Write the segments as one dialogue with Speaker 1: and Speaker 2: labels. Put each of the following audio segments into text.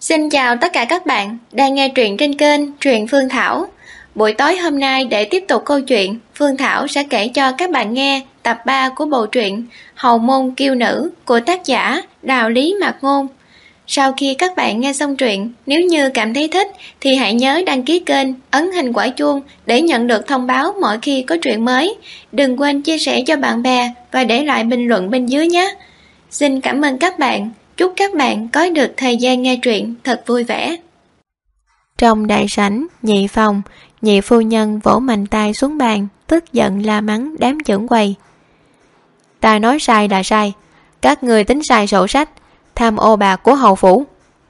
Speaker 1: Xin chào tất cả các bạn đang nghe truyện trên kênh Truyện Phương Thảo. Buổi tối hôm nay để tiếp tục câu chuyện, Phương Thảo sẽ kể cho các bạn nghe tập 3 của bộ truyện Hầu Môn Kiêu Nữ của tác giả Đào Lý Mạc Ngôn. Sau khi các bạn nghe xong truyện, nếu như cảm thấy thích thì hãy nhớ đăng ký kênh, ấn hình quả chuông để nhận được thông báo mỗi khi có truyện mới. Đừng quên chia sẻ cho bạn bè và để lại bình luận bên dưới nhé. Xin cảm ơn các bạn. Chúc các bạn có được thời gian nghe truyện thật vui vẻ. Trong đại sảnh, nhị phòng, nhị phu nhân vỗ mạnh tay xuống bàn, tức giận la mắng đám trưởng quầy. Ta nói sai là sai, các người tính sai sổ sách, tham ô bạc của hầu phủ.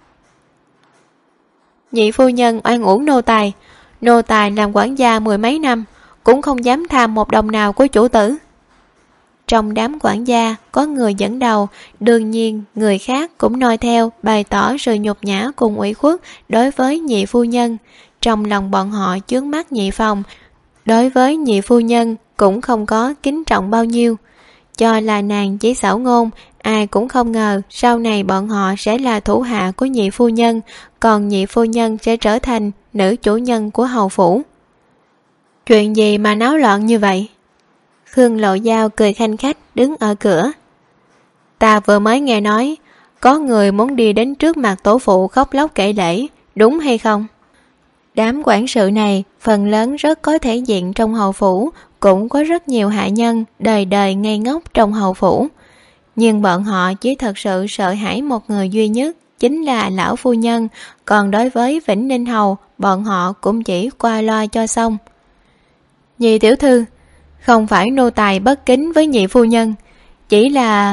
Speaker 1: Nhị phu nhân oan uổng nô tài làm quản gia mười mấy năm, cũng không dám tham một đồng nào của chủ tử. Trong đám quản gia có người dẫn đầu, đương nhiên người khác cũng noi theo bày tỏ sự nhục nhã cùng ủy khuất đối với nhị phu nhân. Trong lòng bọn họ chướng mắt nhị phòng, đối với nhị phu nhân cũng không có kính trọng bao nhiêu. Cho là nàng chỉ xảo ngôn, ai cũng không ngờ sau này bọn họ sẽ là thủ hạ của nhị phu nhân, còn nhị phu nhân sẽ trở thành nữ chủ nhân của hầu phủ. Chuyện gì mà náo loạn như vậy? Khương Lộ Giao cười khanh khách đứng ở cửa. Ta vừa mới nghe nói có người muốn đi đến trước mặt tổ phụ khóc lóc kể lể, đúng hay không? Đám quản sự này phần lớn rất có thể diện trong hầu phủ, cũng có rất nhiều hạ nhân đời đời ngây ngốc trong hầu phủ. Nhưng bọn họ chỉ thật sự sợ hãi một người duy nhất, chính là lão phu nhân, còn đối với Vĩnh Ninh Hầu, bọn họ cũng chỉ qua loa cho xong. Nhị tiểu thư, không phải nô tài bất kính với nhị phu nhân, chỉ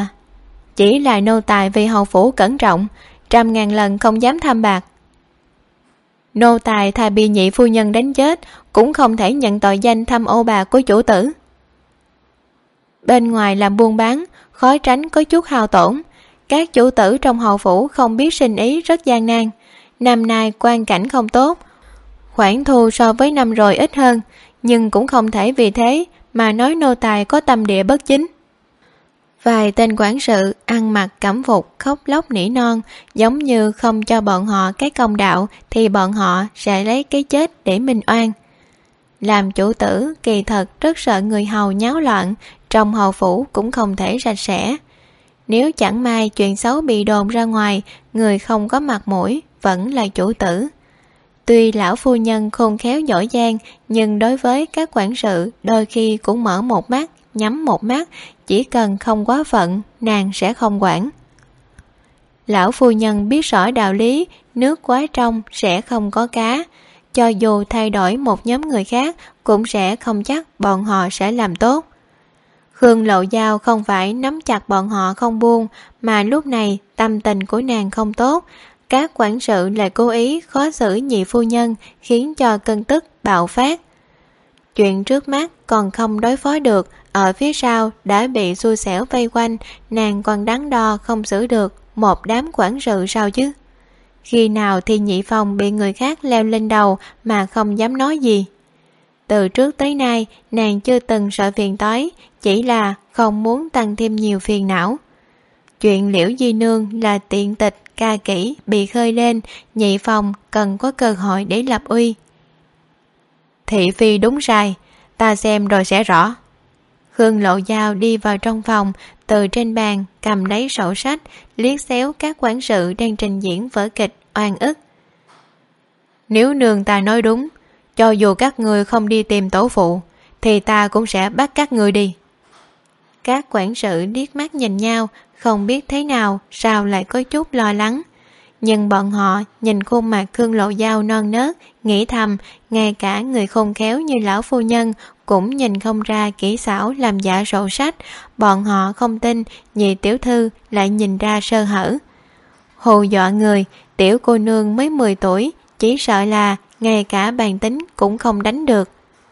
Speaker 1: là nô tài vì hầu phủ cẩn trọng, 100.000 lần không dám tham bạc. Nô tài thà bị nhị phu nhân đánh chết cũng không thể nhận tội danh tham ô bạc của chủ tử. Bên ngoài làm buôn bán, khó tránh có chút hao tổn. Các chủ tử trong hầu phủ không biết sinh ý rất gian nan. Năm nay quan cảnh không tốt, khoản thu so với năm rồi ít hơn, nhưng cũng không thể vì thế mà nói nô tài có tâm địa bất chính. Vài tên quản sự ăn mặc cẩm phục khóc lóc nỉ non, giống như không cho bọn họ cái công đạo thì bọn họ sẽ lấy cái chết để minh oan. Làm chủ tử kỳ thật rất sợ người hầu nháo loạn, trong hầu phủ cũng không thể sạch sẽ. Nếu chẳng may chuyện xấu bị đồn ra ngoài, người không có mặt mũi vẫn là chủ tử. Tuy lão phu nhân khôn khéo giỏi giang, nhưng đối với các quản sự đôi khi cũng mở một mắt, nhắm một mắt, chỉ cần không quá phận, nàng sẽ không quản. Lão phu nhân biết rõ đạo lý, nước quá trong sẽ không có cá. Cho dù thay đổi một nhóm người khác, cũng sẽ không chắc bọn họ sẽ làm tốt. Khương Lộ Giao không phải nắm chặt bọn họ không buông, mà lúc này tâm tình của nàng không tốt. Các quản sự lại cố ý khó xử nhị phu nhân, khiến cho cơn tức bạo phát. Chuyện trước mắt còn không đối phó được, ở phía sau đã bị xui xẻo vây quanh, nàng còn đắn đo không xử được một đám quản sự sao chứ? Khi nào thì nhị phòng bị người khác leo lên đầu mà không dám nói gì? Từ trước tới nay nàng chưa từng sợ phiền toái, chỉ là không muốn tăng thêm nhiều phiền não. Chuyện Liễu Di Nương là tiện tịch ca kỹ bị khơi lên, nhị phòng cần có cơ hội để lập uy. Thị phi đúng sai, ta xem rồi sẽ rõ. Khương Lộ Giao đi vào trong phòng, từ trên bàn cầm lấy sổ sách, liếc xéo các quản sự đang trình diễn vở kịch oan ức. Nếu nương ta nói đúng, cho dù các người không đi tìm tổ phụ, thì ta cũng sẽ bắt các người đi. Các quản sự liếc mắt nhìn nhau, không biết thế nào, sao lại có chút lo lắng. Nhưng bọn họ nhìn khuôn mặt Khương Lộ Giao non nớt, nghĩ thầm, ngay cả người khôn khéo như lão phu nhân cũng nhìn không ra kỹ xảo làm giả sổ sách. Bọn họ không tin nhị tiểu thư lại nhìn ra sơ hở. Hù dọa người, tiểu cô nương mới 10 tuổi, chỉ sợ là ngay cả bàn tính cũng không đánh được.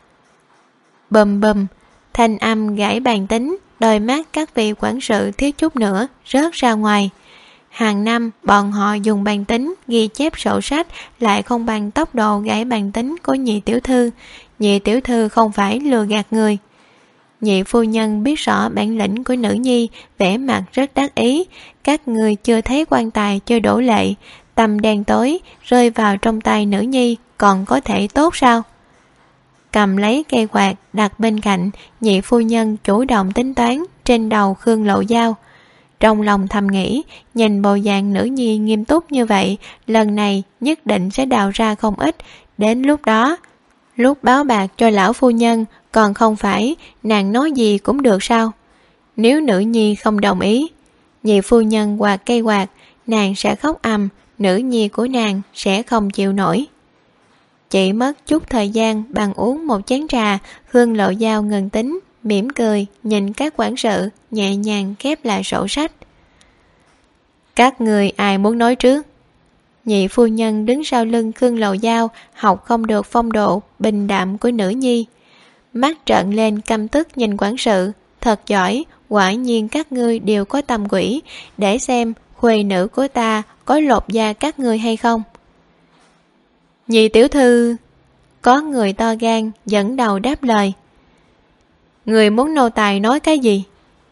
Speaker 1: Bùm bùm, thanh âm gãy bàn tính, đôi mắt các vị quản sự thiếu chút nữa rớt ra ngoài. Hàng năm bọn họ dùng bàn tính ghi chép sổ sách lại không bằng tốc độ gãy bàn tính của nhị tiểu thư. Nhị tiểu thư không phải lừa gạt người. Nhị phu nhân biết rõ bản lĩnh của nữ nhi, vẻ mặt rất đắc ý. Các người chưa thấy quan tài chưa đổ lệ, tâm đen tối rơi vào trong tay nữ nhi còn có thể tốt sao? Cầm lấy cây quạt đặt bên cạnh, nhị phu nhân chủ động tính toán trên đầu Khương Lộ Giao. Trong lòng thầm nghĩ, nhìn bộ dạng nữ nhi nghiêm túc như vậy, lần này nhất định sẽ đào ra không ít. Đến lúc đó, lúc báo bạc cho lão phu nhân, còn không phải nàng nói gì cũng được sao? Nếu nữ nhi không đồng ý, nhị phu nhân quạt cây quạt, nàng sẽ khóc ầm, nữ nhi của nàng sẽ không chịu nổi. Chỉ mất chút thời gian bằng uống một chén trà, Khương Lộ Giao ngừng tính, mỉm cười nhìn các quản sự, nhẹ nhàng khép lại sổ sách. Các người ai muốn nói trước? Nhị phu nhân đứng sau lưng Khương Lộ Giao, học không được phong độ bình đạm của nữ nhi. Mắt trợn lên căm tức nhìn quản sự, thật giỏi, quả nhiên các ngươi đều có tâm quỷ, để xem khuê nữ của ta có lột da các ngươi hay không. Nhị tiểu thư, có người to gan dẫn đầu đáp lời. Người muốn nô tài nói cái gì?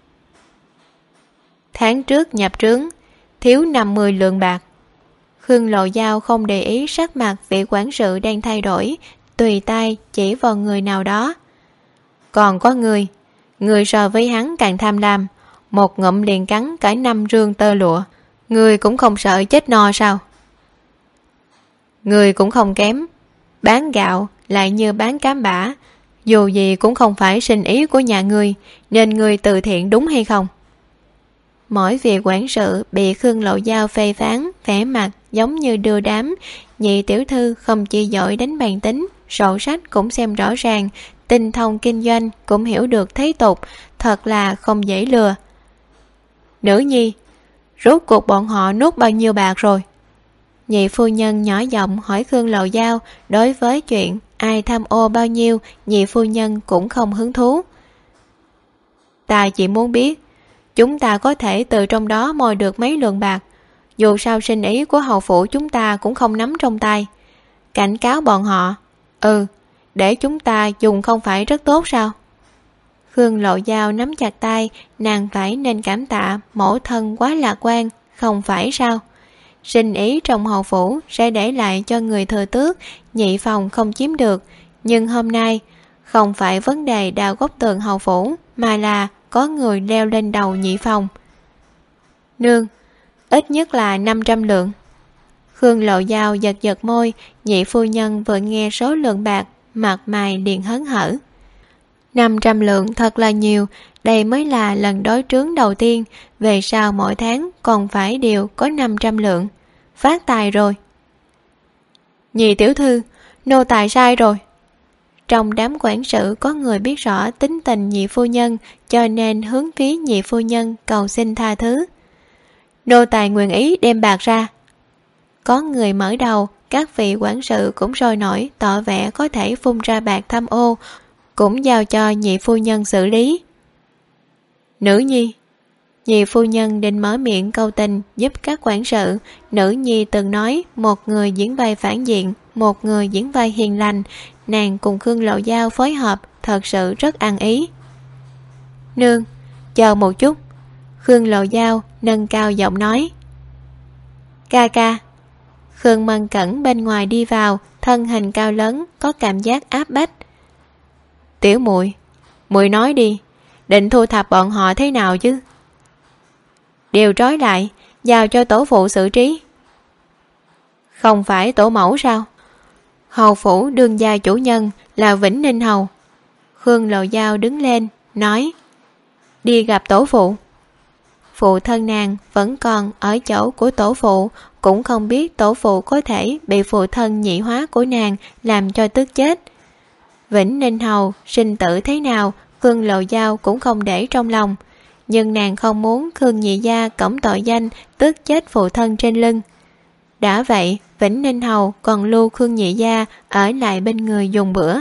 Speaker 1: Tháng trước nhập trướng, thiếu 50 lượng bạc. Khương Lộ Giao không để ý sắc mặt vị quản sự đang thay đổi, tùy tay chỉ vào người nào đó. Còn có người so với hắn càng tham lam, một ngụm liền cắn cả 5 rương tơ lụa. Người cũng không sợ chết no sao? Người cũng không kém, bán gạo lại như bán cám bã, dù gì cũng không phải sinh ý của nhà ngươi, nên ngươi từ thiện đúng hay không? Mỗi vị quản sự bị Khương Lộ Giao phê phán, vẻ mặt giống như đưa đám. Nhị tiểu thư không chỉ giỏi đánh bàn tính, sổ sách cũng xem rõ ràng, tinh thông kinh doanh cũng hiểu được thế tục, thật là không dễ lừa. Nữ nhi, rốt cuộc bọn họ nuốt bao nhiêu bạc rồi? Nhị phu nhân nhỏ giọng hỏi Khương Lộ Giao. Đối với chuyện ai tham ô bao nhiêu, nhị phu nhân cũng không hứng thú. Ta chỉ muốn biết chúng ta có thể từ trong đó moi được mấy lượng bạc. Dù sao sinh ý của hầu phủ chúng ta cũng không nắm trong tay. Cảnh cáo bọn họ, để chúng ta dùng không phải rất tốt sao? Khương Lộ Giao nắm chặt tay, nàng phải nên cảm tạ mẫu thân quá lạc quan, không phải sao? Sinh ý trong hầu phủ sẽ để lại cho người thừa tước, nhị phòng không chiếm được. Nhưng hôm nay không phải vấn đề đào góc tường hầu phủ, mà là có người leo lên đầu nhị phòng. Nương, ít nhất là 500 lượng. Khương Lộ Giao giật giật môi, nhị phu nhân vừa nghe số lượng bạc, mặt mày liền hớn hở. 500 lượng thật là nhiều, đây mới là lần đối trướng đầu tiên, về sau mỗi tháng còn phải đều có 500 lượng. Phát tài rồi. Nhị tiểu thư, nô tài sai rồi. Trong đám quản sự có người biết rõ tính tình nhị phu nhân, cho nên hướng phía nhị phu nhân cầu xin tha thứ. Nô tài nguyện ý đem bạc ra. Có người mở đầu, các vị quản sự cũng sôi nổi tỏ vẻ có thể phun ra bạc tham ô, cũng giao cho nhị phu nhân xử lý. Nữ nhi, nhị phu nhân định mở miệng câu tình giúp các quản sự. Nữ nhi từng nói một người diễn vai phản diện, một người diễn vai hiền lành, nàng cùng Khương Lộ Giao phối hợp thật sự rất ăn ý. Nương, chờ một chút. Khương Lộ Giao nâng cao giọng nói. Ca ca. Khương Mân Cẩn bên ngoài đi vào, thân hình cao lớn, có cảm giác áp bách. Tiểu muội, muội nói đi, định thu thập bọn họ thế nào chứ? Đều trói lại, giao cho tổ phụ xử trí. Không phải tổ mẫu sao? Hầu phủ đương gia chủ nhân là Vĩnh Ninh Hầu. Khương Lộ Giao đứng lên, nói. Đi gặp tổ phụ. Phụ thân nàng vẫn còn ở chỗ của tổ phụ, cũng không biết tổ phụ có thể bị phụ thân nhị hóa của nàng làm cho tức chết. Vĩnh Ninh Hầu sinh tử thế nào, Khương Lộ Giao cũng không để trong lòng, nhưng nàng không muốn Khương nhị gia cõng tội danh tức chết phụ thân trên lưng. Đã vậy, Vĩnh Ninh Hầu còn lưu Khương nhị gia ở lại bên người dùng bữa.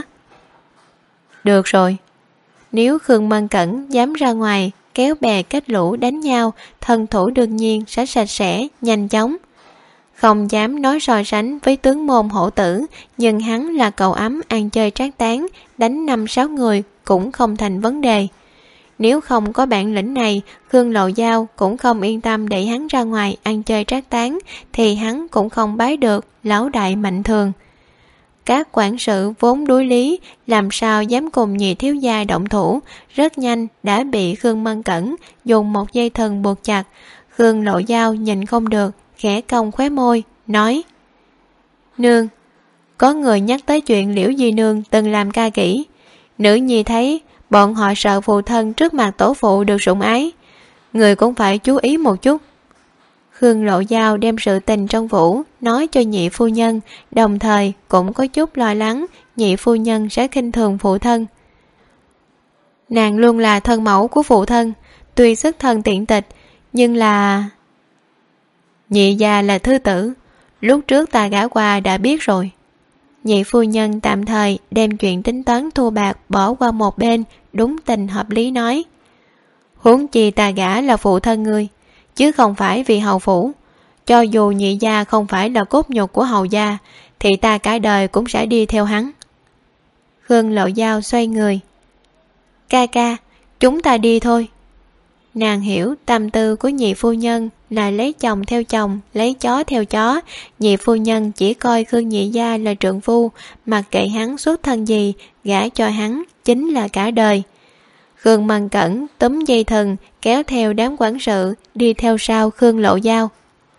Speaker 1: Được rồi, nếu Khương Mân Cẩn dám ra ngoài kéo bè kết lũ đánh nhau, thân thủ đương nhiên sẽ sạch sẽ, nhanh chóng. Không dám nói so sánh với tướng môn hổ tử, nhưng hắn là cậu ấm ăn chơi trác tán, đánh 5-6 người cũng không thành vấn đề. Nếu không có bản lĩnh này, Khương Lộ Giao cũng không yên tâm đẩy hắn ra ngoài ăn chơi trác tán, thì hắn cũng không bái được lão đại Mạnh Thường. Các quản sự vốn đối lý, làm sao dám cùng Nhị thiếu gia động thủ, rất nhanh đã bị Khương Mân Cẩn dùng một dây thừng buộc chặt. Khương Lộ Giao nhìn không được, khẽ cong khóe môi, nói: Nương, có người nhắc tới chuyện Liễu Di Nương từng làm ca kỹ. Nữ nhi thấy bọn họ sợ phụ thân trước mặt tổ phụ được sủng ái, người cũng phải chú ý một chút. Khương Lộ Giao đem sự tình trong phủ nói cho Nhị phu nhân, đồng thời cũng có chút lo lắng Nhị phu nhân sẽ khinh thường phụ thân. Nàng luôn là thân mẫu của phụ thân, tuy xuất thân tiện tịch, nhưng là... Nhị gia là thứ tử, lúc trước ta gả qua đã biết rồi. Nhị phu nhân tạm thời đem chuyện tính toán thua bạc bỏ qua một bên, đúng tình hợp lý nói: Huống chi ta gả là phụ thân ngươi, chứ không phải vì hầu phủ. Cho dù nhị gia không phải là cốt nhục của hầu gia, thì ta cả đời cũng sẽ đi theo hắn. Khương Lộ Giao xoay người: Ca ca, chúng ta đi thôi. Nàng hiểu tâm tư của nhị phu nhân là lấy chồng theo chồng, lấy chó theo chó. Nhị phu nhân chỉ coi Khương nhị gia là trượng phu, mặc kệ hắn xuất thân gì, gả cho hắn chính là cả đời. Khương Mân Cẩn túm dây thừng kéo theo đám quản sự đi theo sau Khương Lộ Giao.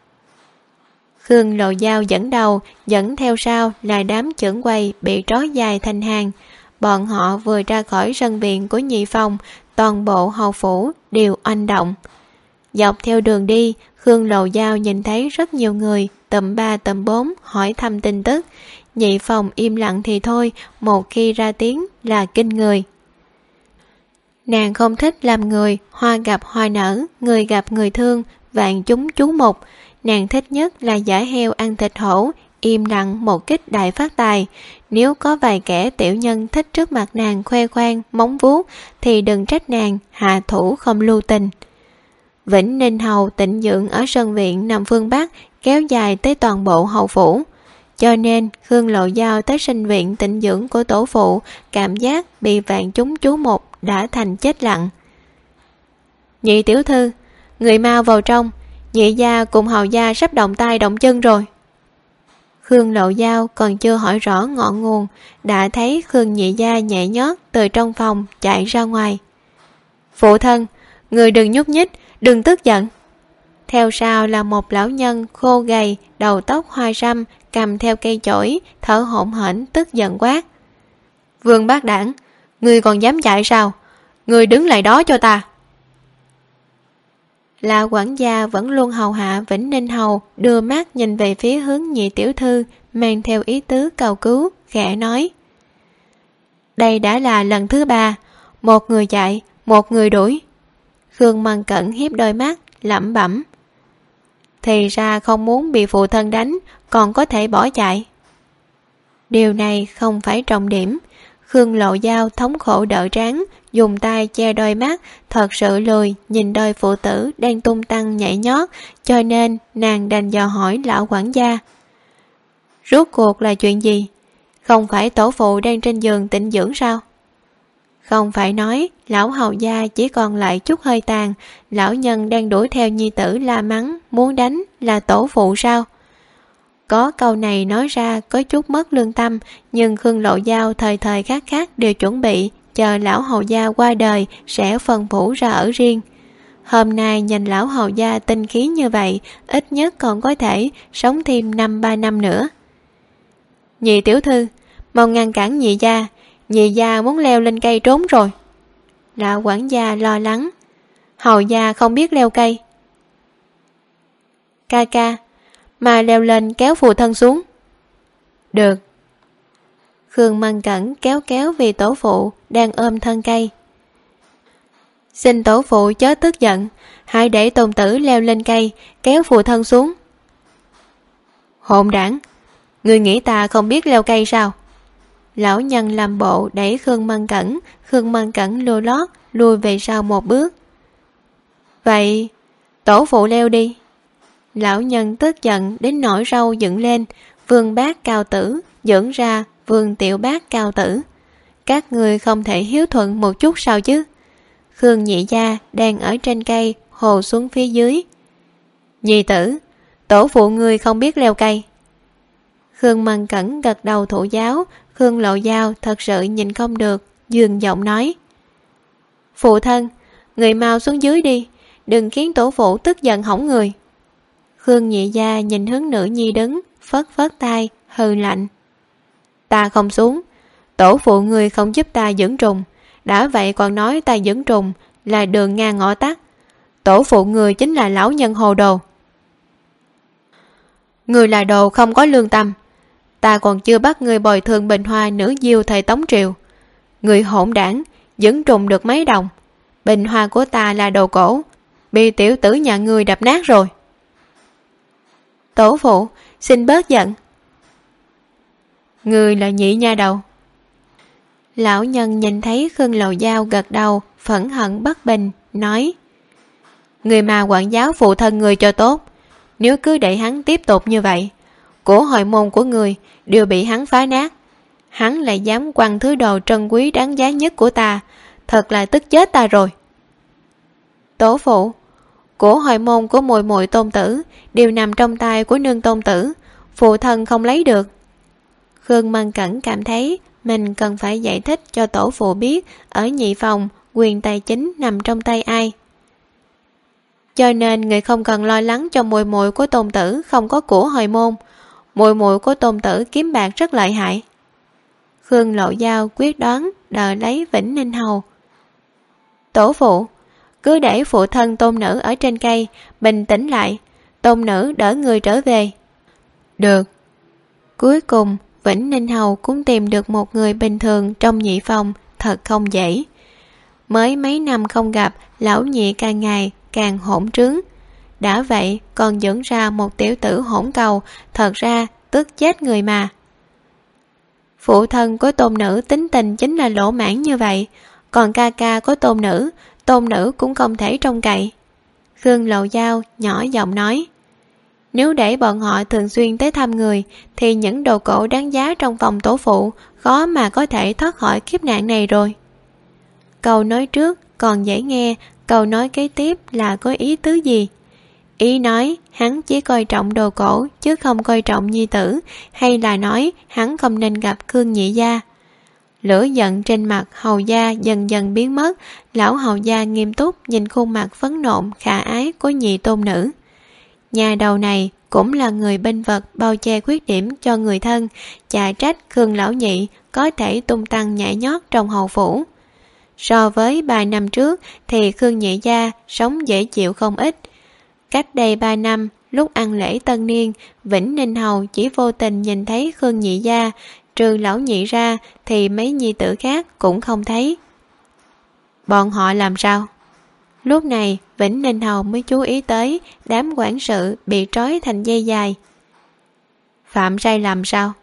Speaker 1: Khương Lộ Giao dẫn đầu, dẫn theo sau là đám chưởng quầy bị trói dài thành hàng. Bọn họ vừa ra khỏi sân viện của nhị phòng, toàn bộ hầu phủ đều oanh động. Dọc theo đường đi, Khương Lộ Giao nhìn thấy rất nhiều người tầm 3 tầm 4 hỏi thăm tin tức. Nhị phòng im lặng thì thôi, một khi ra tiếng là kinh người. Nàng không thích làm người hoa gặp hoa nở, người gặp người thương, vạn chúng chú mục. Nàng thích nhất là giả heo ăn thịt hổ, im lặng một kích đại phát tài. Nếu có vài kẻ tiểu nhân thích trước mặt nàng khoe khoang, móng vuốt, thì đừng trách nàng hạ thủ không lưu tình. Vĩnh Ninh Hầu tịnh dưỡng ở sân viện nằm phương Bắc, kéo dài tới toàn bộ hầu phủ. Cho nên Khương Lộ Giao tới sinh viện tịnh dưỡng của tổ phụ, cảm giác bị vạn chúng chú mục đã thành chết lặng. Nhị tiểu thư, người mau vào trong, nhị gia cùng hầu gia sắp động tay động chân rồi. Khương Lộ Giao còn chưa hỏi rõ ngọn nguồn, đã thấy Khương nhị gia nhẹ nhót từ trong phòng chạy ra ngoài. Phụ thân, người đừng nhúc nhích, đừng tức giận. Theo sau là một lão nhân khô gầy, đầu tóc hoa râm, cầm theo cây chổi, thở hổn hển tức giận quát: Vương Bác Đảng, người còn dám chạy sao? Người đứng lại đó cho ta. Lão quản gia vẫn luôn hầu hạ Vĩnh Ninh Hầu đưa mắt nhìn về phía hướng nhị tiểu thư, mang theo ý tứ cầu cứu, khẽ nói: Đây đã là lần thứ 3, một người chạy, một người đuổi. Khương Mân Cẩn hiếp đôi mắt, lẩm bẩm: Thì ra không muốn bị phụ thân đánh, còn có thể bỏ chạy. Điều này không phải trọng điểm. Khương Lộ Giao thống khổ đỡ trán, dùng tay che đôi mắt, thật sự lười nhìn đôi phụ tử đang tung tăng nhảy nhót, cho nên nàng đành dò hỏi lão quản gia: Rốt cuộc là chuyện gì? Không phải tổ phụ đang trên giường tịnh dưỡng sao? Không phải nói lão hầu gia chỉ còn lại chút hơi tàn, lão nhân đang đuổi theo nhi tử la mắng muốn đánh là tổ phụ sao? Có câu này nói ra có chút mất lương tâm, nhưng Khương Lộ Giao thời thời khắc khắc đều chuẩn bị chờ lão hầu gia qua đời sẽ phân phủ ra ở riêng. Hôm nay nhìn lão hầu gia tinh khí như vậy, ít nhất còn có thể sống thêm 5-3 năm nữa. Nhị tiểu thư, mau ngăn cản nhị gia muốn leo lên cây trốn rồi. Lão quản gia lo lắng: Hầu gia không biết leo cây. Ca ca, mà leo lên kéo phụ thân xuống. Được. Khương Mân Cẩn kéo vì tổ phụ đang ôm thân cây. Xin tổ phụ chớ tức giận, hãy để tôn tử leo lên cây kéo phụ thân xuống. Hỗn đản, người nghĩ ta không biết leo cây sao? Lão nhân làm bộ đẩy Khương Mân Cẩn lô lót lùi về sau một bước. Vậy tổ phụ leo đi. Lão nhân tức giận đến nỗi râu dựng lên. Vương bác cao tử dưỡng ra Vương tiểu bác cao tử, các người không thể hiếu thuận một chút sao chứ? Khương Nhị Gia đang ở trên cây hồ xuống phía dưới. Nhi tử, tổ phụ ngươi không biết leo cây. Khương Mân Cẩn gật đầu thụ giáo. Khương Lộ Giao thật sự nhìn không được, dường giọng nói: Phụ thân, người mau xuống dưới đi, đừng khiến tổ phụ tức giận hỏng người. Khương Nhị Gia nhìn hướng nữ nhi đứng, phất phất tay, hừ lạnh: Ta không xuống, tổ phụ người không giúp ta dẫn trùng, đã vậy còn nói ta dẫn trùng là đường ngang ngõ tắt. Tổ phụ người chính là lão nhân hồ đồ. Người là đồ không có lương tâm. Ta còn chưa bắt người bồi thường Bình Hoa nữ diêu thời Tống Triều. Người hỗn đảng, dẫn trùng được mấy đồng. Bình Hoa của ta là đồ cổ, bị tiểu tử nhà ngươi đập nát rồi. Tổ phụ, xin bớt giận. Ngươi là nhị nha đầu. Lão nhân nhìn thấy Khương Lộ Giao gật đầu, phẫn hận bất bình, nói: Người mà quản giáo phụ thân người cho tốt. Nếu cứ để hắn tiếp tục như vậy, của hội môn của người đều bị hắn phá nát. Hắn lại dám quăng thứ đồ trân quý đáng giá nhất của ta, thật là tức chết ta rồi. Tổ phụ, của hội môn của muội muội tôn tử đều nằm trong tay của nương tôn tử, phụ thân không lấy được. Khương Mân Cẩn cảm thấy mình cần phải giải thích cho tổ phụ biết ở nhị phòng quyền tài chính nằm trong tay ai. Cho nên người không cần lo lắng cho muội muội của tôn tử không có của hồi môn. Muội muội của tôn tử kiếm bạc rất lợi hại. Khương Lộ Giao quyết đoán đợi lấy Vĩnh Ninh Hầu. Tổ phụ, cứ để phụ thân tôn nữ ở trên cây, bình tĩnh lại, tôn nữ đỡ người trở về. Được. Cuối cùng Vĩnh Ninh Hầu cũng tìm được một người bình thường trong nhị phòng, thật không dễ. Mới mấy năm không gặp, lão nhị càng ngày càng hỗn trướng. Đã vậy còn dẫn ra một tiểu tử hỗn cầu, thật ra tức chết người mà. Phụ thân của tôn nữ tính tình chính là lỗ mãn như vậy, còn ca ca của tôn nữ cũng không thể trông cậy. Khương Lộ Giao nhỏ giọng nói: Nếu để bọn họ thường xuyên tới thăm người, thì những đồ cổ đáng giá trong phòng tổ phụ khó mà có thể thoát khỏi kiếp nạn này rồi. Câu nói trước còn dễ nghe, câu nói kế tiếp là có ý tứ gì? Ý nói hắn chỉ coi trọng đồ cổ chứ không coi trọng nhi tử, hay là nói hắn không nên gặp Khương Nhị Gia? Lửa giận trên mặt hầu gia dần dần biến mất. Lão hầu gia nghiêm túc nhìn khuôn mặt phấn nộn khả ái của nhị tôn nữ. Nhà đầu này cũng là người bênh vật bao che khuyết điểm cho người thân, chả trách Khương lão nhị có thể tung tăng nhảy nhót trong hầu phủ. So với 3 năm trước thì Khương Nhị Gia sống dễ chịu không ít. Cách đây 3 năm, lúc ăn lễ tân niên, Vĩnh Ninh Hầu chỉ vô tình nhìn thấy Khương Nhị Gia, trừ lão nhị ra thì mấy nhi tử khác cũng không thấy. Bọn họ làm sao? Lúc này Vĩnh Ninh Hầu mới chú ý tới đám quản sự bị trói thành dây dài. Phạm sai lầm sao?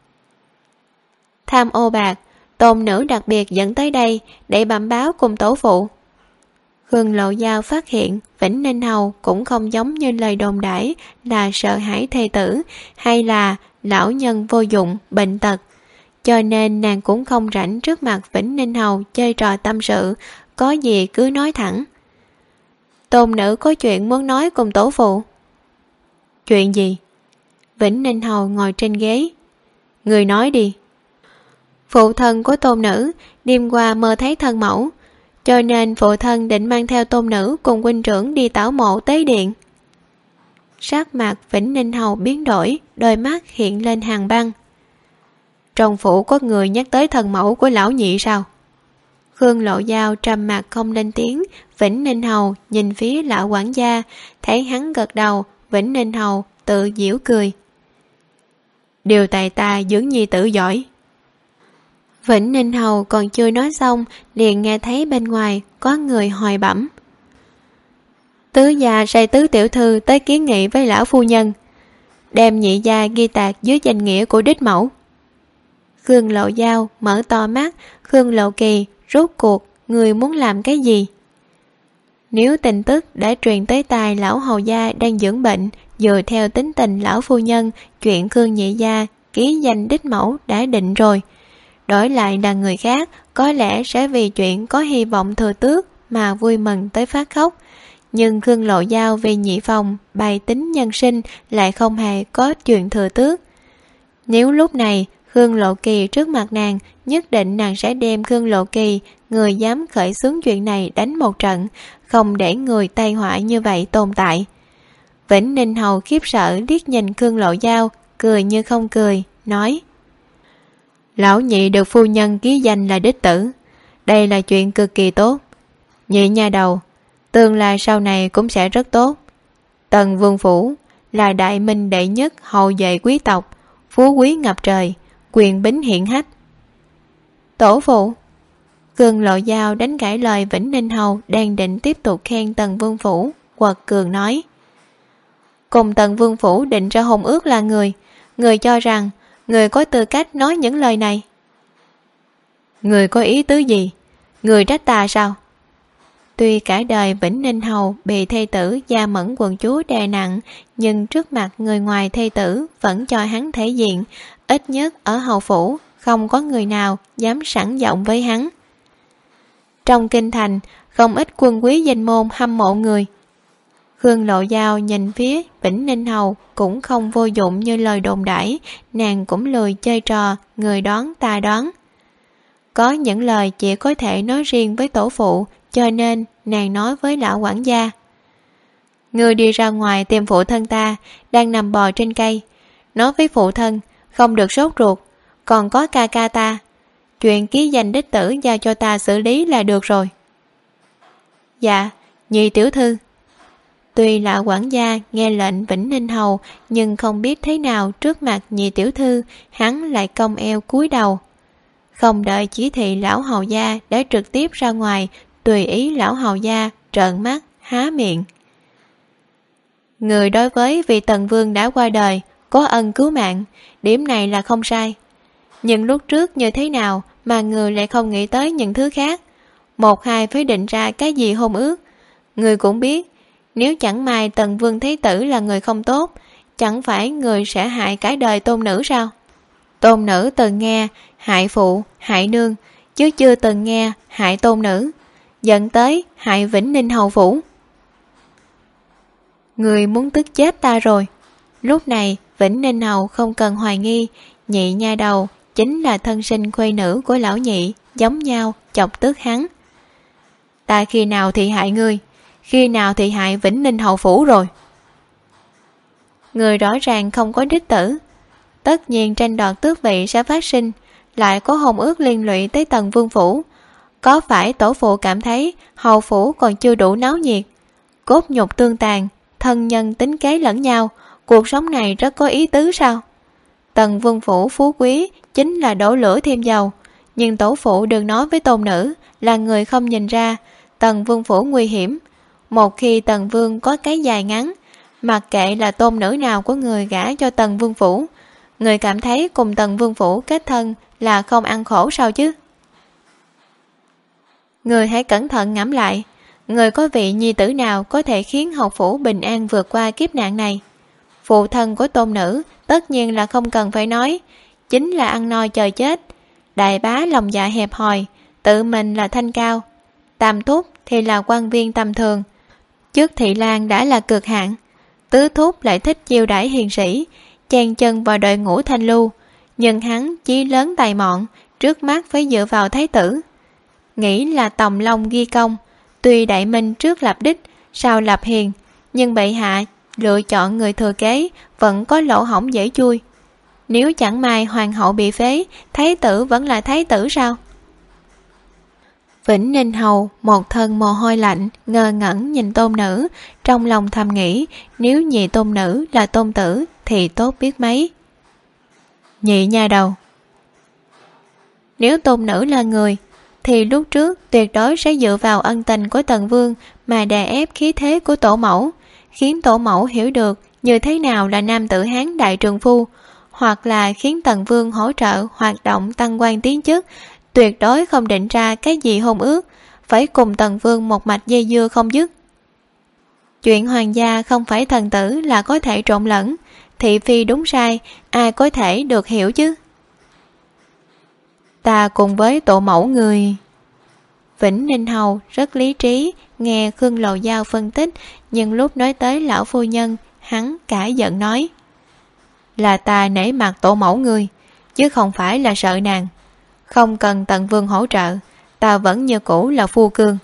Speaker 1: Tham ô bạc, tôn nữ đặc biệt dẫn tới đây để bẩm báo cùng tổ phụ. Khương Lộ Giao phát hiện Vĩnh Ninh Hầu cũng không giống như lời đồn đãi là sợ hãi thê tử hay là lão nhân vô dụng, bệnh tật. Cho nên nàng cũng không rảnh trước mặt Vĩnh Ninh Hầu chơi trò tâm sự, có gì cứ nói thẳng. Tôn nữ có chuyện muốn nói cùng tổ phụ. Chuyện gì? Vĩnh Ninh Hầu ngồi trên ghế. Người nói đi. Phụ thân của tôn nữ đêm qua mơ thấy thân mẫu, cho nên phụ thân định mang theo tôn nữ cùng huynh trưởng đi tảo mộ tế điện. Sắc mặt Vĩnh Ninh Hầu biến đổi, đôi mắt hiện lên hàng băng. Trong phủ có người nhắc tới thần mẫu của lão nhị sao? Khương Lộ Giao trầm mặt không lên tiếng. Vĩnh Ninh Hầu nhìn phía lão quản gia, thấy hắn gật đầu, Vĩnh Ninh Hầu tự giễu cười. Điều tại ta dưỡng nhi tử giỏi. Vĩnh Ninh Hầu còn chưa nói xong, liền nghe thấy bên ngoài có người hỏi bẩm. Tứ gia sai tứ tiểu thư tới kiến nghị với lão phu nhân, đem nhị gia ghi tạc dưới danh nghĩa của đích mẫu. Khương Lộ Giao mở to mắt. Khương Lộ Kỳ, rốt cuộc người muốn làm cái gì? Nếu tin tức đã truyền tới tai lão hầu gia đang dưỡng bệnh, dựa theo tính tình lão phu nhân, chuyện Khương Nhị Gia ký danh đích mẫu đã định rồi. Đổi lại là người khác, có lẽ sẽ vì chuyện có hy vọng thừa tước mà vui mừng tới phát khóc. Nhưng Khương Lộ Giao vì nhị phòng bày tính nhân sinh lại không hề có chuyện thừa tước. Nếu lúc này Khương Lộ Kỳ trước mặt nàng, nhất định nàng sẽ đem Khương Lộ Kỳ, người dám khởi xướng chuyện này, đánh một trận, không để người tai họa như vậy tồn tại. Vĩnh Ninh Hầu khiếp sợ liếc nhìn Khương Lộ Giao, cười như không cười, nói: Lão nhị được phu nhân ký danh là đích tử, đây là chuyện cực kỳ tốt. Nhị nha đầu, tương lai sau này cũng sẽ rất tốt. Tần Vương Phủ là đại minh đệ nhất hậu vệ quý tộc, phú quý ngập trời, quyền bính hiển hách. Tổ phụ. Khương Lộ Giao đánh cãi lời Vĩnh Ninh Hầu đang định tiếp tục khen Tần Vương Phủ, quật cường nói: Cùng Tần Vương Phủ định ra hôn ước là người cho rằng người có tư cách nói những lời này. Người có ý tứ gì? Người trách ta sao? Tuy cả đời Vĩnh Ninh Hầu bị thê tử Gia Mẫn quận chúa đè nặng, nhưng trước mặt người ngoài thê tử vẫn cho hắn thể diện, ít nhất ở hầu phủ không có người nào dám sẵn giọng với hắn. Trong kinh thành, không ít quân quý danh môn hâm mộ người. Khương Lộ Giao nhìn phía Vĩnh Ninh Hầu cũng không vô dụng như lời đồn đãi, nàng cũng lười chơi trò người đoán ta đoán. Có những lời chỉ có thể nói riêng với tổ phụ, cho nên nàng nói với lão quản gia: Ngươi đi ra ngoài tìm phụ thân ta, đang nằm bò trên cây. Nói với phụ thân, không được sốt ruột, còn có ca ca ta. Chuyện ký danh đích tử giao cho ta xử lý là được rồi. Dạ, nhị tiểu thư. Tuy lão quản gia nghe lệnh Vĩnh Ninh Hầu, nhưng không biết thế nào trước mặt nhị tiểu thư, hắn lại cong eo cúi đầu. Không đợi chỉ thị lão hầu gia đã trực tiếp ra ngoài, tùy ý lão hầu gia trợn mắt há miệng. Người đối với vị Tần Vương đã qua đời có ân cứu mạng, điểm này là không sai. Nhưng lúc trước như thế nào mà người lại không nghĩ tới những thứ khác? Một hai phải định ra cái gì hôn ước. Người cũng biết, nếu chẳng may Tần Vương Thế Tử là người không tốt, chẳng phải người sẽ hại cả đời tôn nữ sao? Tôn nữ từng nghe hại phụ, hại nương, chứ chưa từng nghe hại tôn nữ, dẫn tới hại Vĩnh Ninh Hầu Phủ. Người muốn tức chết ta rồi. Lúc này Vĩnh Ninh Hầu không cần hoài nghi, nhị nha đầu chính là thân sinh khuê nữ của lão nhị, giống nhau chọc tức hắn. Ta khi nào thì hại ngươi, khi nào thì hại Vĩnh Ninh Hầu Phủ rồi? Người rõ ràng không có đích tử, tất nhiên tranh đoạt tước vị sẽ phát sinh, lại có hôn ước liên lụy tới Tần Vương Phủ. Có phải tổ phụ cảm thấy hầu phủ còn chưa đủ náo nhiệt, cốt nhục tương tàn, thân nhân tính kế lẫn nhau, cuộc sống này rất có ý tứ sao? Tần Vương Phủ phú quý chính là đổ lửa thêm dầu, nhưng tổ phụ đừng nói với tôn nữ là người không nhìn ra Tần Vương Phủ nguy hiểm. Một khi Tần Vương có cái dài ngắn, mặc kệ là tôn nữ nào của người gả cho Tần Vương Phủ, người cảm thấy cùng Tần Vương Phủ kết thân là không ăn khổ sao chứ? Người hãy cẩn thận ngẫm lại, người có vị nhi tử nào có thể khiến hầu phủ bình an vượt qua kiếp nạn này? Phụ thân của tôn nữ tất nhiên là không cần phải nói, chính là ăn no chờ chết. Đại bá lòng dạ hẹp hòi, tự mình là thanh cao. Tam thúc thì là quan viên tầm thường, chức thị lang đã là cực hạn. Tứ thúc lại thích chiêu đãi hiền sĩ, chen chân vào đội ngũ thanh lưu, nhưng hắn chí lớn tài mọn, trước mắt phải dựa vào thái tử. Nghĩ là tòng long ghi công, tuy đại minh trước lập đích, sau lập hiền, nhưng bệ hạ lựa chọn người thừa kế vẫn có lỗ hổng dễ chui. Nếu chẳng may hoàng hậu bị phế, thái tử vẫn là thái tử sao? Vĩnh Ninh Hầu một thân mồ hôi lạnh, ngơ ngẩn nhìn tôn nữ, trong lòng thầm nghĩ nếu nhị tôn nữ là tôn tử thì tốt biết mấy. Nhị nha đầu, nếu tôn nữ là người thì lúc trước tuyệt đối sẽ dựa vào ân tình của Tần Vương mà đè ép khí thế của tổ mẫu, khiến tổ mẫu hiểu được như thế nào là nam tử Hán đại trường phu, hoặc là khiến Tần Vương hỗ trợ hoạt động tăng quan tiến chức, tuyệt đối không định ra cái gì hôn ước, phải cùng Tần Vương một mạch dây dưa không dứt. Chuyện hoàng gia không phải thần tử là có thể trộn lẫn, thị phi đúng sai, ai có thể được hiểu chứ? Ta cùng với tổ mẫu người. Vĩnh Ninh Hầu rất lý trí nghe Khương Lộ Giao phân tích, nhưng lúc nói tới lão phu nhân, hắn cả giận nói: là ta nể mặt tổ mẫu ngươi, chứ không phải là sợ nàng. Không cần Tần Vương hỗ trợ, ta vẫn như cũ là phu cương.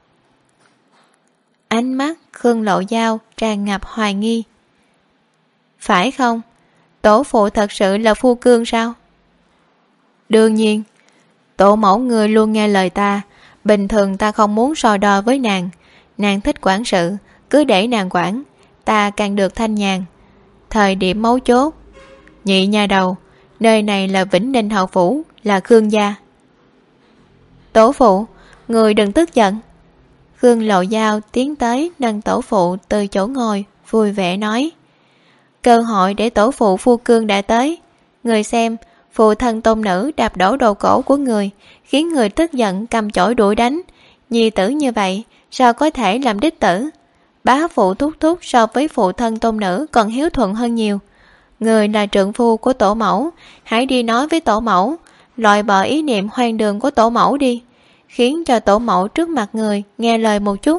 Speaker 1: Ánh mắt Khương Lộ Giao tràn ngập hoài nghi. Phải không? Tổ phụ thật sự là phu cương sao? Đương nhiên, tổ mẫu người luôn nghe lời ta. Bình thường ta không muốn so đo với nàng. Nàng thích quản sự, cứ để nàng quản, ta càng được thanh nhàn. Thời điểm mấu chốt, nhị nha đầu, nơi này là Vĩnh Ninh Hầu Phủ, là Khương gia. Tổ phụ, người đừng tức giận. Khương Lộ Giao tiến tới nâng tổ phụ từ chỗ ngồi, vui vẻ nói: cơ hội để tổ phụ phu cương đã tới. Người xem, phụ thân tôn nữ đạp đổ đồ cổ của người, khiến người tức giận cầm chổi đuổi đánh. Nhi tử như vậy, sao có thể làm đích tử? Bá phụ thúc thúc so với phụ thân tôn nữ còn hiếu thuận hơn nhiều. Người là trượng phu của tổ mẫu, hãy đi nói với tổ mẫu, loại bỏ ý niệm hoang đường của tổ mẫu đi, khiến cho tổ mẫu trước mặt người nghe lời một chút.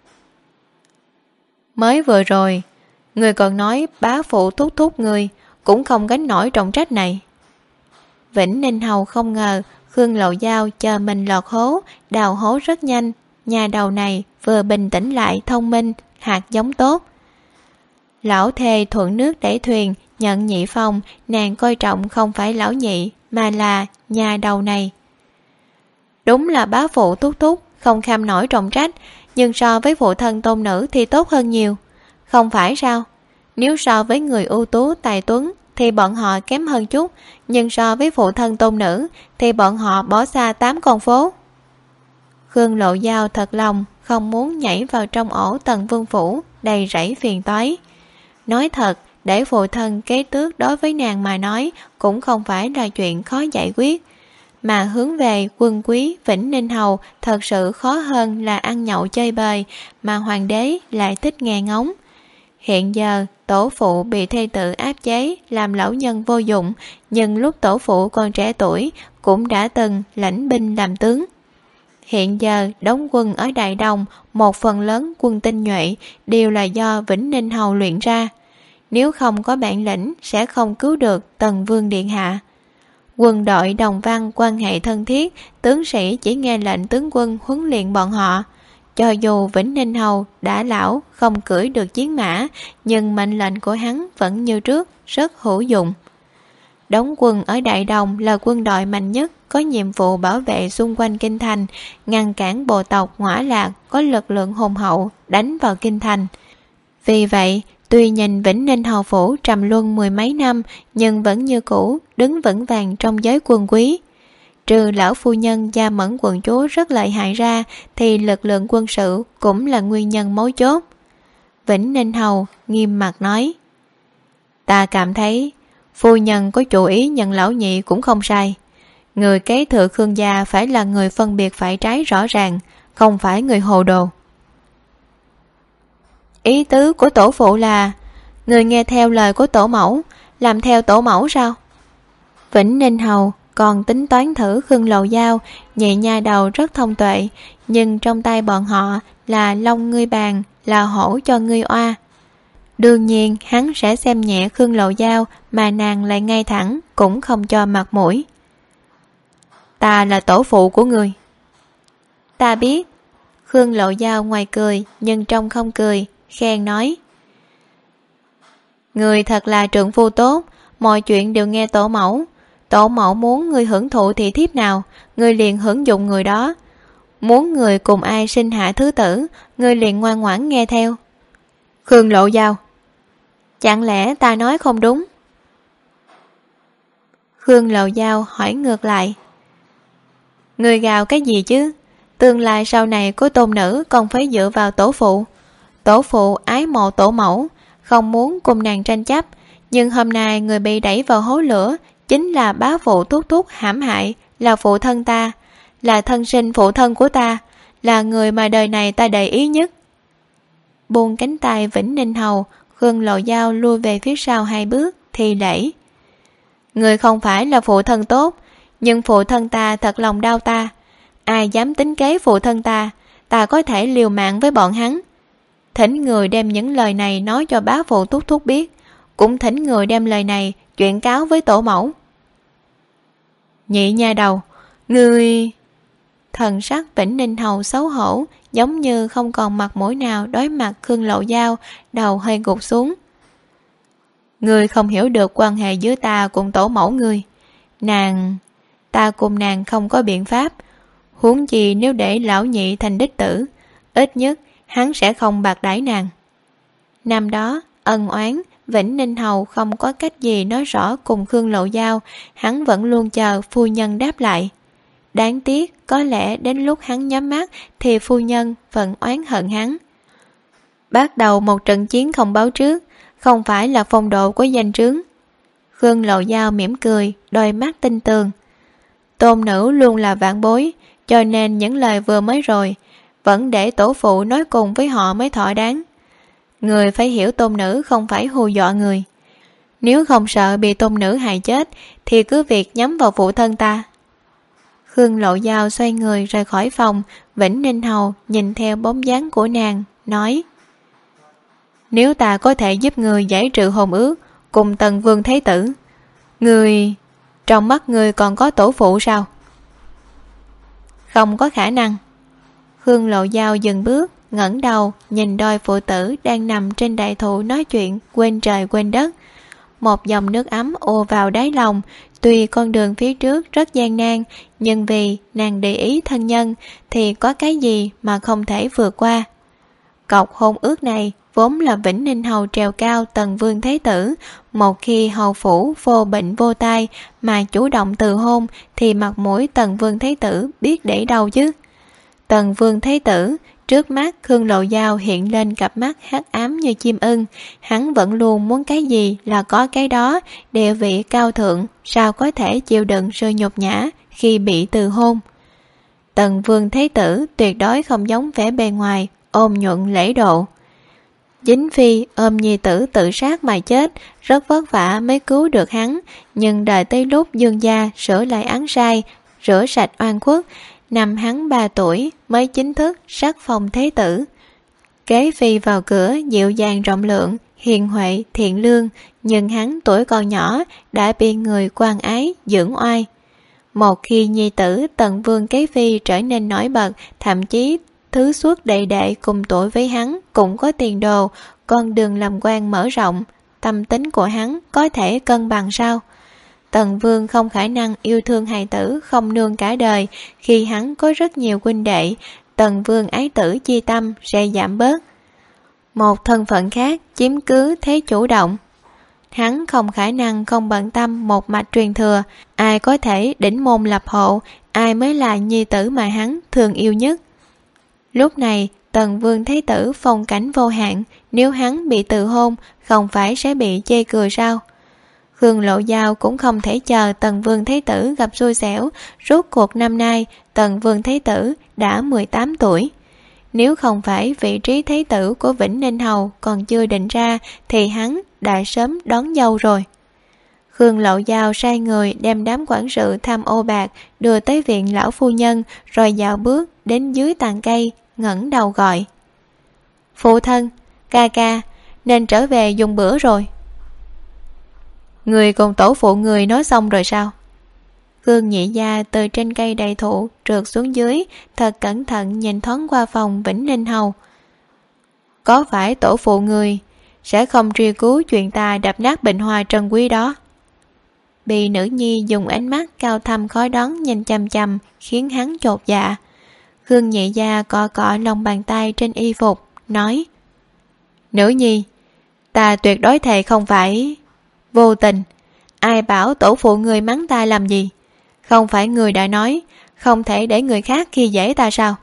Speaker 1: Mới vừa rồi, người còn nói bá phụ thúc thúc người cũng không gánh nổi trọng trách này. Vĩnh Ninh Hầu không ngờ Khương Lộ Giao chờ mình lọt hố, đào hố rất nhanh. Nhà đầu này vừa bình tĩnh lại thông minh, hạt giống tốt. Lão thề thuận nước đẩy thuyền, nhận nhị phong, nàng coi trọng không phải lão nhị mà là nhà đầu này. Đúng là bá phụ thúc thúc không kham nổi trọng trách, nhưng so với phụ thân tôn nữ thì tốt hơn nhiều. Không phải sao? Nếu so với người ưu tú tài tuấn thì bọn họ kém hơn chút, nhưng so với phụ thân tôn nữ thì bọn họ bỏ xa 8 con phố. Khương Lộ Giao thật lòng không muốn nhảy vào trong ổ Tần Vương Phủ đầy rẫy phiền toái. Nói thật, để phụ thân kế tước đối với nàng mà nói cũng không phải là chuyện khó giải quyết, mà hướng về quân quý Vĩnh Ninh Hầu thật sự khó hơn là ăn nhậu chơi bời, mà hoàng đế lại thích nghe ngóng. Hiện giờ tổ phụ bị thê tử áp chế làm lão nhân vô dụng, nhưng lúc tổ phụ còn trẻ tuổi cũng đã từng lãnh binh làm tướng. Hiện giờ đóng quân ở Đại Đồng, một phần lớn quân tinh nhuệ đều là do Vĩnh Ninh Hầu luyện ra. Nếu không có bản lĩnh sẽ không cứu được Tần Vương điện hạ. Quân đội đồng văn quan hệ thân thiết, tướng sĩ chỉ nghe lệnh tướng quân huấn luyện bọn họ. Cho dù Vĩnh Ninh Hầu đã lão không cưỡi được chiến mã, nhưng mệnh lệnh của hắn vẫn như trước, rất hữu dụng. Đóng quân ở Đại Đồng là quân đội mạnh nhất, có nhiệm vụ bảo vệ xung quanh kinh thành, ngăn cản bộ tộc Ngõa Lạc có lực lượng hùng hậu đánh vào kinh thành. Vì vậy, tuy nhìn Vĩnh Ninh Hầu Phủ trầm luân 10 mấy năm, nhưng vẫn như cũ đứng vững vàng trong giới quân quý. Trừ lão phu nhân Gia Mẫn quận chúa rất lợi hại ra, thì lực lượng quân sự cũng là nguyên nhân mấu chốt. Vĩnh Ninh Hầu nghiêm mặt nói: ta cảm thấy phu nhân có chủ ý nhận lão nhị cũng không sai. Người kế thừa Khương gia phải là người phân biệt phải trái rõ ràng, không phải người hồ đồ. Ý tứ của tổ phụ là người nghe theo lời của tổ mẫu, làm theo tổ mẫu sao? Vĩnh Ninh Hầu còn tính toán thử Khương Lộ Giao, nhị nha đầu rất thông tuệ, nhưng trong tay bọn họ là long ngươi bàn, là hổ cho ngươi oa. Đương nhiên hắn sẽ xem nhẹ Khương Lộ Giao, mà nàng lại ngay thẳng, cũng không cho mặt mũi. Ta là tổ phụ của ngươi. Ta biết. Khương Lộ Giao ngoài cười nhưng trong không cười, khen nói: người thật là trượng phu tốt, mọi chuyện đều nghe tổ mẫu. Tổ mẫu muốn người hưởng thụ thì thiếp nào, người liền hưởng dụng người đó. Muốn người cùng ai sinh hạ thứ tử, người liền ngoan ngoãn nghe theo. Khương Lộ Giao, chẳng lẽ ta nói không đúng? Khương Lộ Giao hỏi ngược lại: người gào cái gì chứ? Tương lai sau này của tôn nữ còn phải dựa vào tổ phụ. Tổ phụ ái mộ tổ mẫu, không muốn cùng nàng tranh chấp, nhưng hôm nay người bị đẩy vào hố lửa chính là bá phụ thúc thúc hãm hại, là phụ thân ta, là thân sinh phụ thân của ta, là người mà đời này ta để ý nhất. Buông cánh tay Vĩnh Ninh Hầu, Khương Lộ Giao lui về phía sau 2 bước thì lễ: người không phải là phụ thân tốt, nhưng phụ thân ta thật lòng đau ta. Ai dám tính kế phụ thân ta có thể liều mạng với bọn hắn. Thỉnh người đem những lời này nói cho bá phụ Thúc Thúc biết, cũng thỉnh người đem lời này chuyển cáo với tổ mẫu. Nhị nha đầu, ngươi... Thần sắc Vĩnh Ninh Hầu xấu hổ, giống như không còn mặt mũi nào đối mặt Khương Lộ Giao, đầu hơi gục xuống. Ngươi không hiểu được quan hệ giữa ta cùng tổ mẫu ngươi. Ta cùng nàng không có biện pháp. Huống chi nếu để lão nhị thành đích tử, ít nhất hắn sẽ không bạc đãi nàng. Năm đó, ân oán, Vĩnh Ninh Hầu không có cách gì nói rõ cùng Khương Lộ Giao, hắn vẫn luôn chờ phu nhân đáp lại. Đáng tiếc, có lẽ đến lúc hắn nhắm mắt thì phu nhân vẫn oán hận hắn. Bắt đầu một trận chiến không báo trước, không phải là phong độ của danh trướng. Khương Lộ Giao mỉm cười, đôi mắt tinh tường. Tôn nữ luôn là vạn bối, cho nên những lời vừa mới rồi vẫn để tổ phụ nói cùng với họ mới thỏa đáng. Người phải hiểu tôn nữ không phải hù dọa người. Nếu không sợ bị tôn nữ hại chết thì cứ việc nhắm vào phụ thân ta. Khương Lộ Giao xoay người rời khỏi phòng. Vĩnh Ninh Hầu nhìn theo bóng dáng của nàng, nói: Nếu ta có thể giúp người giải trừ hôn ước cùng Tần Vương Thế Tử, trong mắt người còn có tổ phụ sao? Không có khả năng. Khương Lộ Giao dừng bước, ngẩng đầu nhìn đôi phụ tử đang nằm trên đại thụ nói chuyện quên trời quên đất. Một dòng nước ấm ùa vào đáy lòng. Tuy con đường phía trước rất gian nan, nhưng vì nàng để ý thân nhân thì có cái gì mà không thể vượt qua. Cọc hôn ước này vốn là Vĩnh Ninh Hầu trèo cao Tần Vương Thế Tử. Một khi hầu phủ vô bệnh vô tai mà chủ động từ hôn thì mặt mũi Tần Vương Thế Tử biết để đâu chứ. Tần Vương Thế Tử, trước mắt Khương Lộ Giao hiện lên cặp mắt hắc ám như chim ưng. Hắn vẫn luôn muốn cái gì là có cái đó, địa vị cao thượng, sao có thể chịu đựng sự nhục nhã khi bị từ hôn. Tần Vương Thế Tử tuyệt đối không giống vẻ bề ngoài, ôn nhuận lễ độ. Chính Phi ôm nhi tử tự sát mà chết, rất vất vả mới cứu được hắn, nhưng đợi tới lúc Dương gia sửa lại án sai, rửa sạch oan khuất, năm hắn 3 tuổi mới chính thức sắc phong thế tử. Kế Phi vào cửa dịu dàng rộng lượng, hiền huệ thiện lương, nhưng hắn tuổi còn nhỏ đã bị người quan ái dưỡng oai. Một khi nhi tử Tần Vương Kế Phi trở nên nổi bật, thậm chí thứ suốt đệ đệ cùng tuổi với hắn cũng có tiền đồ, con đường làm quan mở rộng, tâm tính của hắn có thể cân bằng sao? Tần Vương không khả năng yêu thương hài tử không nương cả đời. Khi hắn có rất nhiều huynh đệ, Tần Vương ái tử chi tâm sẽ giảm bớt. Một thân phận khác chiếm cứ thế chủ động. Hắn không khả năng không bận tâm một mạch truyền thừa. Ai có thể đỉnh môn lập hộ, ai mới là nhi tử mà hắn thương yêu nhất. Lúc này Tần Vương Thế Tử phong cảnh vô hạn, nếu hắn bị từ hôn không phải sẽ bị chê cười sao? Khương Lộ Giao cũng không thể chờ Tần Vương Thế Tử gặp xui xẻo. Rốt cuộc năm nay Tần Vương Thế Tử đã 18 tuổi. Nếu không phải vị trí Thế Tử của Vĩnh Ninh Hầu còn chưa định ra thì hắn đã sớm đón dâu rồi. Khương Lộ Giao sai người đem đám quản sự tham ô bạc đưa tới viện lão phu nhân, rồi dạo bước đến dưới tàn cây, ngẩng đầu gọi: Phụ thân, ca ca, nên trở về dùng bữa rồi. Người cùng tổ phụ người nói xong rồi sao? Khương Nhị Gia từ trên cây đại thụ trượt xuống dưới, thật cẩn thận nhìn thoáng qua phòng Vĩnh Ninh Hầu. Có phải tổ phụ người sẽ không truy cứu chuyện ta đập nát bình hoa trân quý đó? Bị nữ nhi dùng ánh mắt cao thâm khó đoán nhìn chằm chằm khiến hắn chột dạ. Khương Nhị Gia cọ cọ lòng bàn tay trên y phục, nói: Nữ nhi, ta tuyệt đối thề không phải vô tình. Ai bảo tổ phụ người mắng ta làm gì? Không phải người đã nói không thể để người khác khi dễ ta sao?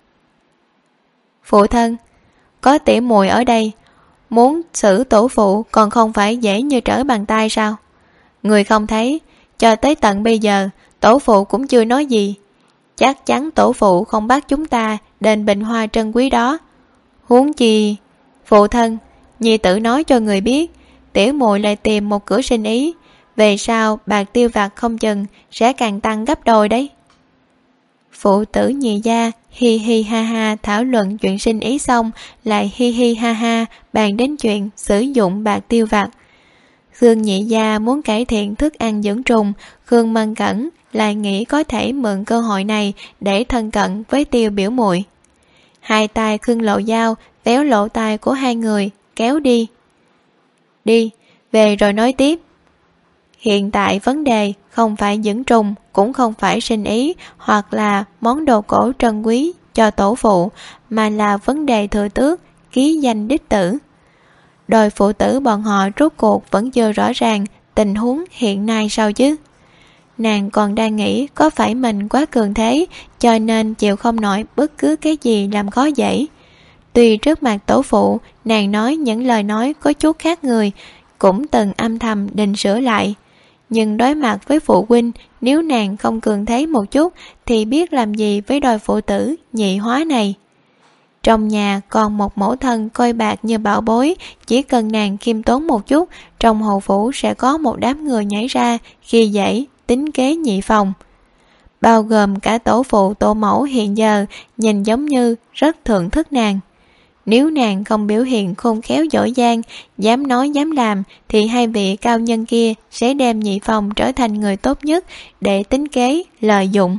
Speaker 1: Phụ thân, có tỉ muội ở đây, muốn xử tổ phụ còn không phải dễ như trở bàn tay sao? Người không thấy, cho tới tận bây giờ tổ phụ cũng chưa nói gì. Chắc chắn tổ phụ không bắt chúng ta đền bình hoa trân quý đó. Huống chi, phụ thân, nhi tử nói cho người biết, tiểu muội lại tìm một cửa sinh ý, về sau bạc tiêu vặt không chừng sẽ càng tăng gấp đôi đấy. Phụ tử nhị gia hi hi ha ha thảo luận chuyện sinh ý xong, lại hi hi ha ha bàn đến chuyện sử dụng bạc tiêu vặt. Khương nhị gia muốn cải thiện thức ăn dưỡng trùng, Khương Mân Cẩn lại nghĩ có thể mượn cơ hội này để thân cận với Tiêu biểu muội. Hai tay Khương Lộ Dao véo lỗ tai của hai người, kéo đi. Đi, về rồi nói tiếp. Hiện tại vấn đề không phải dưỡng trùng, cũng không phải sinh ý hoặc là món đồ cổ trân quý cho tổ phụ, mà là vấn đề thừa tước, ký danh đích tử. Đôi phụ tử bọn họ rốt cuộc vẫn chưa rõ ràng tình huống hiện nay sao chứ. Nàng còn đang nghĩ có phải mình quá cường thế cho nên chịu không nổi bất cứ cái gì làm khó dễ. Tuy trước mặt tổ phụ nàng nói những lời nói có chút khác người, cũng từng âm thầm định sửa lại, nhưng đối mặt với phụ huynh, nếu nàng không cường thế một chút thì biết làm gì với đôi phụ tử nhị hóa này. Trong nhà còn một mẫu thân coi bạc như bảo bối, chỉ cần nàng khiêm tốn một chút, trong hầu phủ sẽ có một đám người nhảy ra khi dễ tính kế nhị phòng, bao gồm cả tổ phụ tổ mẫu hiện giờ nhìn giống như rất thưởng thức nàng. Nếu nàng không biểu hiện khôn khéo giỏi giang, dám nói dám làm, thì hai vị cao nhân kia sẽ đem nhị phòng trở thành người tốt nhất để tính kế, lợi dụng.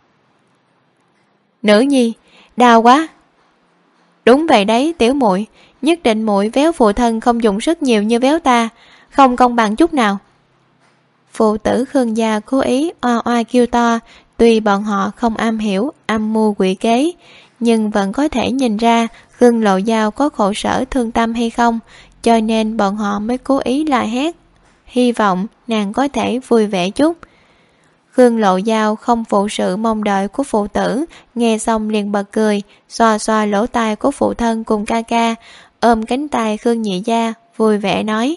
Speaker 1: Nữ nhi, đau quá. Đúng vậy đấy tiểu muội, nhất định muội véo phụ thân không dùng sức nhiều như véo ta, không công bằng chút nào. Phụ tử Khương gia cố ý oa oa kêu to, tuy bọn họ không am hiểu âm mưu quỷ kế, nhưng vẫn có thể nhìn ra Khương Lộ Dao có khổ sở thương tâm hay không, cho nên bọn họ mới cố ý la hét, hy vọng nàng có thể vui vẻ chút. Khương Lộ Dao không phụ sự mong đợi của phụ tử, nghe xong liền bật cười, xoa xoa lỗ tai của phụ thân cùng ca ca, ôm cánh tay Khương nhị gia, vui vẻ nói: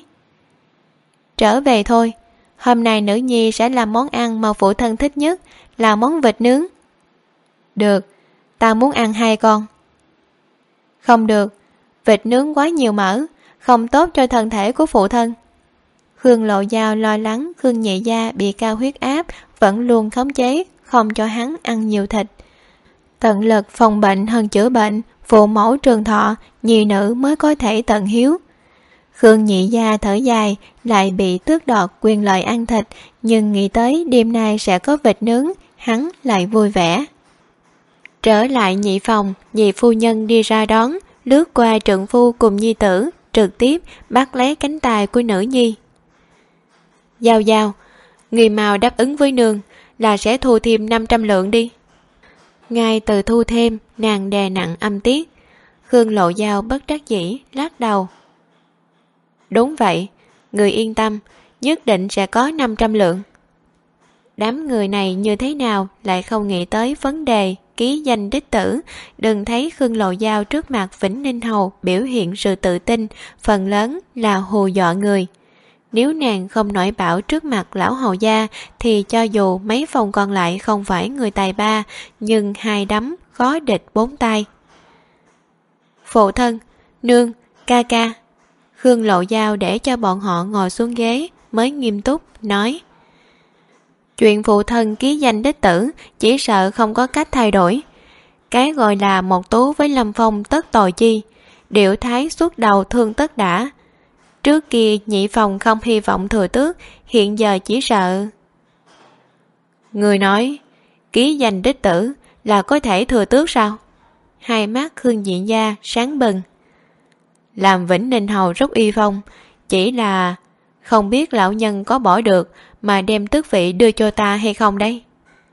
Speaker 1: Trở về thôi, hôm nay nữ nhi sẽ làm món ăn mà phụ thân thích nhất, là món vịt nướng. Được, ta muốn ăn 2 con. Không được, vịt nướng quá nhiều mỡ, không tốt cho thân thể của phụ thân. Khương Lộ Dao lo lắng Khương nhị gia bị cao huyết áp, vẫn luôn khống chế không cho hắn ăn nhiều thịt. Tận lực phòng bệnh hơn chữa bệnh, phụ mẫu trường thọ, nhị nữ mới có thể tận hiếu. Khương nhị gia thở dài, lại bị tước đoạt quyền lợi ăn thịt, nhưng nghĩ tới đêm nay sẽ có vịt nướng, hắn lại vui vẻ. Trở lại nhị phòng, nhị phu nhân đi ra đón, lướt qua trượng phu cùng nhi tử, trực tiếp bắt lấy cánh tay của nữ nhi. Giao Giao, người mau đáp ứng với nương là sẽ thu thêm 500 lượng đi. Ngay từ thu thêm, nàng đè nặng âm tiết. Khương Lộ Dao bất đắc dĩ lắc đầu. Đúng vậy, người yên tâm, nhất định sẽ có 500 lượng. Đám người này như thế nào lại không nghĩ tới vấn đề ký danh đích tử. Đừng thấy Khương Lộ Dao trước mặt Vĩnh Ninh Hầu biểu hiện sự tự tin, phần lớn là hù dọa người. Nếu nàng không nổi bão trước mặt lão hầu gia thì cho dù mấy phòng còn lại không phải người tài ba, nhưng 2 đấm khó địch 4 tay. Phụ thân, nương, ca ca. Khương Lộ Dao để cho bọn họ ngồi xuống ghế mới nghiêm túc nói: Chuyện phụ thân ký danh đích tử chỉ sợ không có cách thay đổi. Cái gọi là một tú với Lâm Phong tất tội chi, điệu thái suốt đầu thương tất đã. Trước kia nhị phòng không hy vọng thừa tước, hiện giờ chỉ sợ. Người nói ký danh đích tử là có thể thừa tước sao? Hai mắt Khương nhị gia sáng bừng. Làm Vĩnh Ninh Hầu rất uy phong, chỉ là không biết lão nhân có bỏ được mà đem tước vị đưa cho ta hay không đấy.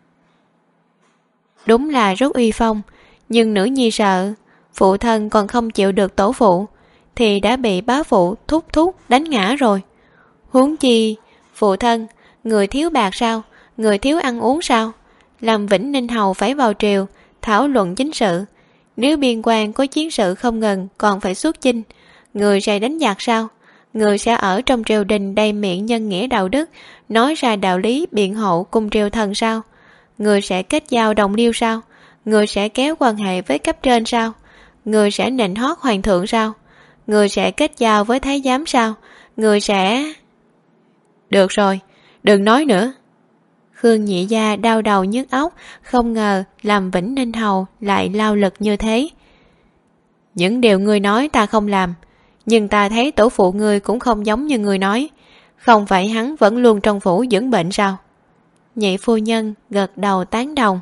Speaker 1: Đúng là rất uy phong, nhưng nữ nhi sợ phụ thân còn không chịu được tổ phụ thì đã bị bá phụ thúc đánh ngã rồi. Huống chi phụ thân, người thiếu bạc sao, người thiếu ăn uống sao? Làm Vĩnh Ninh Hầu phải vào triều thảo luận chính sự, nếu biên quan có chiến sự không ngừng còn phải xuất chinh, người sẽ đánh giặc sao? Người sẽ ở trong triều đình đầy miệng nhân nghĩa đạo đức, nói ra đạo lý biện hộ cùng triều thần sao? Người sẽ kết giao đồng liêu sao? Người sẽ kéo quan hệ với cấp trên sao? Người sẽ nịnh hót hoàng thượng sao? Người sẽ kết giao với thái giám sao? Người sẽ... Được rồi, đừng nói nữa. Khương Nhị Gia đau đầu nhức óc, không ngờ làm Vĩnh Ninh Hầu lại lao lực như thế. Những điều ngươi nói ta không làm, nhưng ta thấy tổ phụ ngươi cũng không giống như ngươi nói. Không phải hắn vẫn luôn trong phủ dưỡng bệnh sao? Nhị phu nhân gật đầu tán đồng.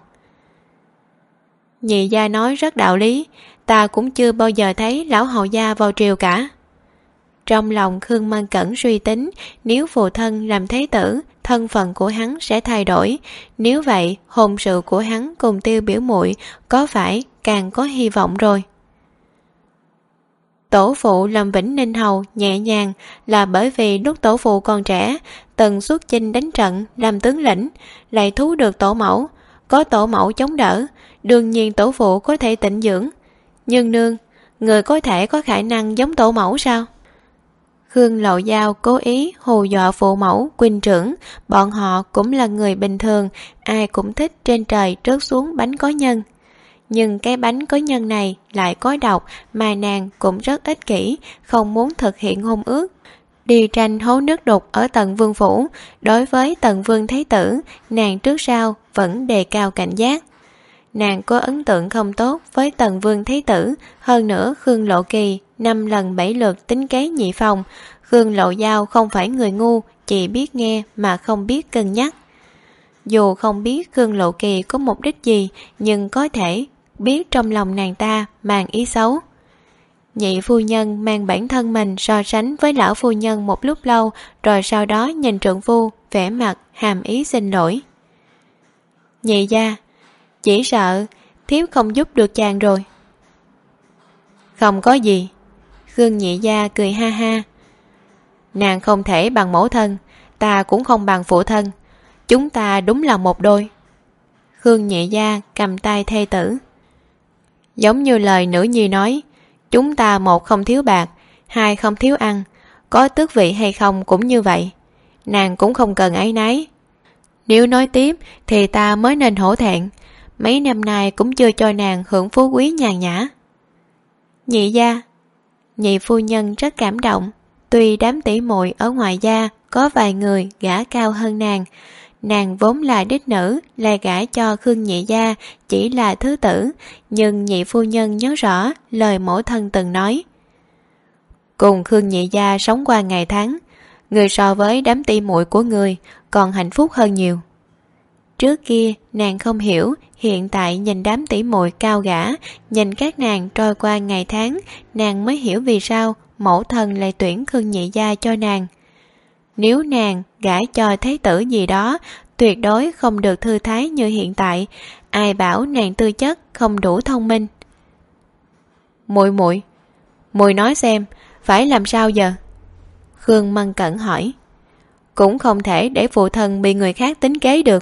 Speaker 1: Nhị gia nói rất đạo lý, ta cũng chưa bao giờ thấy lão hầu gia vào triều cả. Trong lòng Khương Mân Cẩn suy tính, nếu phụ thân làm thế tử, thân phận của hắn sẽ thay đổi. Nếu vậy, hôn sự của hắn cùng Tiêu biểu muội có phải càng có hy vọng rồi. Tổ phụ làm Vĩnh Ninh Hầu nhẹ nhàng là bởi vì lúc tổ phụ còn trẻ, từng xuất chinh đánh trận làm tướng lĩnh, lại thú được tổ mẫu. Có tổ mẫu chống đỡ, đương nhiên tổ phụ có thể tịnh dưỡng. Nhưng nương, người có thể có khả năng giống tổ mẫu sao? Khương Lộ Giao cố ý hù dọa phụ mẫu, huynh trưởng, bọn họ cũng là người bình thường, ai cũng thích trên trời rớt xuống bánh có nhân. Nhưng cái bánh có nhân này lại có độc, mà nàng cũng rất ích kỷ, không muốn thực hiện hôn ước. Đi tranh hố nước đục ở Tần Vương Phủ, đối với Tần Vương Thái Tử, nàng trước sau vẫn đề cao cảnh giác. Nàng có ấn tượng không tốt với Tần Vương Thái Tử, hơn nữa Khương Lộ Kỳ 5 lần 7 lượt tính kế nhị phòng. Khương Lộ Giao không phải người ngu, chỉ biết nghe mà không biết cân nhắc. Dù không biết Khương Lộ Kỳ có mục đích gì, nhưng có thể biết trong lòng nàng ta mang ý xấu. Nhị phu nhân mang bản thân mình so sánh với lão phu nhân một lúc lâu, rồi sau đó nhìn trượng phu, vẻ mặt hàm ý xin lỗi. Nhị gia, chỉ sợ thiếp không giúp được chàng rồi. Không có gì. Khương Nhị Gia cười ha ha. Nàng không thể bằng mẫu thân, ta cũng không bằng phụ thân, chúng ta đúng là một đôi. Khương Nhị Gia cầm tay thê tử. Giống như lời nữ nhi nói, chúng ta một không thiếu bạc, hai không thiếu ăn, có tước vị hay không cũng như vậy. Nàng cũng không cần áy náy. Nếu nói tiếp thì ta mới nên hổ thẹn, mấy năm nay cũng chưa cho nàng hưởng phú quý nhàn nhã. Nhị gia. Nhị phu nhân rất cảm động. Tuy đám tỷ muội ở ngoài gia có vài người gả cao hơn nàng vốn là đích nữ, là gả cho Khương Nhị Gia chỉ là thứ tử, nhưng nhị phu nhân nhớ rõ lời mẫu thân từng nói. Cùng Khương Nhị Gia sống qua ngày tháng, người so với đám tỷ muội của người còn hạnh phúc hơn nhiều. Trước kia nàng không hiểu, hiện tại nhìn đám tỷ muội cao gả, nhìn các nàng trôi qua ngày tháng, nàng mới hiểu vì sao mẫu thân lại tuyển Khương Nhị Gia cho nàng. Nếu nàng gả cho thái tử gì đó, tuyệt đối không được thư thái như hiện tại. Ai bảo nàng tư chất không đủ thông minh. Muội nói xem, phải làm sao giờ? Khương Mân Cẩn hỏi. Cũng không thể để phụ thân bị người khác tính kế được.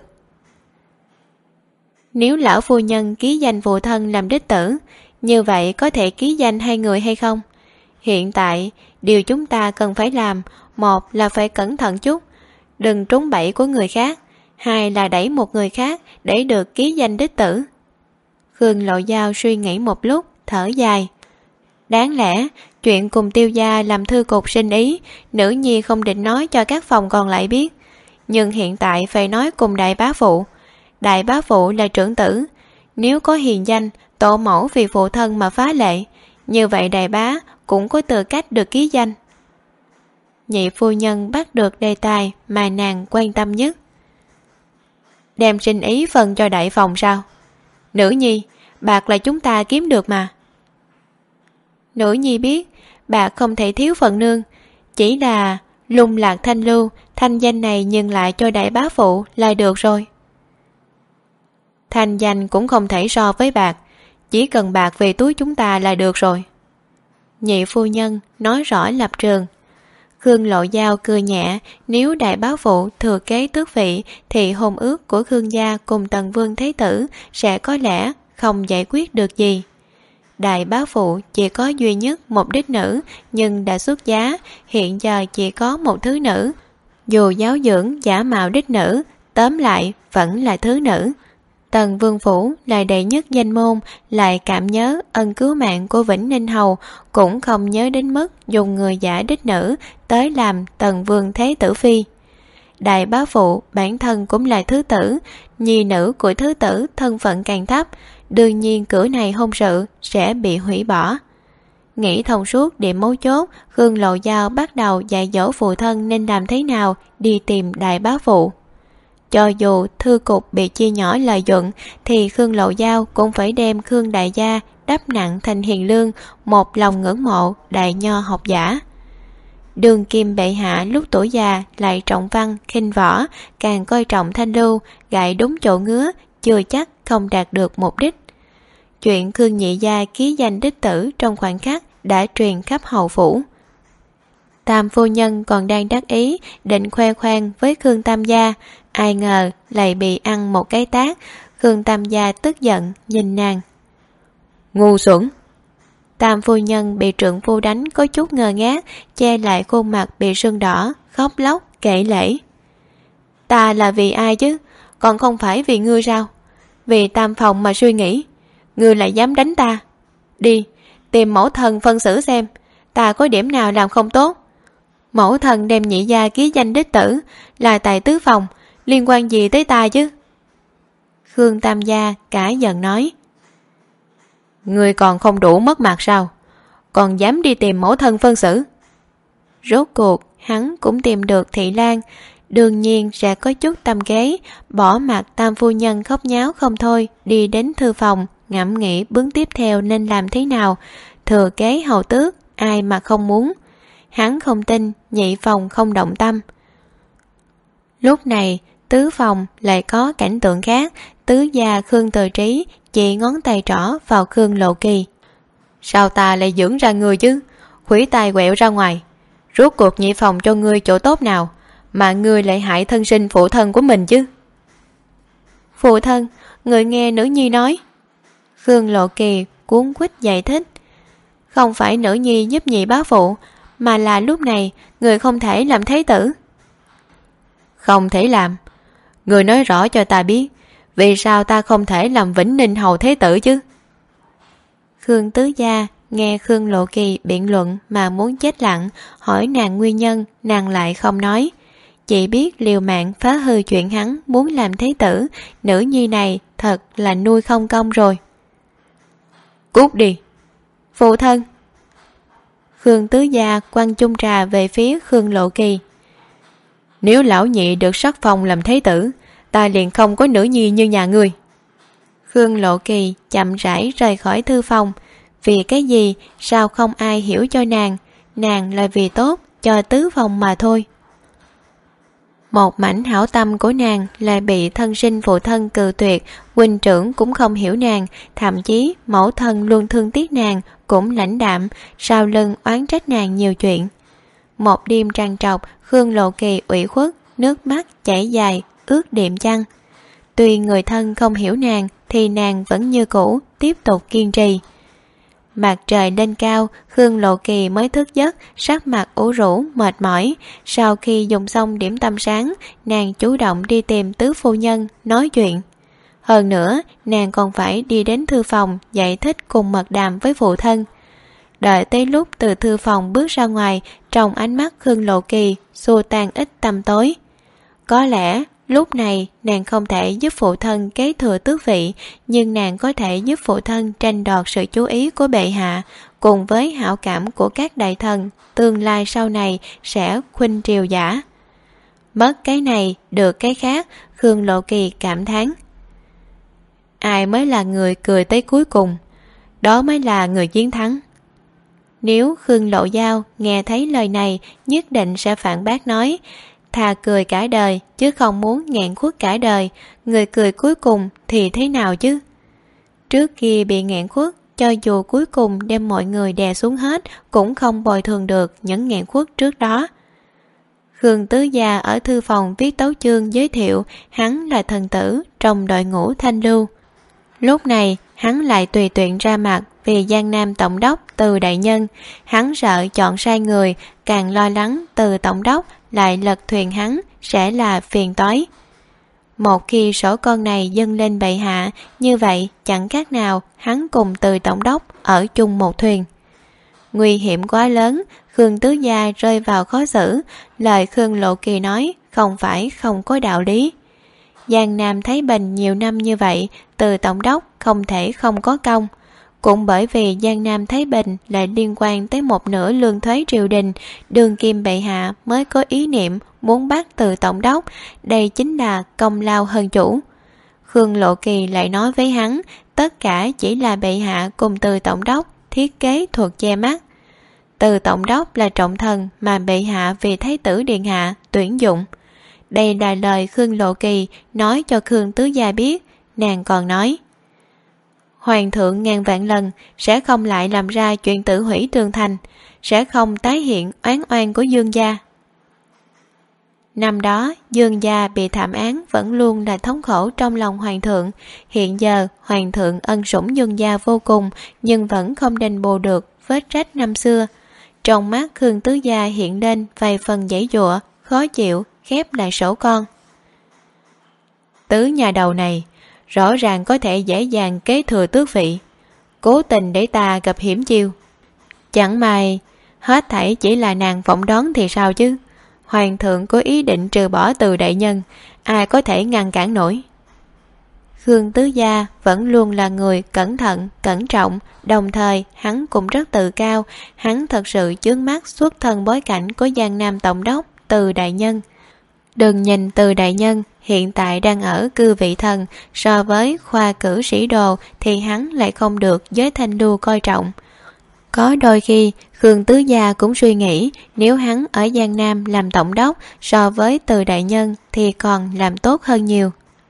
Speaker 1: Nếu lão phu nhân ký danh phụ thân làm đích tử, như vậy có thể ký danh hai người hay không? Hiện tại, điều chúng ta cần phải làm, một là phải cẩn thận chút, đừng trúng bẫy của người khác, hai là đẩy một người khác để được ký danh đích tử. Khương Lộ Giao suy nghĩ một lúc, thở dài. Đáng lẽ, chuyện cùng Tiêu gia làm thư cục sinh ý, nữ nhi không định nói cho các phòng còn lại biết. Nhưng hiện tại phải nói cùng đại bá phụ. Đại bá phụ là trưởng tử, nếu có hiền danh, tổ mẫu vì phụ thân mà phá lệ, như vậy đại bá cũng có tư cách được ký danh. Nhị phu nhân bắt được đề tài mà nàng quan tâm nhất. Đem sinh ý phân cho đại phòng sao? Nữ nhi, bạc là chúng ta kiếm được mà. Nữ nhi biết, bạc không thể thiếu phần nương, chỉ là lung lạc thanh lưu, thanh danh này nhưng lại cho đại bá phụ là được rồi. Thanh danh cũng không thể so với bạc, chỉ cần bạc về túi chúng ta là được rồi. Nhị phu nhân nói rõ lập trường. Khương Lộ Giao cười nhẹ, nếu đại bá phụ thừa kế tước vị thì hôn ước của Khương gia cùng Tần Vương Thái Tử sẽ có lẽ không giải quyết được gì. Đại bá phụ chỉ có duy nhất một đích nữ, nhưng đã xuất giá, hiện giờ chỉ có một thứ nữ. Dù giáo dưỡng giả mạo đích nữ, tóm lại vẫn là thứ nữ. Tần Vương Phủ là đệ nhất danh môn, lại cảm nhớ ân cứu mạng của Vĩnh Ninh Hầu, cũng không nhớ đến mức dùng người giả đích nữ tới làm Tần Vương Thế Tử Phi. đại bá phụ bản thân cũng là thứ tử, nhi nữ của thứ tử thân phận càng thấp, đương nhiên cửa này hôn sự sẽ bị hủy bỏ. Nghĩ thông suốt điểm mấu chốt, Khương Lộ Giao bắt đầu dạy dỗ phụ thân nên làm thế nào đi tìm đại bá phụ. Cho dù thư cục bị chia nhỏ lợi nhuận thì Khương Lộ Giao cũng phải đem Khương đại gia đắp nặng thành hiền lương, một lòng ngưỡng mộ đại nho học giả. Đường kim bệ hạ lúc tuổi già lại trọng văn khinh võ, càng coi trọng thanh lưu, gãi đúng chỗ ngứa, chưa chắc không đạt được mục đích. Chuyện Khương nhị gia ký danh đích tử trong khoảnh khắc đã truyền khắp hầu phủ. Tam phu nhân còn đang đắc ý định khoe khoang với Khương tam gia, ai ngờ lại bị ăn một cái tát. Khương tam gia tức giận nhìn nàng. Ngu xuẩn! Tam phu nhân bị trượng phu đánh có chút ngơ ngác, che lại khuôn mặt bị sưng đỏ, khóc lóc kể lể. Ta là vì ai chứ, còn không phải vì ngươi sao? Vì Tam phòng mà suy nghĩ, ngươi lại dám đánh ta. Đi, tìm mẫu thần phân xử xem, ta có điểm nào làm không tốt. Mẫu thần đem nhị gia ký danh đích tử là tại tứ phòng, liên quan gì tới ta chứ? Khương tam gia cả giận nói. Ngươi còn không đủ mất mặt sao? Còn dám đi tìm mẫu thân phân xử? Rốt cuộc hắn cũng tìm được Thị Lan, đương nhiên sẽ có chút tâm kế, bỏ mặt tam phu nhân khóc nháo không thôi, đi đến thư phòng ngẫm nghĩ bước tiếp theo nên làm thế nào. Thừa kế hầu tước ai mà không muốn. Hắn không tin nhị phòng không động tâm. Lúc này tứ phòng lại có cảnh tượng khác. Tứ gia Khương Từ Trí chỉ ngón tay trỏ vào Khương Lộ Kỳ. Sao ta lại dưỡng ra ngươi chứ? Hủy tài quẹo ra ngoài. Rốt cuộc nhị phòng cho ngươi chỗ tốt nào mà ngươi lại hại thân sinh phụ thân của mình chứ? Phụ thân, người nghe nữ nhi nói. Khương Lộ Kỳ cuống quýt giải thích. Không phải nữ nhi giúp nhị bá phụ, mà là lúc này người không thể làm thế tử. Không thể làm? Người nói rõ cho ta biết, vì sao ta không thể làm Vĩnh Ninh hầu thế tử chứ? Khương tứ gia nghe Khương Lộ Kỳ biện luận mà muốn chết lặng, hỏi nàng nguyên nhân, nàng lại không nói. Chỉ biết liều mạng phá hư chuyện hắn muốn làm thế tử, nữ nhi này thật là nuôi không công rồi. Cút đi! Phụ thân! Khương tứ gia quăng chung trà về phía Khương Lộ Kỳ. Nếu lão nhị được sắc phong làm thế tử, ta liền không có nữ nhi như nhà ngươi. Khương Lộ Kỳ chậm rãi rời khỏi thư phòng. Vì cái gì sao không ai hiểu cho nàng, nàng là vì tốt cho tứ phòng mà thôi. Một mảnh hảo tâm của nàng lại bị thân sinh phụ thân cự tuyệt, huynh trưởng cũng không hiểu nàng, thậm chí mẫu thân luôn thương tiếc nàng, cũng lãnh đạm, sau lưng oán trách nàng nhiều chuyện. Một đêm trằn trọc, Khương Lộ Kỳ ủy khuất, nước mắt chảy dài, ướt đệm chăn. Tuy người thân không hiểu nàng, thì nàng vẫn như cũ, tiếp tục kiên trì. Mặt trời lên cao, Khương Lộ Kỳ mới thức giấc, sắc mặt ủ rũ, mệt mỏi. Sau khi dùng xong điểm tâm sáng, nàng chủ động đi tìm tứ phu nhân, nói chuyện. Hơn nữa, nàng còn phải đi đến thư phòng, giải thích cùng mật đàm với phụ thân. Đợi tới lúc từ thư phòng bước ra ngoài, trong ánh mắt Khương Lộ Kỳ xua tan ít tăm tối. Có lẽ lúc này nàng không thể giúp phụ thân kế thừa tước vị, nhưng nàng có thể giúp phụ thân tranh đoạt sự chú ý của bệ hạ, cùng với hảo cảm của các đại thần, tương lai sau này sẽ khuynh triều giả. Mất cái này, được cái khác, Khương Lộ Kỳ cảm thán. Ai mới là người cười tới cuối cùng, đó mới là người chiến thắng. Nếu Khương Lộ Giao nghe thấy lời này, nhất định sẽ phản bác nói, thà cười cả đời chứ không muốn nghẹn khuất cả đời, người cười cuối cùng thì thế nào chứ? Trước kia bị nghẹn khuất, cho dù cuối cùng đem mọi người đè xuống hết cũng không bồi thường được những nghẹn khuất trước đó. Khương tứ gia ở thư phòng viết tấu chương giới thiệu hắn là thần tử trong đội ngũ thanh lưu. Lúc này hắn lại tùy tiện ra mặt vì Giang Nam tổng đốc Từ đại nhân. Hắn sợ chọn sai người, càng lo lắng Từ tổng đốc lại lật thuyền hắn sẽ là phiền toái. Một khi sổ con này dâng lên bệ hạ, như vậy chẳng khác nào hắn cùng Từ tổng đốc ở chung một thuyền. Nguy hiểm quá lớn, Khương tứ gia rơi vào khó xử. Lời Khương Lộ Kỳ nói không phải không có đạo lý. Giang Nam Thái Bình nhiều năm như vậy, Từ tổng đốc không thể không có công. Cũng bởi vì Giang Nam Thái Bình lại liên quan tới một nửa lương thuế triều đình, đương kim bệ hạ mới có ý niệm muốn bắt Từ tổng đốc, đây chính là công lao hơn chủ. Khương Lộ Kỳ lại nói với hắn, tất cả chỉ là bệ hạ cùng Từ tổng đốc thiết kế thuật che mắt. Từ tổng đốc là trọng thần mà bệ hạ vì thái tử điện hạ tuyển dụng. Đây là lời Khương Lộ Kỳ nói cho Khương Tứ Gia biết. Nàng còn nói, Hoàng thượng ngàn vạn lần sẽ không lại làm ra chuyện tự hủy tường thành, sẽ không tái hiện oán oan của Dương gia. Năm đó Dương gia bị thảm án vẫn luôn là thống khổ trong lòng Hoàng thượng. Hiện giờ Hoàng thượng ân sủng Dương gia vô cùng, nhưng vẫn không đền bù được vết rách năm xưa. Trong mắt Khương Tứ Gia hiện lên vài phần giãy giụa, khó chịu, khép lại sổ con. Tứ nhà đầu này rõ ràng có thể dễ dàng kế thừa tước vị, cố tình để ta gặp hiểm chiêu. Chẳng may hết thảy chỉ là nàng phỏng đoán thì sao chứ? Hoàng thượng có ý định trừ bỏ Từ đại nhân, ai có thể ngăn cản nổi? Khương Tứ Gia vẫn luôn là người cẩn thận, cẩn trọng, đồng thời hắn cũng rất tự cao. Hắn thật sự chướng mắt xuất thân bối cảnh của Giang Nam tổng đốc Từ đại nhân. Đừng nhìn Từ đại nhân hiện tại đang ở cư vị thần, so với khoa cử sĩ đồ thì hắn lại không được giới thanh lưu coi trọng. Có đôi khi Khương Tứ Gia cũng suy nghĩ, nếu hắn ở Giang Nam làm tổng đốc so với Từ đại nhân thì còn làm tốt hơn nhiều.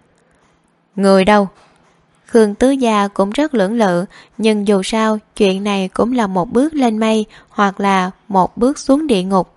Speaker 1: Người đâu? Khương Tứ Gia cũng rất lưỡng lự, nhưng dù sao chuyện này cũng là một bước lên mây, hoặc là một bước xuống địa ngục.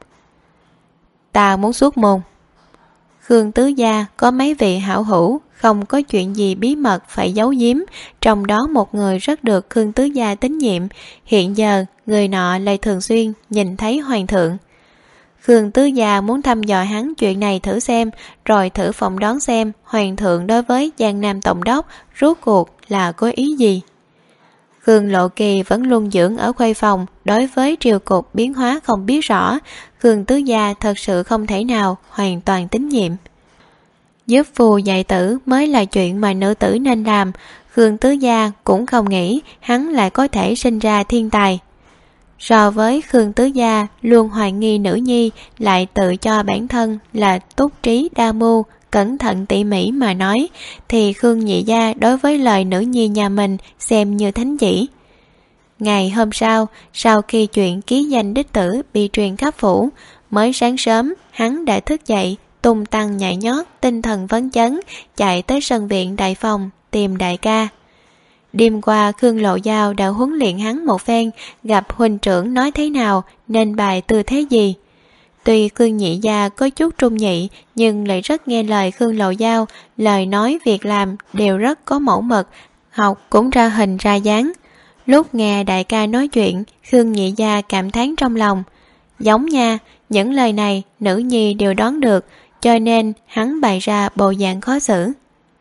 Speaker 1: Ta muốn xuất môn. Khương Tứ Gia có mấy vị hảo hữu, không có chuyện gì bí mật phải giấu giếm, trong đó một người rất được Khương Tứ Gia tín nhiệm. Hiện giờ người nọ lại thường xuyên nhìn thấy Hoàng thượng. Khương Tứ Gia muốn thăm dò hắn chuyện này thử xem, rồi thử phỏng đoán xem Hoàng thượng đối với Giang Nam tổng đốc rốt cuộc là có ý gì. Khương Lộ Kỳ vẫn luôn dưỡng ở khuê phòng, đối với triều cục biến hóa không biết rõ. Khương Tứ Gia thật sự không thể nào hoàn toàn tín nhiệm. Giúp phù dạy tử mới là chuyện mà nữ tử nên làm. Khương Tứ Gia cũng không nghĩ hắn lại có thể sinh ra thiên tài. So với Khương Tứ Gia luôn hoài nghi nữ nhi, lại tự cho bản thân là túc trí đa mưu, cẩn thận tỉ mỉ mà nói, thì Khương Nhị Gia đối với lời nữ nhi nhà mình xem như thánh chỉ. Ngày hôm sau khi chuyện ký danh đích tử bị truyền khắp phủ, mới sáng sớm hắn đã thức dậy, tung tăng nhảy nhót, tinh thần phấn chấn, chạy tới sân viện đại phòng tìm đại ca. Đêm qua Khương Lộ Giao đã huấn luyện hắn một phen, gặp huynh trưởng nói thế nào nên bài tư thế gì. Tuy Khương Nhị Gia có chút trung nhị, nhưng lại rất nghe lời Khương Lộ Giao, lời nói việc làm đều rất có mẫu mực, học cũng ra hình ra dáng. Lúc nghe đại ca nói chuyện, Khương Nhị Gia cảm thán trong lòng. Giống nha, những lời này nữ nhi đều đoán được, cho nên hắn bày ra bộ dạng khó xử.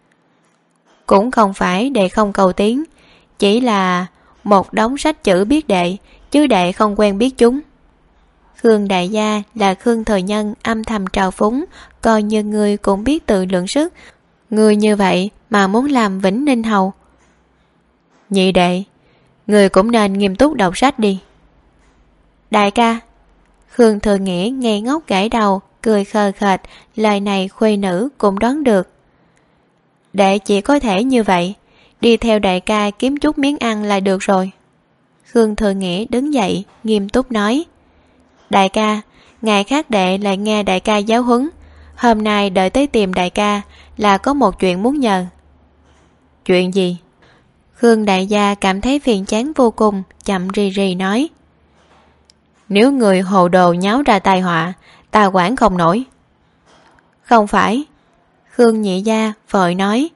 Speaker 1: Cũng không phải đệ không cầu tiến, chỉ là một đống sách chữ biết đệ, chứ đệ không quen biết chúng. Khương đại gia là Khương thời nhân âm thầm trào phúng, coi như người cũng biết tự lượng sức. Người như vậy mà muốn làm Vĩnh Ninh hầu. Nhị đệ, người cũng nên nghiêm túc đọc sách đi. Đại ca. Khương Thừa Nghĩa ngây ngốc gãi đầu, cười khờ khệt, lời này khuê nữ cũng đoán được. Đệ chỉ có thể như vậy, đi theo đại ca kiếm chút miếng ăn là được rồi. Khương Thừa Nghĩa đứng dậy, nghiêm túc nói. Đại ca, ngày khác đệ lại nghe đại ca giáo huấn. Hôm nay đợi tới tìm đại ca là có một chuyện muốn nhờ. Chuyện gì? Khương đại gia cảm thấy phiền chán vô cùng, chậm rì rì nói. Nếu người hồ đồ nháo ra tai họa, ta quản không nổi. Không phải. Khương Nhị Gia vội nói.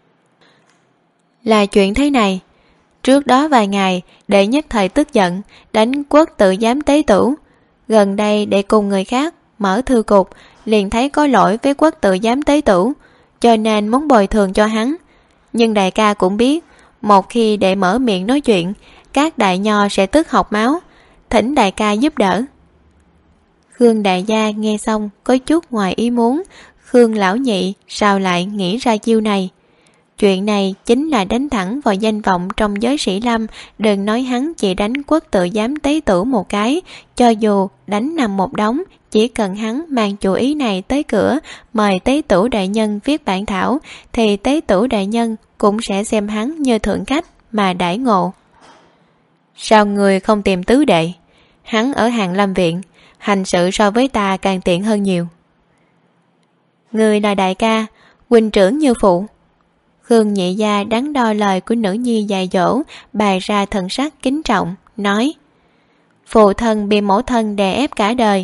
Speaker 1: Là chuyện thế này. Trước đó vài ngày, đệ nhất thời tức giận, đánh Quốc tự giám tế tửu. Gần đây đệ cùng người khác mở thư cục, liền thấy có lỗi với Quốc tự giám tế tửu, cho nên muốn bồi thường cho hắn. Nhưng đại ca cũng biết, một khi đệ mở miệng nói chuyện, các đại nho sẽ tức học máu, thỉnh đại ca giúp đỡ. Khương đại gia nghe xong có chút ngoài ý muốn, Khương lão nhị sao lại nghĩ ra chiêu này. Chuyện này chính là đánh thẳng vào danh vọng trong giới sĩ lâm, đừng nói hắn chỉ đánh Quốc tự giám tế tử một cái, cho dù đánh nằm một đống, chỉ cần hắn mang chủ ý này tới cửa, mời tế tử đại nhân viết bản thảo, thì tế tử đại nhân cũng sẽ xem hắn như thượng khách mà đãi ngộ. Sao người không tìm tứ đệ? Hắn ở Hàn Lâm viện, hành sự so với ta càng tiện hơn nhiều. Người là đại ca, huynh trưởng như phụ. Khương nhị gia đắn đo lời của nữ nhi dạy dỗ, bày ra thần sắc kính trọng, nói: phụ thân bị mẫu thân đè ép cả đời,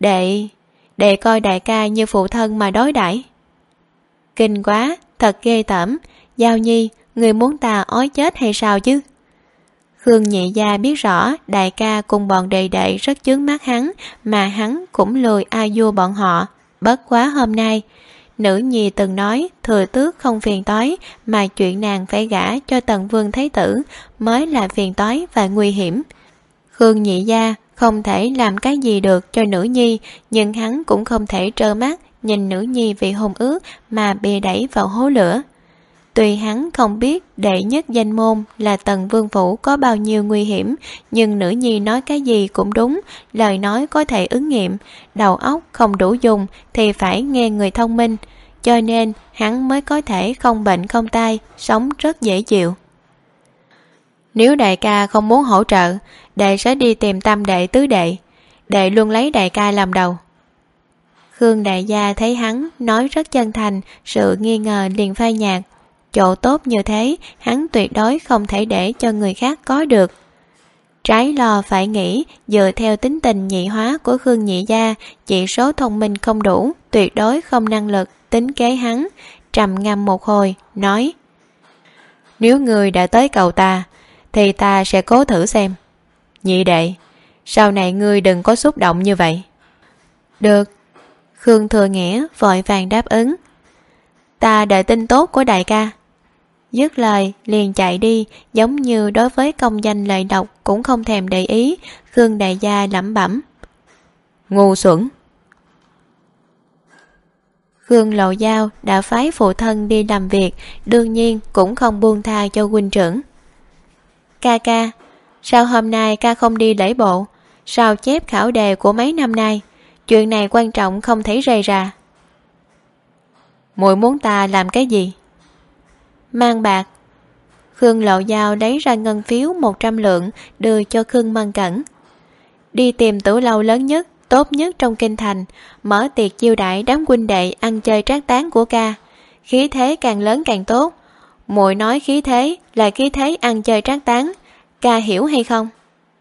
Speaker 1: đệ coi đại ca như phụ thân mà đối đãi. Kinh quá, thật ghê tởm. Giao nhi, người muốn ta ói chết hay sao chứ? Khương nhị gia biết rõ đại ca cùng bọn đệ đệ rất chướng mắt hắn, mà hắn cũng lười ai vua bọn họ. Bất quá hôm nay, nữ nhi từng nói thừa tước không phiền toái, mà chuyện nàng phải gả cho Tần Vương Thái Tử mới là phiền toái và nguy hiểm. Khương nhị gia không thể làm cái gì được cho nữ nhi, nhưng hắn cũng không thể trơ mắt nhìn nữ nhi vì hôn ước mà bị đẩy vào hố lửa. Tuy hắn không biết đệ nhất danh môn là Tần Vương Phủ có bao nhiêu nguy hiểm, nhưng nữ nhi nói cái gì cũng đúng, lời nói có thể ứng nghiệm, đầu óc không đủ dùng thì phải nghe người thông minh, cho nên hắn mới có thể không bệnh không tai, sống rất dễ chịu. Nếu đại ca không muốn hỗ trợ, đệ sẽ đi tìm tam đệ tứ đệ, đệ luôn lấy đại ca làm đầu. Khương đại gia thấy hắn nói rất chân thành, sự nghi ngờ liền phai nhạt. Chỗ tốt như thế, hắn tuyệt đối không thể để cho người khác có được. Trái lo phải nghĩ, dựa theo tính tình nhị hóa của Khương nhị gia, chỉ số thông minh không đủ, tuyệt đối không năng lực tính kế hắn. Trầm ngâm một hồi, nói: nếu người đã tới cầu ta, thì ta sẽ cố thử xem. Nhị đệ, sau này ngươi đừng có xúc động như vậy. Được. Khương Thừa Nghĩa vội vàng đáp ứng. Ta đợi tin tốt của đại ca. Dứt lời liền chạy đi, giống như đối với công danh lợi độc cũng không thèm để ý. Khương đại gia lẩm bẩm: ngu xuẩn. Khương Lộ Giao đã phái phụ thân đi làm việc, đương nhiên cũng không buông tha cho huynh trưởng. Ca ca, sao hôm nay ca không đi lễ bộ? Sao chép khảo đề của mấy năm nay? Chuyện này quan trọng không thể rời ra. Muội muốn ta làm cái gì? Mang bạc. Khương Lộ Giao lấy ra ngân phiếu 100 lượng đưa cho Khương Mân Cẩn. Đi tìm tử lâu lớn nhất, tốt nhất trong kinh thành, mở tiệc chiêu đãi đám huynh đệ ăn chơi trác tán của ca. Khí thế càng lớn càng tốt. Muội nói khí thế là khí thế ăn chơi trác tán, ca hiểu hay không?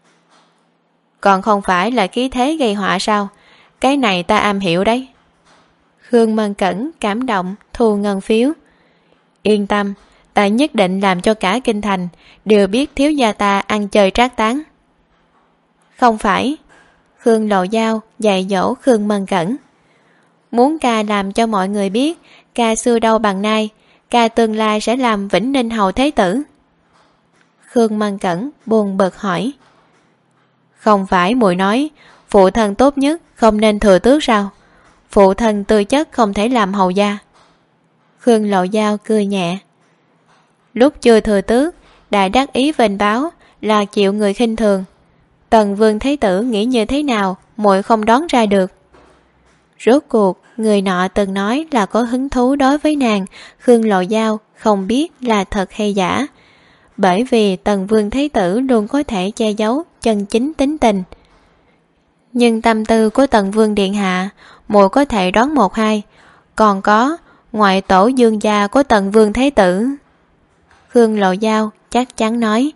Speaker 1: Còn không phải là khí thế gây họa sao? Cái này ta am hiểu đấy. Khương Mân Cẩn cảm động thu ngân phiếu. Yên tâm, ta nhất định làm cho cả kinh thành đều biết thiếu gia ta ăn chơi trác tán. Không phải. Khương Lộ Giao dạy dỗ Khương Mân Cẩn. Muốn ca làm cho mọi người biết ca xưa đâu bằng nay, ca tương lai sẽ làm Vĩnh Ninh hầu thế tử. Khương Mân Cẩn buồn bực hỏi. Không phải muội nói phụ thân tốt nhất không nên thừa tước sao? Phụ thân tư chất không thể làm hầu gia. Khương Lộ Giao cười nhẹ. Lúc chưa thừa tước, đại đắc ý vênh báo là chịu người khinh thường. Tần Vương Thái Tử nghĩ như thế nào, muội không đoán ra được. Rốt cuộc, người nọ từng nói là có hứng thú đối với nàng, Khương Lộ Giao không biết là thật hay giả. Bởi vì Tần Vương Thái Tử luôn có thể che giấu chân chính tính tình. Nhưng tâm tư của Tần Vương Điện Hạ, muội có thể đoán một hai. Còn có, ngoại tổ dương gia của Tần Vương Thái Tử. Khương Lộ Giao chắc chắn nói.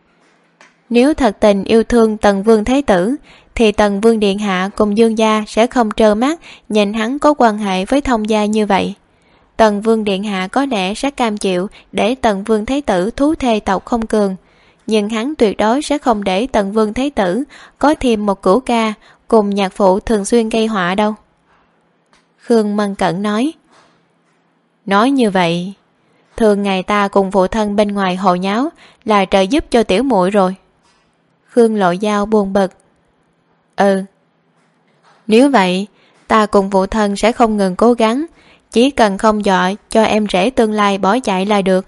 Speaker 1: Nếu thật tình yêu thương Tần Vương Thái Tử, thì Tần Vương Điện Hạ cùng dương gia sẽ không trơ mắt nhìn hắn có quan hệ với thông gia như vậy. Tần Vương Điện Hạ có lẽ sẽ cam chịu để Tần Vương Thái Tử thú thê tộc không cường, nhưng hắn tuyệt đối sẽ không để Tần Vương Thái Tử có thêm một cửu ca cùng nhạc phụ thường xuyên gây họa đâu. Khương Mân Cẩn nói. Nói như vậy, thường ngày ta cùng phụ thân bên ngoài hồ nháo là trợ giúp cho tiểu muội rồi. Khương Lộ Giao buồn bực. Ừ. Nếu vậy, ta cùng phụ thân sẽ không ngừng cố gắng, chỉ cần không dọa cho em rể tương lai bỏ chạy là được.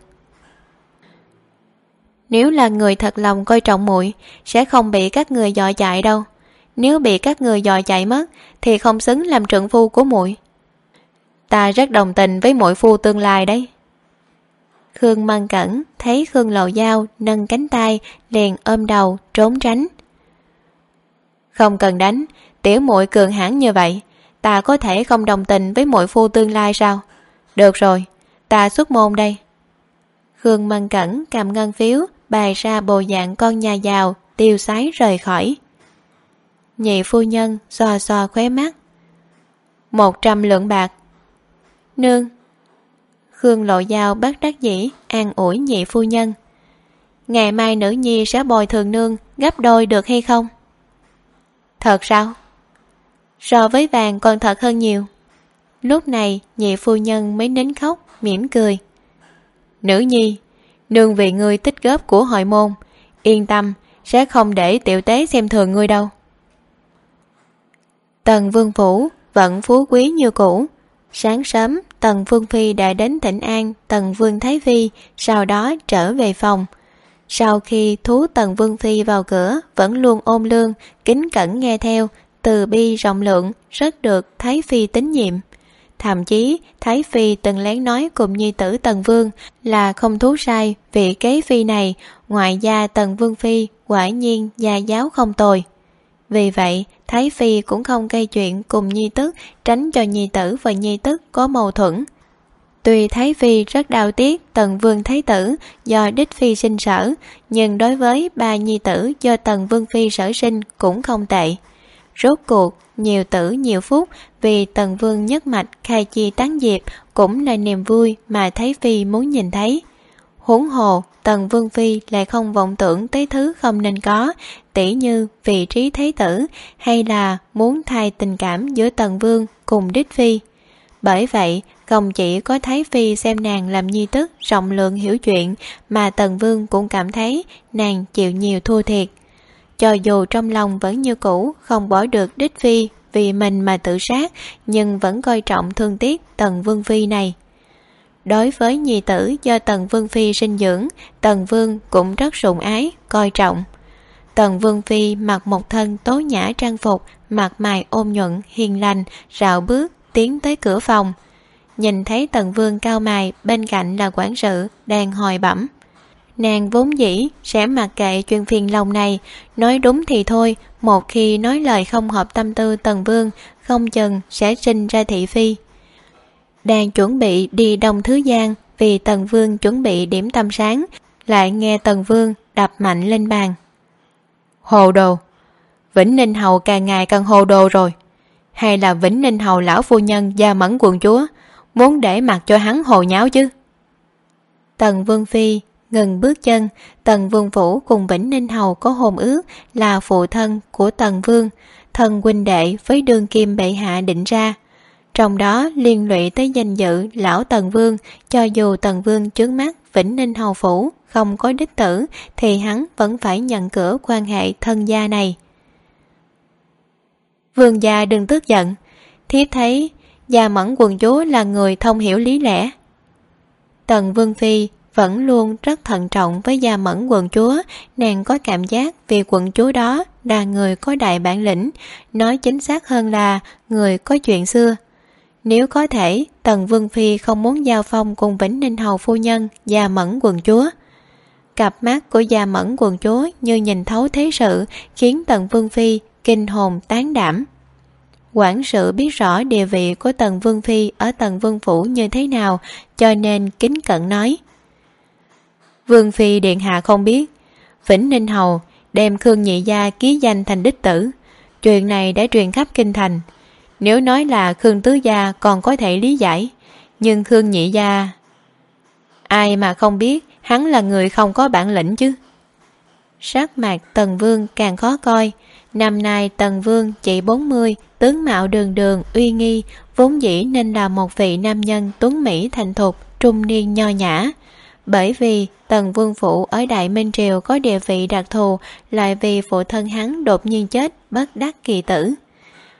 Speaker 1: Nếu là người thật lòng coi trọng muội, sẽ không bị các người dọa chạy đâu. Nếu bị các người dọa chạy mất, thì không xứng làm trượng phu của muội. Ta rất đồng tình với muội phu tương lai đấy. Khương Mân Cẩn thấy Khương Lộ Giao nâng cánh tay, liền ôm đầu trốn tránh. Không cần đánh, tiểu muội cường hãn như vậy, ta có thể không đồng tình với muội phu tương lai sao? Được rồi, ta xuất môn đây. Khương Mân Cẩn cầm ngân phiếu, bày ra bộ dạng con nhà giàu, tiêu sái rời khỏi. Nhị phu nhân xoa xoa khóe mắt. 100 lượng bạc. Nương. Khương Lộ Giao bất đắc dĩ an ủi nhị phu nhân. Ngày mai nữ nhi sẽ bồi thường nương gấp đôi được hay không? Thật sao? So với vàng còn thật hơn nhiều. Lúc này nhị phu nhân mới nín khóc, mỉm cười. Nữ nhi, nương vì ngươi tích góp của hội môn, yên tâm, sẽ không để tiểu tế xem thường ngươi đâu. Tần Vương phủ vẫn phú quý như cũ. Sáng sớm, Tần Vương Phi đã đến thỉnh an Tần Vương Thái Phi, sau đó trở về phòng. Sau khi thú Tần Vương Phi vào cửa, vẫn luôn ôm lương, kính cẩn nghe theo, từ bi rộng lượng, rất được Thái Phi tín nhiệm. Thậm chí, Thái Phi từng lén nói cùng nhi tử Tần Vương là không thú sai vị kế phi này, ngoại gia Tần Vương Phi quả nhiên gia giáo không tồi. Vì vậy, Thái Phi cũng không gây chuyện cùng nhi tức, tránh cho nhi tử và nhi tức có mâu thuẫn. Tuy Thái Phi rất đau tiếc Tần Vương Thái Tử do đích phi sinh sở, nhưng đối với ba nhi tử do Tần Vương Phi sở sinh cũng không tệ. Rốt cuộc, nhiều tử nhiều phúc vì Tần Vương nhất mạch khai chi tán diệp cũng là niềm vui mà Thái Phi muốn nhìn thấy. Huống hồ, Tần Vương Phi lại không vọng tưởng tới thứ không nên có, tỉ như vị trí thái tử hay là muốn thay tình cảm giữa Tần Vương cùng đích phi. Bởi vậy, không chỉ có Thái Phi xem nàng làm nhi tức rộng lượng hiểu chuyện, mà Tần Vương cũng cảm thấy nàng chịu nhiều thua thiệt. Cho dù trong lòng vẫn như cũ, không bỏ được đích phi vì mình mà tự sát, nhưng vẫn coi trọng thương tiếc Tần Vương Phi này. Đối với nhi tử do Tần Vương Phi sinh dưỡng, Tần Vương cũng rất sủng ái, coi trọng. Tần Vương Phi mặc một thân tố nhã trang phục, mặt mày ôn nhuận, hiền lành, rảo bước, tiến tới cửa phòng. Nhìn thấy Tần Vương cao mày, bên cạnh là quản sự, đang hồi bẩm. Nàng vốn dĩ sẽ mặc kệ chuyện phiền lòng này, nói đúng thì thôi, một khi nói lời không hợp tâm tư Tần Vương, không chừng sẽ sinh ra thị phi. Đang chuẩn bị đi Đông Thứ Giang vì Tần Vương chuẩn bị điểm tâm sáng, lại nghe Tần Vương đập mạnh lên bàn. Hồ đồ! Vĩnh Ninh Hầu càng ngày càng hồ đồ rồi. Hay là Vĩnh Ninh Hầu lão phu nhân Gia Mẫn quận chúa muốn để mặc cho hắn hồ nháo chứ? Tần Vương Phi ngừng bước chân. Tần Vương Phủ cùng Vĩnh Ninh Hầu có hôn ước là phụ thân của Tần Vương, thân huynh đệ với đương kim bệ hạ định ra. Trong đó liên lụy tới danh dự lão Tần Vương, cho dù Tần Vương chướng mắt Vĩnh Ninh Hầu Phủ không có đích tử, thì hắn vẫn phải nhận cửa quan hệ thân gia này. Vương gia đừng tức giận, thiếp thấy Gia Mẫn quận chúa là người thông hiểu lý lẽ. Tần Vương Phi vẫn luôn rất thận trọng với Gia Mẫn quận chúa, nàng có cảm giác vì quận chúa đó là người có đại bản lĩnh, nói chính xác hơn là người có chuyện xưa. Nếu có thể, Tần Vương Phi không muốn giao phong cùng Vĩnh Ninh Hầu phu nhân Gia Mẫn quận chúa. Cặp mắt của Gia Mẫn quận chúa như nhìn thấu thế sự, khiến Tần Vương Phi kinh hồn tán đảm. Quản sự biết rõ địa vị của Tần Vương Phi ở Tần Vương Phủ như thế nào, cho nên kính cẩn nói. Vương Phi điện hạ không biết, Vĩnh Ninh Hầu đem Khương Nhị Gia ký danh thành đích tử. Chuyện này đã truyền khắp kinh thành. Nếu nói là Khương Tứ Gia còn có thể lý giải, nhưng Khương Nhị Gia... Ai mà không biết hắn là người không có bản lĩnh chứ. Sắc mặt Tần Vương càng khó coi. Năm nay Tần Vương chỉ 40, tướng mạo đường đường uy nghi, vốn dĩ nên là một vị nam nhân tuấn mỹ thành thục, trung niên nho nhã. Bởi vì Tần Vương Phủ ở Đại Minh Triều có địa vị đặc thù, lại vì phụ thân hắn đột nhiên chết bất đắc kỳ tử.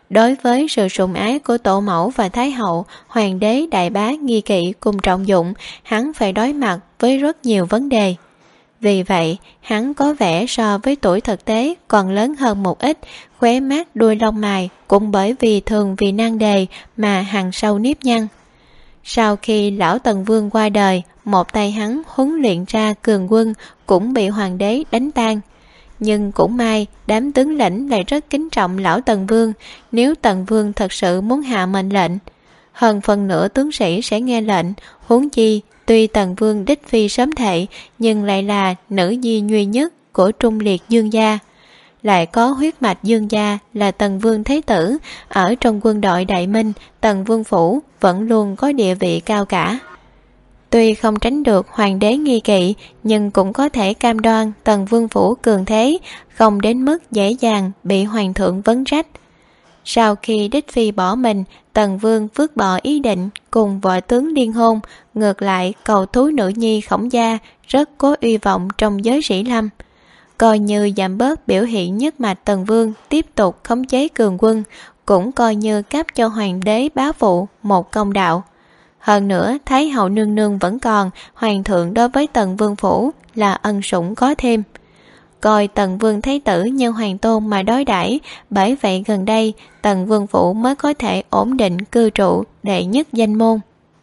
Speaker 1: Đối với sự sủng ái của tổ mẫu và thái hậu, hoàng đế đại bá nghi kỵ cùng trọng dụng, hắn phải đối mặt với rất nhiều vấn đề. Vì vậy, hắn có vẻ so với tuổi thực tế còn lớn hơn một ít, khóe mắt đuôi lông mày cũng bởi vì thường vì nan đề mà hằn sâu nếp nhăn. Sau khi lão Tần Vương qua đời, một tay hắn huấn luyện ra cường quân cũng bị hoàng đế đánh tan. Nhưng cũng may, đám tướng lĩnh lại rất kính trọng lão Tần Vương, nếu Tần Vương thật sự muốn hạ mệnh lệnh. Hơn phần nửa tướng sĩ sẽ nghe lệnh, huống chi, tuy Tần Vương đích phi sớm thệ, nhưng lại là nữ nhi duy nhất của Trung Liệt Dương gia. Lại có huyết mạch Dương gia là Tần Vương Thế Tử, ở trong quân đội Đại Minh, Tần Vương Phủ vẫn luôn có địa vị cao cả. Tuy không tránh được hoàng đế nghi kỵ, nhưng cũng có thể cam đoan Tần Vương Phủ cường thế, không đến mức dễ dàng bị hoàng thượng vấn trách. Sau khi đích phi bỏ mình, Tần Vương vứt bỏ ý định cùng vợ tướng liên hôn, ngược lại cầu thú nữ nhi Khổng gia rất có uy vọng trong giới sĩ lâm. Coi như giảm bớt biểu hiện nhất mạch Tần Vương tiếp tục khống chế cường quân, cũng coi như cấp cho hoàng đế bá phụ một công đạo. Hơn nữa, Thái hậu nương nương vẫn còn, hoàng thượng đối với Tần Vương Phủ là ân sủng có thêm. Coi Tần Vương Thái Tử như hoàng tôn mà đối đãi, bởi vậy gần đây Tần Vương Phủ mới có thể ổn định cư trụ đệ nhất danh môn.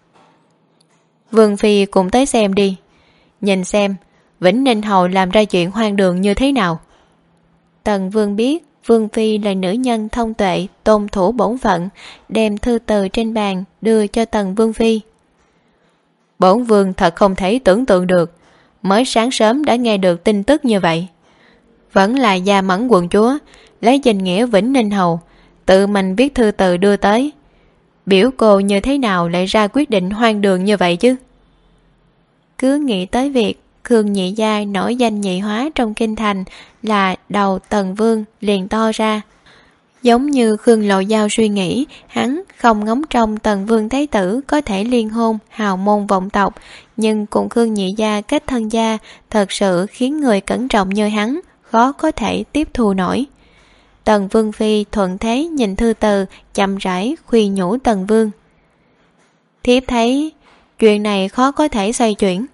Speaker 1: Vương phi cùng tới xem đi, nhìn xem Vĩnh Ninh hầu làm ra chuyện hoang đường như thế nào. Tần Vương biết Vương phi là nữ nhân thông tuệ, tôn thủ bổn phận, đem thư từ trên bàn đưa cho Tần Vương phi. Bổn vương thật không thể tưởng tượng được, mới sáng sớm đã nghe được tin tức như vậy. Vẫn là Gia Mẫn quận chúa lấy danh nghĩa Vĩnh Ninh hầu tự mình viết thư từ đưa tới. Biểu cô như thế nào lại ra quyết định hoang đường như vậy chứ? Cứ nghĩ tới việc Khương Nhị Gia nổi danh nhị hóa trong kinh thành là đầu Tần Vương liền to ra. Giống như Khương Lộ Giao suy nghĩ, hắn không ngóng trông Tần Vương Thái Tử có thể liên hôn hào môn vọng tộc, nhưng cùng Khương Nhị Gia kết thân gia thật sự khiến người cẩn trọng như hắn khó có thể tiếp thu nổi. Tần Vương phi thuận thế nhìn thư từ, chậm rãi khuyên nhủ Tần Vương. Thiếp thấy chuyện này khó có thể xoay chuyển.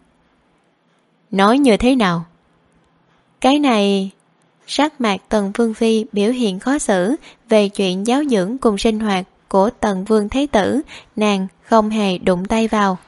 Speaker 1: Nói như thế nào? Cái này... Sắc mặt Tần Vương phi biểu hiện khó xử về chuyện giáo dưỡng cùng sinh hoạt của Tần Vương Thái Tử, nàng không hề đụng tay vào.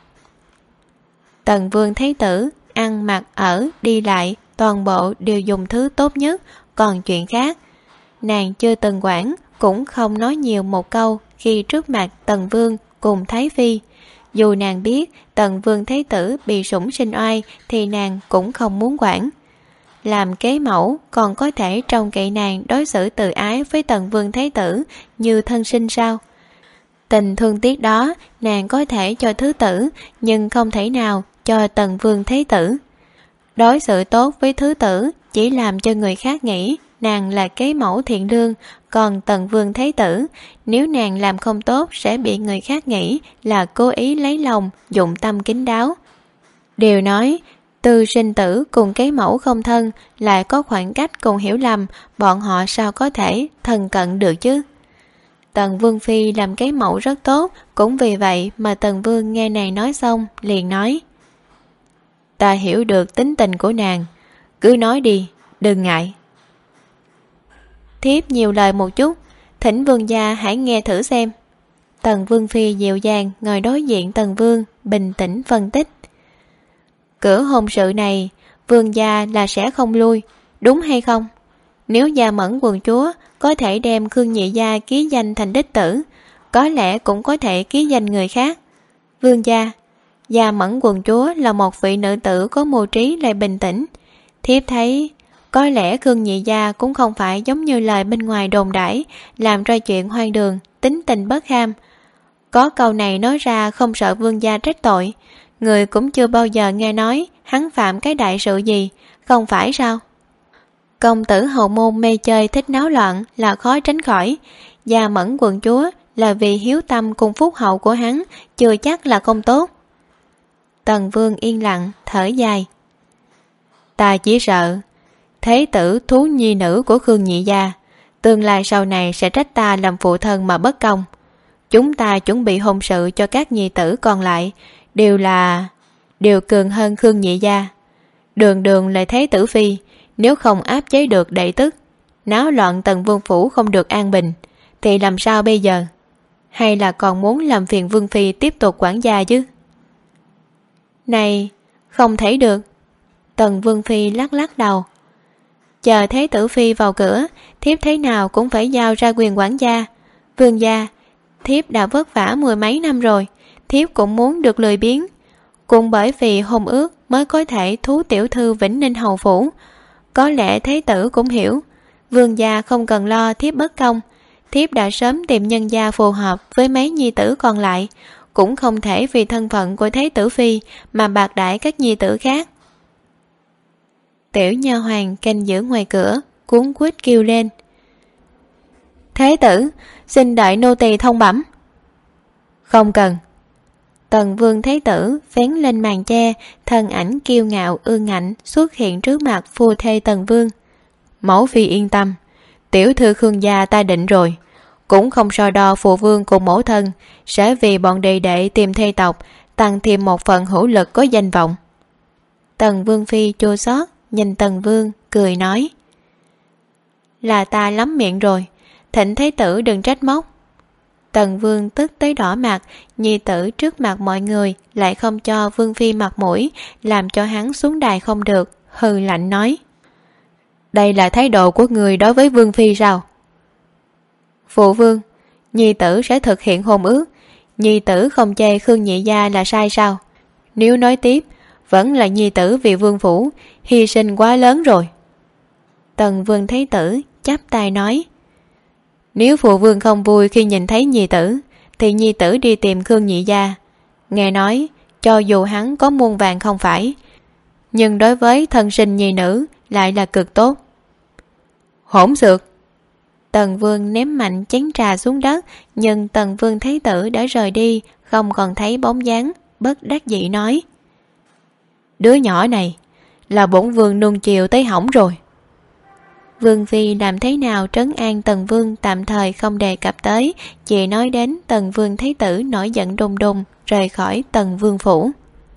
Speaker 1: Tần Vương Thái Tử ăn mặc ở đi lại toàn bộ đều dùng thứ tốt nhất, còn chuyện khác nàng chưa từng quản, cũng không nói nhiều một câu khi trước mặt Tần Vương cùng Thái Phi. Dù nàng biết Tần Vương Thái Tử bị sủng sinh oai thì nàng cũng không muốn quản. Làm kế mẫu còn có thể trông cậy nàng đối xử từ ái với Tần Vương Thái Tử như thân sinh sao? Tình thương tiếc đó nàng có thể cho thứ tử, nhưng không thể nào cho Tần Vương Thái Tử. Đối xử tốt với thứ tử chỉ làm cho người khác nghĩ nàng là kế mẫu thiện lương, còn Tần Vương Thái Tử, nếu nàng làm không tốt sẽ bị người khác nghĩ là cố ý lấy lòng, dụng tâm kín đáo. Đều nói từ sinh tử cùng kế mẫu không thân, lại có khoảng cách cùng hiểu lầm, bọn họ sao có thể thân cận được chứ? Tần Vương phi làm kế mẫu rất tốt, cũng vì vậy mà Tần Vương nghe nàng nói xong liền nói: Ta hiểu được tính tình của nàng, cứ nói đi, đừng ngại. Thiếp nhiều lời một chút, thỉnh vương gia hãy nghe thử xem. Tần Vương phi dịu dàng ngồi đối diện Tần Vương, bình tĩnh phân tích. Cửa hôn sự này, vương gia là sẽ không lui, đúng hay không? Nếu Gia Mẫn quận chúa có thể đem Khương Nhị Gia ký danh thành đích tử, có lẽ cũng có thể ký danh người khác. Vương gia, Gia Mẫn quận chúa là một vị nữ tử có mưu trí lại bình tĩnh. Thiếp thấy có lẽ Khương Nhị Gia cũng không phải giống như lời bên ngoài đồn đãi, làm ra chuyện hoang đường, tính tình bất ham. Có câu này nói ra không sợ vương gia trách tội, người cũng chưa bao giờ nghe nói hắn phạm cái đại sự gì, không phải sao? Công tử hậu môn mê chơi thích náo loạn là khó tránh khỏi. Gia Mẫn quận chúa là vì hiếu tâm cùng phúc hậu của hắn, chưa chắc là không tốt. Tần Vương yên lặng thở dài. Ta chỉ sợ thế tử thú nhi nữ của Khương Nhị Gia Tương lai sau này sẽ trách ta làm phụ thân mà bất công. Chúng ta chuẩn bị hôn sự cho các nhi tử còn lại đều cường hơn Khương nhị gia. Đường đường là thế tử phi, nếu không áp chế được đệ tức, náo loạn Tần vương phủ không được an bình, thì làm sao bây giờ? Hay là còn muốn làm phiền vương phi tiếp tục quản gia chứ? Này, không thể được. Tần vương phi lắc lắc đầu. Chờ thế tử phi vào cửa, thiếp thế nào cũng phải giao ra quyền quản gia. Vương gia, thiếp đã vất vả 10 mấy năm rồi, thiếp cũng muốn được lười biếng. Cũng bởi vì hôn ước mới có thể thú tiểu thư Vĩnh Ninh hầu phủ. Có lẽ thế tử cũng hiểu, vương gia không cần lo thiếp bất công. Thiếp đã sớm tìm nhân gia phù hợp với mấy nhi tử còn lại, cũng không thể vì thân phận của thế tử phi mà bạc đãi các nhi tử khác. Tiểu nha hoàn canh giữ ngoài cửa cuống quýt kêu lên. Thế tử, xin đợi nô tỳ thông bẩm. Không cần. Tần vương thế tử vén lên màn che, thân ảnh kiêu ngạo ương ngạnh xuất hiện trước mặt phu thê Tần vương. Mẫu phi yên tâm, tiểu thư Khương gia ta định rồi, cũng không so đo phụ vương cùng mẫu thân, sẽ vì bọn đệ đệ tìm thê tộc tăng thêm một phần hữu lực có danh vọng. Tần vương phi chua xót nhìn Tần vương cười nói. Là ta lắm miệng rồi, thỉnh thế tử đừng trách móc. Tần vương tức tới đỏ mặt, nhi tử trước mặt mọi người lại không cho vương phi mặt mũi, làm cho hắn xuống đài không được, hừ lạnh nói. Đây là thái độ của người đối với vương phi sao? Phụ vương, nhi tử sẽ thực hiện hôn ước, nhi tử không chê Khương nhị gia là sai sao? Nếu nói tiếp, vẫn là nhi tử vì vương phủ hy sinh quá lớn rồi. Tần vương thế tử chắp tay nói. Nếu phụ vương không vui khi nhìn thấy nhi tử, thì nhi tử đi tìm Khương nhị gia. Nghe nói, cho dù hắn có muôn vàng không phải, nhưng đối với thân sinh nhi nữ lại là cực tốt. Hỗn xược! Tần vương ném mạnh chén trà xuống đất, nhưng Tần vương thế tử đã rời đi, không còn thấy bóng dáng, bất đắc dĩ nói. Đứa nhỏ này là bổn vương nuông chiều tới hỏng rồi. Vương phi làm thế nào trấn an Tần vương tạm thời không đề cập tới, chỉ nói đến Tần vương thế tử nổi giận đùng đùng rời khỏi Tần vương phủ.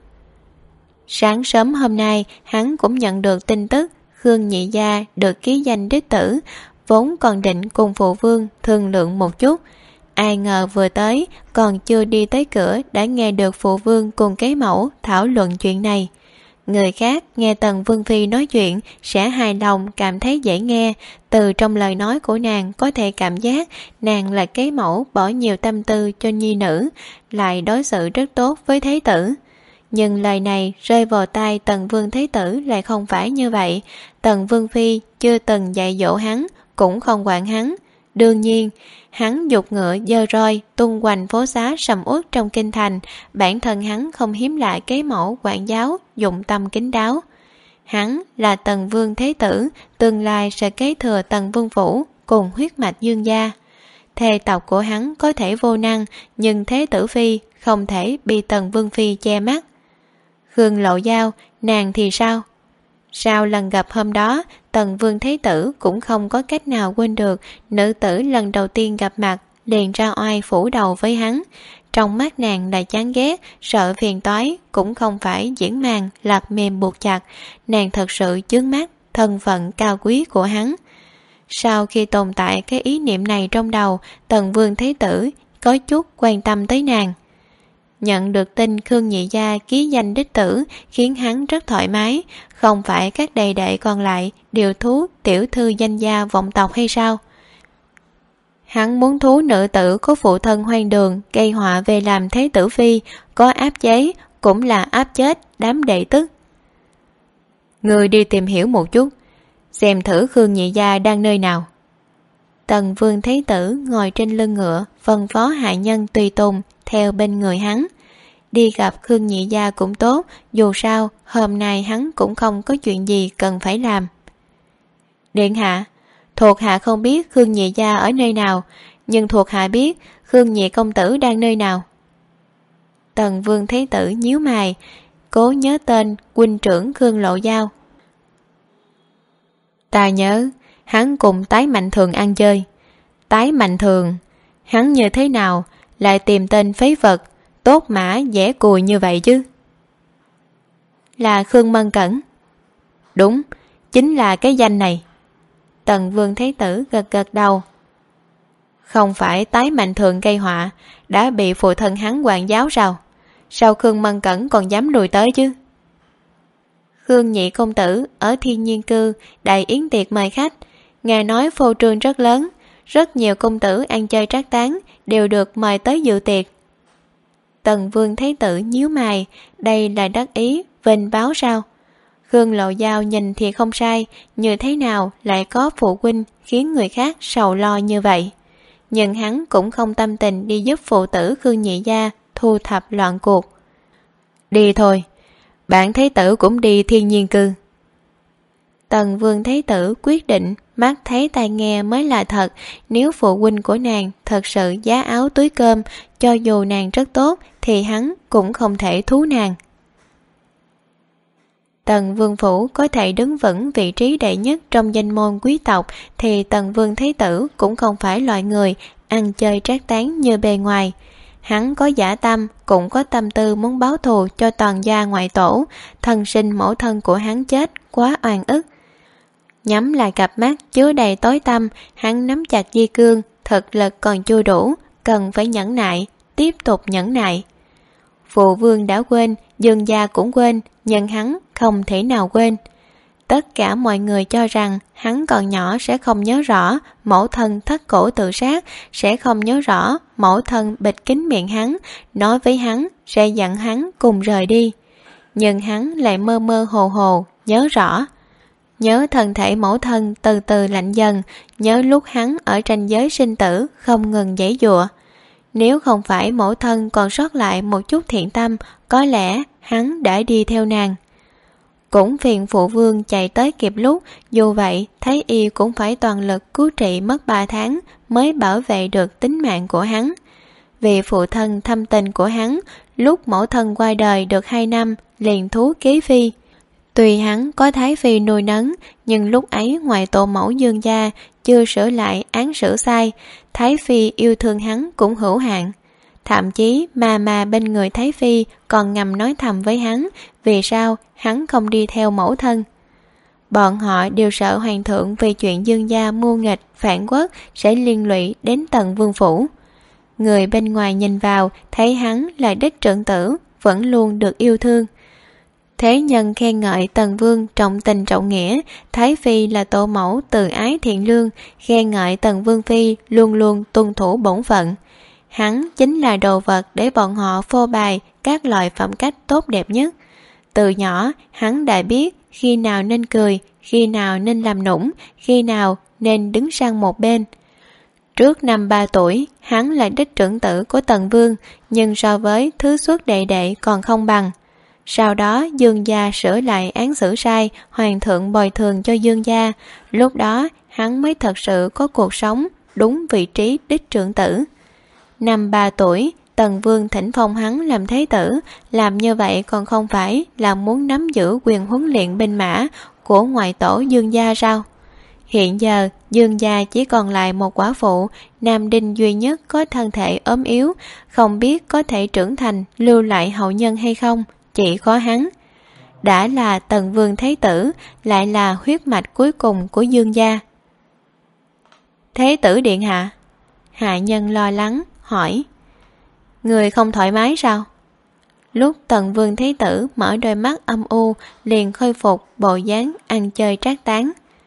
Speaker 1: Sáng sớm hôm nay hắn cũng nhận được tin tức Khương nhị gia được ký danh đích tử, vốn còn định cùng phụ vương thương lượng một chút. Ai ngờ vừa tới, còn chưa đi tới cửa đã nghe được phụ vương cùng kế mẫu thảo luận chuyện này. Người khác nghe Tần vương phi nói chuyện sẽ hài lòng, cảm thấy dễ nghe. Từ trong lời nói của nàng có thể cảm giác nàng là kế mẫu bỏ nhiều tâm tư cho nhi nữ, lại đối xử rất tốt với thế tử. Nhưng lời này rơi vào tai Tần vương thế tử lại không phải như vậy. Tần vương phi chưa từng dạy dỗ hắn, cũng không quản hắn. Đương nhiên, hắn giục ngựa dơ roi tung hoành phố xá sầm uất trong kinh thành, bản thân hắn không hiếm lạ kế mẫu quản giáo dụng tâm kín đáo. Hắn là Tần vương thế tử, tương lai sẽ kế thừa Tần vương phủ cùng huyết mạch Dương gia. Thê tộc của hắn có thể vô năng, nhưng thế tử phi không thể bị Tần vương phi che mắt. Khương Lộ Giao, nàng thì sao? Sau lần gặp hôm đó, Tần vương thế tử cũng không có cách nào quên được nữ tử lần đầu tiên gặp mặt liền ra oai phủ đầu với hắn. Trong mắt nàng là chán ghét, sợ phiền toái, cũng không phải diễn màn lạc mềm buộc chặt. Nàng thật sự chướng mắt thân phận cao quý của hắn. Sau khi tồn tại cái ý niệm này trong đầu, Tần vương thế tử có chút quan tâm tới nàng. Nhận được tin Khương nhị gia ký danh đích tử khiến hắn rất thoải mái. Không phải các đầy đệ còn lại đều thú tiểu thư danh gia vọng tộc hay sao? Hắn muốn thú nữ tử có phụ thân hoang đường gây họa về làm thế tử phi, có áp chế cũng là áp chết đám đệ tức. Người đi tìm hiểu một chút, xem thử Khương nhị gia đang nơi nào. Tần vương thế tử ngồi trên lưng ngựa, phân phó hạ nhân tùy tùng theo bên người hắn. Đi gặp Khương nhị gia cũng tốt, dù sao hôm nay hắn cũng không có chuyện gì cần phải làm. Điện hạ, thuộc hạ không biết Khương nhị gia ở nơi nào, nhưng thuộc hạ biết Khương nhị công tử đang nơi nào. Tần vương thế tử nhíu mày, cố nhớ tên huynh trưởng Khương Lộ Giao. Ta nhớ hắn cùng Tái Mạnh Thường ăn chơi. Tái Mạnh Thường, hắn như thế nào lại tìm tên phế vật tốt mã dễ cùi như vậy chứ? Là Khương Mân Cẩn. Đúng, chính là cái danh này. Tần Vương Thái Tử gật gật đầu. Không phải Tái Mạnh Thường gây họa, đã bị phụ thân hắn quản giáo sao? Sao Khương Mân Cẩn còn dám lùi tới chứ? Khương nhị công tử ở Thiên Nhiên Cư đại yến tiệc mời khách, nghe nói phô trương rất lớn, rất nhiều công tử ăn chơi trác tán đều được mời tới dự tiệc. Tần Vương Thái Tử nhíu mày, đây là đắc ý vênh báo sao? Khương Lộ Giao nhìn thì không sai, như thế nào lại có phụ huynh khiến người khác sầu lo như vậy? Nhưng hắn cũng không tâm tình đi giúp phụ tử Khương nhị gia thu thập loạn cuộc. Đi thôi, bản Thái Tử cũng đi Thiên Nhiên Cư. Tần Vương Thái Tử quyết định mắt thấy tai nghe mới là thật. Nếu phụ huynh của nàng thật sự giá áo túi cơm, cho dù nàng rất tốt thì hắn cũng không thể thú nàng. Tần Vương Phủ có thể đứng vững vị trí đệ nhất trong danh môn quý tộc thì Tần Vương Thái Tử cũng không phải loại người ăn chơi trác tán như bề ngoài. Hắn có dã tâm, cũng có tâm tư muốn báo thù cho toàn gia ngoại tổ. Thân sinh mẫu thân của hắn chết quá oan ức. Nhắm lại cặp mắt chứa đầy tối tăm, hắn nắm chặt dây cương, thực lực còn chưa đủ, cần phải nhẫn nại, tiếp tục nhẫn nại. Phụ vương đã quên, Dương gia cũng quên, nhưng hắn không thể nào quên. Tất cả mọi người cho rằng hắn còn nhỏ sẽ không nhớ rõ mẫu thân thắt cổ tự sát, sẽ không nhớ rõ mẫu thân bịt kín miệng hắn, nói với hắn sẽ dặn hắn cùng rời đi. Nhưng hắn lại mơ mơ hồ hồ nhớ rõ. Nhớ thân thể mẫu thân từ từ lạnh dần, nhớ lúc hắn ở ranh giới sinh tử không ngừng giãy giụa. Nếu không phải mẫu thân còn sót lại một chút thiện tâm, có lẽ hắn đã đi theo nàng. Cũng phiền phụ vương chạy tới kịp lúc, dù vậy Thái Y cũng phải toàn lực cứu trị mất 3 tháng mới bảo vệ được tính mạng của hắn. Vì phụ thân thâm tình của hắn, lúc mẫu thân qua đời được 2 năm liền thú kế phi. Tuy hắn có Thái Phi nuôi nấng, nhưng lúc ấy ngoài tổ mẫu Dương gia chưa sửa lại án xử sai, Thái Phi yêu thương hắn cũng hữu hạn. Thậm chí mà bên người Thái Phi còn ngầm nói thầm với hắn vì sao hắn không đi theo mẫu thân. Bọn họ đều sợ hoàng thượng vì chuyện Dương gia mưu nghịch phản quốc sẽ liên lụy đến Tần Vương Phủ. Người bên ngoài nhìn vào thấy hắn là đích trưởng tử, vẫn luôn được yêu thương. Thế nhân khen ngợi Tần Vương trọng tình trọng nghĩa, Thái Phi là tổ mẫu từ ái thiện lương, khen ngợi Tần Vương Phi luôn luôn tuân thủ bổn phận. Hắn chính là đồ vật để bọn họ phô bày các loại phẩm cách tốt đẹp nhất. Từ nhỏ, hắn đã biết khi nào nên cười, khi nào nên làm nũng, khi nào nên đứng sang một bên. Trước năm 3 tuổi, hắn là đích trưởng tử của Tần Vương, nhưng so với thứ xuất đệ đệ còn không bằng. Sau đó Dương gia sửa lại án xử sai, hoàng thượng bồi thường cho Dương gia. Lúc đó hắn mới thật sự có cuộc sống đúng vị trí đích trưởng tử. Năm 3 tuổi, Tần Vương thỉnh phong hắn làm thế tử, làm như vậy còn không phải là muốn nắm giữ quyền huấn luyện binh mã của ngoại tổ Dương gia sao? Hiện giờ Dương gia chỉ còn lại một quả phụ, nam đinh duy nhất có thân thể ốm yếu, không biết có thể trưởng thành lưu lại hậu nhân hay không, chỉ có hắn. Đã là Tần Vương Thái Tử, lại là huyết mạch cuối cùng của Dương gia. Thế tử điện hạ? Hạ nhân lo lắng hỏi. Người không thoải mái sao? Lúc Tần Vương Thái Tử mở đôi mắt âm u, liền khôi phục bộ dáng ăn chơi trác tán.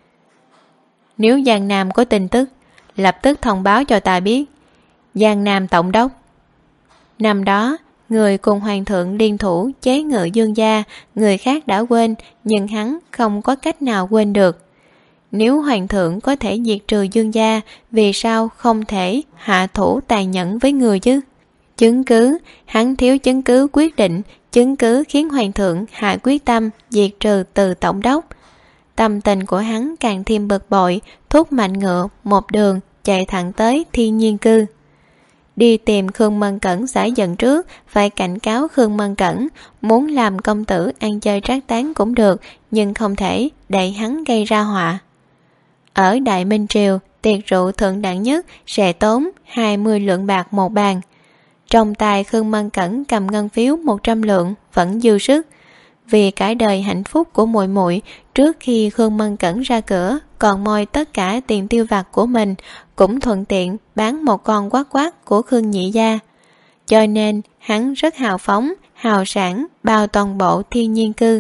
Speaker 1: Nếu Giang Nam có tin tức, lập tức thông báo cho ta biết. Giang Nam tổng đốc. Năm đó, người cùng hoàng thượng liên thủ chế ngự Dương gia, người khác đã quên, nhưng hắn không có cách nào quên được. Nếu hoàng thượng có thể diệt trừ Dương gia, vì sao không thể hạ thủ tàn nhẫn với người chứ? Chứng cứ, hắn thiếu chứng cứ quyết định, chứng cứ khiến hoàng thượng hạ quyết tâm diệt trừ từ tổng đốc. Tâm tình của hắn càng thêm bực bội, thúc mạnh ngựa một đường chạy thẳng tới Thiên Nhiên Cư. Đi tìm Khương Mân Cẩn xả giận trước, phải cảnh cáo Khương Mân Cẩn, muốn làm công tử ăn chơi trác tán cũng được, nhưng không thể để hắn gây ra họa. Ở Đại Minh Triều, tiệc rượu thượng đẳng nhất sẽ tốn 20 lượng bạc một bàn. Trong tay Khương Mân Cẩn cầm ngân phiếu 100 lượng vẫn dư sức. Vì cả đời hạnh phúc của muội muội, trước khi Khương Mân Cẩn ra cửa còn moi tất cả tiền tiêu vặt của mình, cũng thuận tiện bán một con quát quát của Khương nhị gia. Cho nên hắn rất hào phóng, hào sản bao toàn bộ thiên nhiên cư.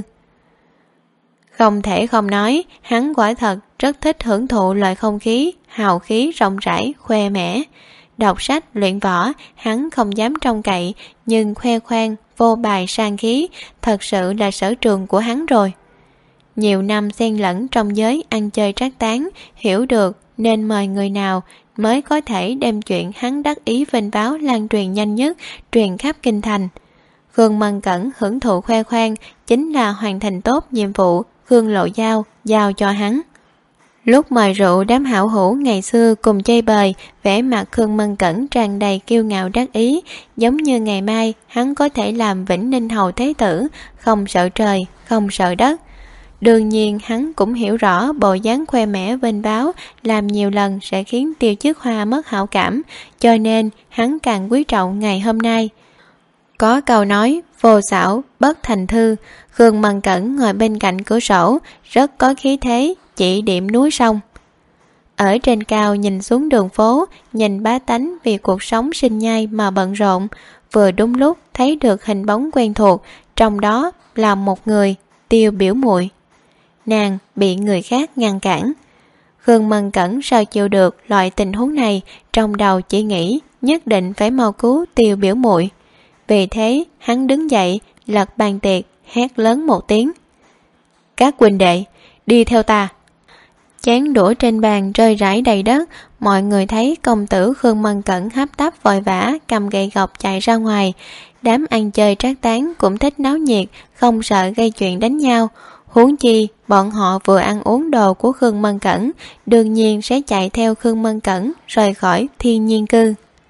Speaker 1: Không thể không nói, hắn quả thật rất thích hưởng thụ loại không khí hào khí rộng rãi khoe mẽ. Đọc sách luyện võ hắn không dám trông cậy, nhưng khoe khoang vô bài sang khí thật sự là sở trường của hắn rồi. Nhiều năm xen lẫn trong giới ăn chơi trác tán, hiểu được nên mời người nào mới có thể đem chuyện hắn đắc ý vênh váo lan truyền nhanh nhất, truyền khắp kinh thành. Khương Mân Cẩn hưởng thụ khoe khoang chính là hoàn thành tốt nhiệm vụ Khương Lộ giao cho hắn. Lúc mời rượu, đám hảo hữu ngày xưa cùng chơi bời, vẻ mặt Khương Mân Cẩn tràn đầy kiêu ngạo đắc ý, giống như ngày mai hắn có thể làm Vĩnh Ninh hầu thế tử, không sợ trời, không sợ đất. Đương nhiên hắn cũng hiểu rõ bộ dáng khoe mẽ vênh váo làm nhiều lần sẽ khiến Tiêu Chức Hoa mất hảo cảm, cho nên hắn càng quý trọng ngày hôm nay. Có câu nói vô xảo bất thành thư. Khương Mân Cẩn ngồi bên cạnh cửa sổ, rất có khí thế chỉ điểm núi sông. Ở trên cao nhìn xuống đường phố, nhìn bá tánh vì cuộc sống sinh nhai mà bận rộn, vừa đúng lúc thấy được hình bóng quen thuộc, trong đó là một người, Tiêu biểu muội. Nàng bị người khác ngăn cản. Khương Mân Cẩn sao chịu được loại tình huống này, trong đầu chỉ nghĩ nhất định phải mau cứu Tiêu biểu muội. Vì thế hắn đứng dậy, lật bàn tiệc, hét lớn một tiếng: "Các huynh đệ, đi theo ta!" Chén đũa trên bàn rơi rải đầy đất. Mọi người thấy công tử Khương Mân Cẩn hấp tấp vội vã cầm gậy gộc chạy ra ngoài. Đám ăn chơi trác tán cũng thích náo nhiệt, không sợ gây chuyện đánh nhau. Huống chi bọn họ vừa ăn uống đồ của Khương Mân Cẩn, đương nhiên sẽ chạy theo Khương Mân Cẩn rời khỏi thiên nhiên cư.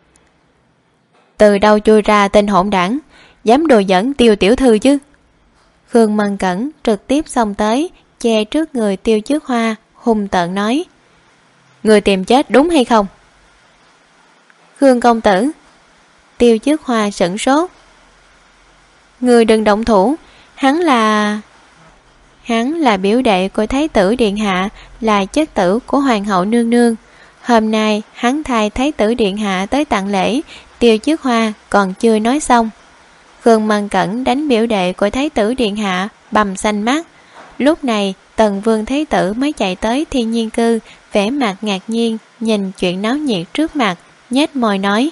Speaker 1: Từ đâu chui ra tên hỗn đảng, dám đùa giỡn Tiêu tiểu thư chứ? Khương Mân Cẩn trực tiếp xông tới, che trước người Tiêu Chức Hoa, hung tợn nói: "Người tìm chết đúng hay không?" "Khương công tử." Tiêu Chức Hoa sửng sốt. "Người đừng động thủ, hắn là biểu đệ của Thái tử điện hạ, là chất tử của Hoàng hậu nương nương. Hôm nay hắn thay Thái tử điện hạ tới tặng lễ." Tiêu Chức Hoa còn chưa nói xong, Khương Mân Cẩn đánh biểu đệ của Thái tử điện hạ bầm xanh mắt. Lúc này Tần Vương Thái tử mới chạy tới thiên nhiên cư, vẻ mặt ngạc nhiên nhìn chuyện náo nhiệt trước mặt, nhếch môi nói: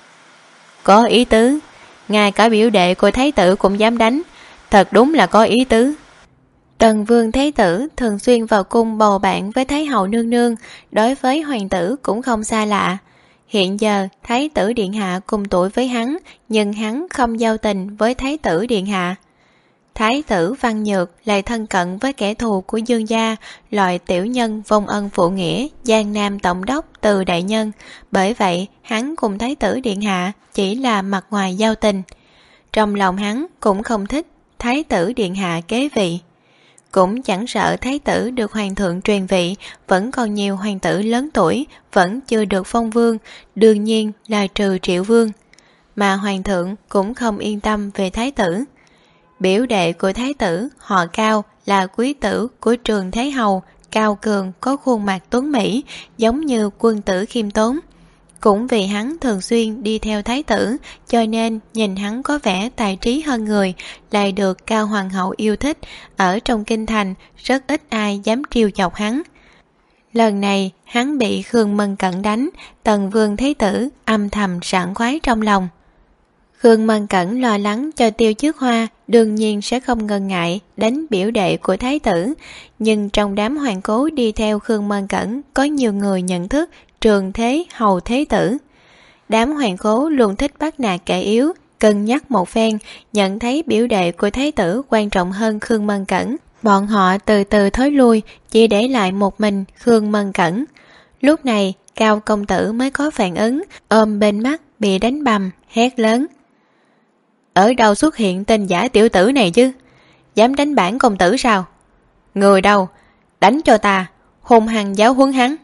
Speaker 1: "Có ý tứ, ngay cả biểu đệ của Thái tử cũng dám đánh, thật đúng là có ý tứ." Tần Vương Thái tử thường xuyên vào cung bầu bạn với Thái hậu nương nương, đối với hoàng tử cũng không xa lạ. Hiện giờ Thái tử điện hạ cùng tuổi với hắn, nhưng hắn không giao tình với Thái tử điện hạ. Thái tử Văn Nhược lại thân cận với kẻ thù của Dương gia, loại tiểu nhân vong ân phụ nghĩa, Giang Nam tổng đốc Từ đại nhân. Bởi vậy hắn cùng Thái tử điện hạ chỉ là mặt ngoài giao tình. Trong lòng hắn cũng không thích Thái tử điện hạ kế vị, cũng chẳng sợ Thái tử được hoàng thượng truyền vị, vẫn còn nhiều hoàng tử lớn tuổi vẫn chưa được phong vương, đương nhiên là trừ Triệu Vương. Mà hoàng thượng cũng không yên tâm về Thái tử. Biểu đệ của Thái tử họ Cao, là quý tử của Trường Thái hầu, cao cường, có khuôn mặt tuấn mỹ, giống như quân tử khiêm tốn. Cũng vì hắn thường xuyên đi theo Thái tử, cho nên nhìn hắn có vẻ tài trí hơn người, lại được Cao hoàng hậu yêu thích. Ở trong kinh thành rất ít ai dám trêu chọc hắn. Lần này hắn bị Khương Mân Cẩn đánh, Tần Vương Thái tử âm thầm sảng khoái trong lòng. Khương Mân Cẩn lo lắng cho Tiêu Chức Hoa, đương nhiên sẽ không ngần ngại đánh biểu đệ của Thái tử. Nhưng trong đám hoàng cố đi theo Khương Mân Cẩn có nhiều người nhận thức Trường Thế hầu thế tử. Đám hoàng cố luôn thích bắt nạt kẻ yếu, cân nhắc một phen, nhận thấy biểu đệ của Thái tử quan trọng hơn Khương Mân Cẩn. Bọn họ từ từ thối lui, chỉ để lại một mình Khương Mân Cẩn. Lúc này Cao công tử mới có phản ứng, ôm bên mắt bị đánh bầm, hét lớn: "Ở đâu xuất hiện tên giả tiểu tử này chứ? Dám đánh bản công tử sao? Người đâu? Đánh cho ta, hung hăng giáo huấn hắn.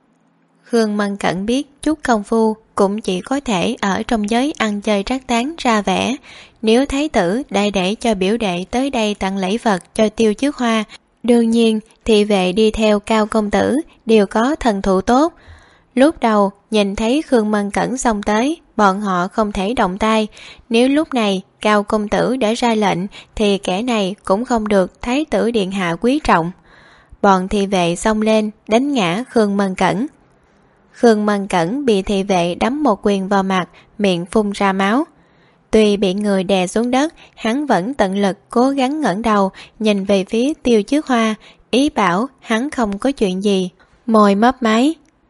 Speaker 1: Khương Mân Cẩn biết chút công phu cũng chỉ có thể ở trong giới ăn chơi trác tán ra vẻ. Nếu thái tử đã để cho biểu đệ tới đây tặng lễ vật cho Tiêu Trước Hoa, đương nhiên thị vệ đi theo Cao công tử đều có thần thụ tốt. Lúc đầu nhìn thấy Khương Mân Cẩn xông tới, bọn họ không thể động tay. Nếu lúc này Cao công tử đã ra lệnh thì kẻ này cũng không được thái tử điện hạ quý trọng. Bọn thị vệ xông lên đánh ngã Khương Mân Cẩn. Khương Mân Cẩn bị thị vệ đấm một quyền vào mặt, miệng phun ra máu. Tuy bị người đè xuống đất, hắn vẫn tận lực cố gắng ngẩng đầu nhìn về phía Tiêu Trước Hoa, ý bảo hắn không có chuyện gì. Môi mấp máy.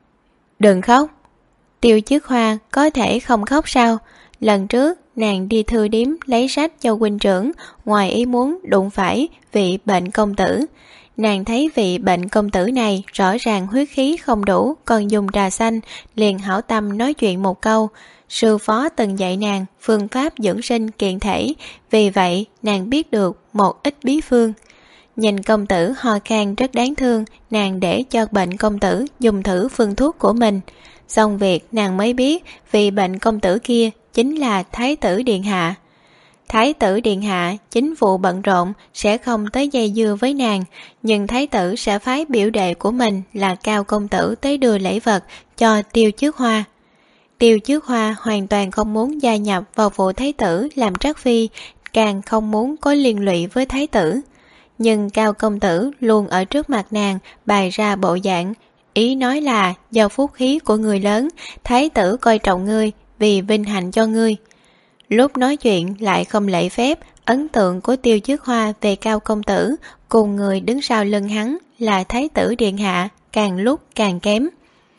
Speaker 1: Đừng khóc. Tiêu Trước Hoa có thể không khóc sao? Lần trước nàng đi thư điếm lấy sách cho huynh trưởng, ngoài ý muốn đụng phải vị bệnh công tử. Nàng thấy vị bệnh công tử này rõ ràng huyết khí không đủ, còn dùng trà xanh, liền hảo tâm nói chuyện một câu. Sư phó từng dạy nàng phương pháp dưỡng sinh kiện thể, vì vậy nàng biết được một ít bí phương. Nhìn công tử ho khan rất đáng thương, nàng để cho bệnh công tử dùng thử phương thuốc của mình. Xong việc nàng mới biết vì bệnh công tử kia chính là Thái tử Điện Hạ. Thái tử Điện Hạ chính vụ bận rộn sẽ không tới dây dưa với nàng, nhưng Thái tử sẽ phái biểu đệ của mình là Cao công tử tới đưa lễ vật cho Tiêu Trước Hoa. Tiêu Trước Hoa hoàn toàn không muốn gia nhập vào vụ Thái tử làm trắc phi, càng không muốn có liên lụy với Thái tử. Nhưng Cao công tử luôn ở trước mặt nàng bày ra bộ dạng, ý nói là do phúc khí của người lớn, Thái tử coi trọng ngươi vì vinh hạnh cho ngươi. Lúc nói chuyện lại không lễ phép, ấn tượng của Tiêu Trước Hoa về Cao công tử cùng người đứng sau lưng hắn là Thái tử Điện Hạ càng lúc càng kém.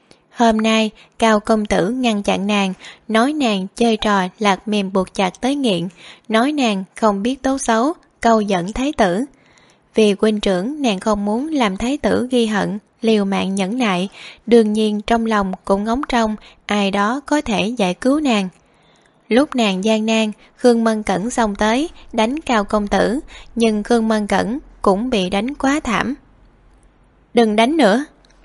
Speaker 1: Hôm nay Cao công tử ngăn chặn nàng, nói nàng chơi trò lạc mềm buộc chặt tới nghiện, nói nàng không biết tốt xấu, câu dẫn thái tử. Vì huynh trưởng nàng không muốn làm thái tử ghi hận, liều mạng nhẫn nại, đương nhiên trong lòng cũng ngóng trông ai đó có thể giải cứu nàng. Lúc nàng gian nan, Khương Mân Cẩn xông tới đánh Cao công tử, nhưng Khương Mân Cẩn cũng bị đánh quá thảm. Đừng đánh nữa.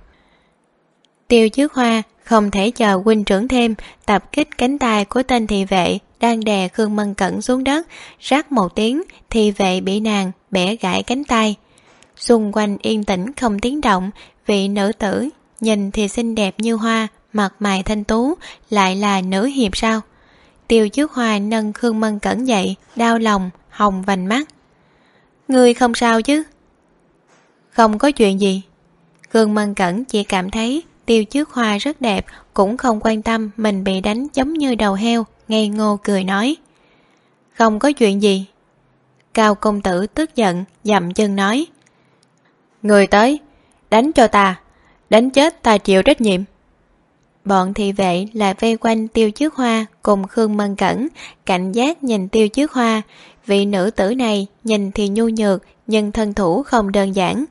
Speaker 1: Tiêu Trước Hoa không thể chờ huynh trưởng thêm, tập kích cánh tay của tên thị vệ đang đè Khương Mân Cẩn xuống đất, rắc một tiếng, thị vệ bị nàng bẻ gãy cánh tay. Xung quanh yên tĩnh không tiếng động, vị nữ tử nhìn thì xinh đẹp như hoa, mặt mày thanh tú, lại là nữ hiệp sao? Tiêu Trước Hoa nâng Khương Mân Cẩn dậy, đau lòng, hồng vành mắt. Ngươi không sao chứ? Không có chuyện gì. Khương Mân Cẩn chỉ cảm thấy Tiêu Trước Hoa rất đẹp, cũng không quan tâm mình bị đánh giống như đầu heo, ngây ngô cười nói. Không có chuyện gì. Cao công tử tức giận, dậm chân nói. Người tới, đánh cho ta, đánh chết ta chịu trách nhiệm. Bọn thị vệ lại vây quanh Tiêu Trước Hoa cùng Khương Mân Cẩn, cảnh giác nhìn Tiêu Trước Hoa. Vị nữ tử này nhìn thì nhu nhược, nhưng thân thủ không đơn giản.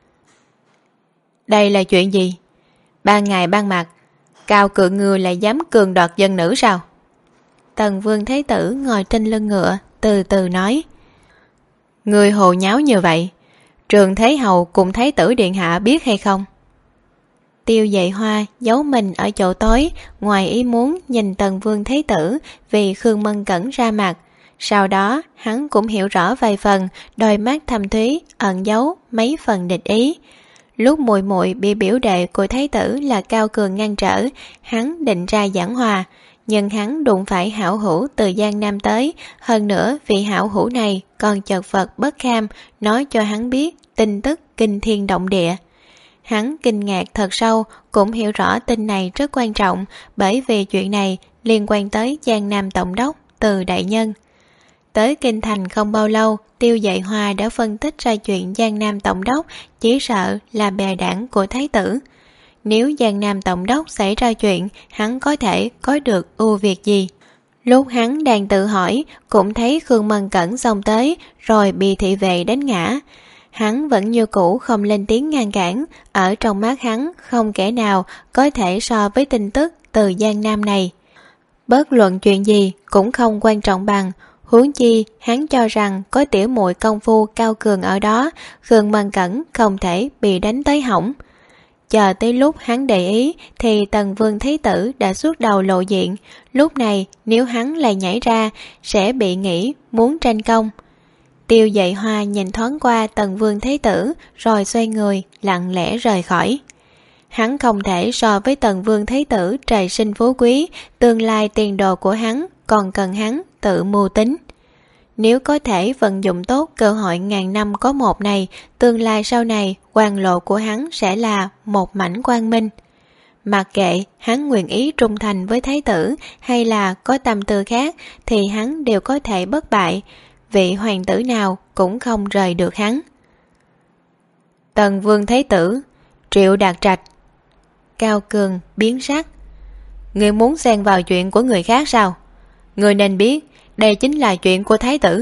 Speaker 1: Đây là chuyện gì? Ban ngày ban mặt, Cao cự ngựa lại dám cường đoạt dân nữ sao? Tần Vương Thái tử ngồi trên lưng ngựa, từ từ nói. Người hồ nháo như vậy, Trường Thế Hầu cùng Thái tử Điện Hạ biết hay không? Tiêu Dệ Hoa giấu mình ở chỗ tối, ngoài ý muốn nhìn Tần Vương Thái tử vì Khương Mân Cẩn ra mặt. Sau đó hắn cũng hiểu rõ vài phần, đôi mắt thâm thúy ẩn giấu mấy phần địch ý. Lúc muội muội bị biểu đệ của thái tử là Cao Cường ngăn trở, hắn định ra giảng hòa, nhưng hắn đụng phải hảo hữu từ Giang Nam tới, hơn nữa vị hảo hữu này còn chật vật bất kham, nói cho hắn biết tin tức kinh thiên động địa. Hắn kinh ngạc thật sâu, cũng hiểu rõ tin này rất quan trọng, bởi vì chuyện này liên quan tới Giang Nam Tổng đốc Từ đại nhân. Tới kinh thành không bao lâu, Tiêu Dệ Hoa đã phân tích ra chuyện Giang Nam Tổng đốc chỉ sợ là bè đảng của thái tử. Nếu Giang Nam Tổng đốc xảy ra chuyện, hắn có thể có được ưu việt gì? Lúc hắn đang tự hỏi, cũng thấy Khương Mân Cẩn xông tới, rồi bị thị vệ đánh ngã. Hắn vẫn như cũ không lên tiếng ngăn cản, ở trong mắt hắn không kẻ nào có thể so với tin tức từ Giang Nam này. Bất luận chuyện gì cũng không quan trọng bằng, huống chi hắn cho rằng có tiểu muội công phu Cao Cường ở đó, Khương Mân Cẩn không thể bị đánh tới hỏng. Chờ tới lúc hắn để ý thì Tần Vương Thái Tử đã xuất đầu lộ diện. Lúc này nếu hắn lại nhảy ra sẽ bị nghĩ muốn tranh công. Tiêu Dậy Hoa nhìn thoáng qua Tần Vương Thái Tử rồi xoay người lặng lẽ rời khỏi. Hắn không thể so với Tần Vương Thái Tử trời sinh phú quý, tương lai tiền đồ của hắn còn cần hắn tự mưu tính. Nếu có thể vận dụng tốt cơ hội ngàn năm có một này, tương lai sau này quan lộ của hắn sẽ là một mảnh quang minh. Mặc kệ hắn nguyện ý trung thành với Thái Tử hay là có tâm tư khác thì hắn đều có thể bất bại, vị hoàng tử nào cũng không rời được hắn. Tần Vương Thái Tử, Triệu Đạt Trạch. Cao Cường biến sắc. Người muốn xen vào chuyện của người khác sao? Người nên biết đây chính là chuyện của Thái Tử.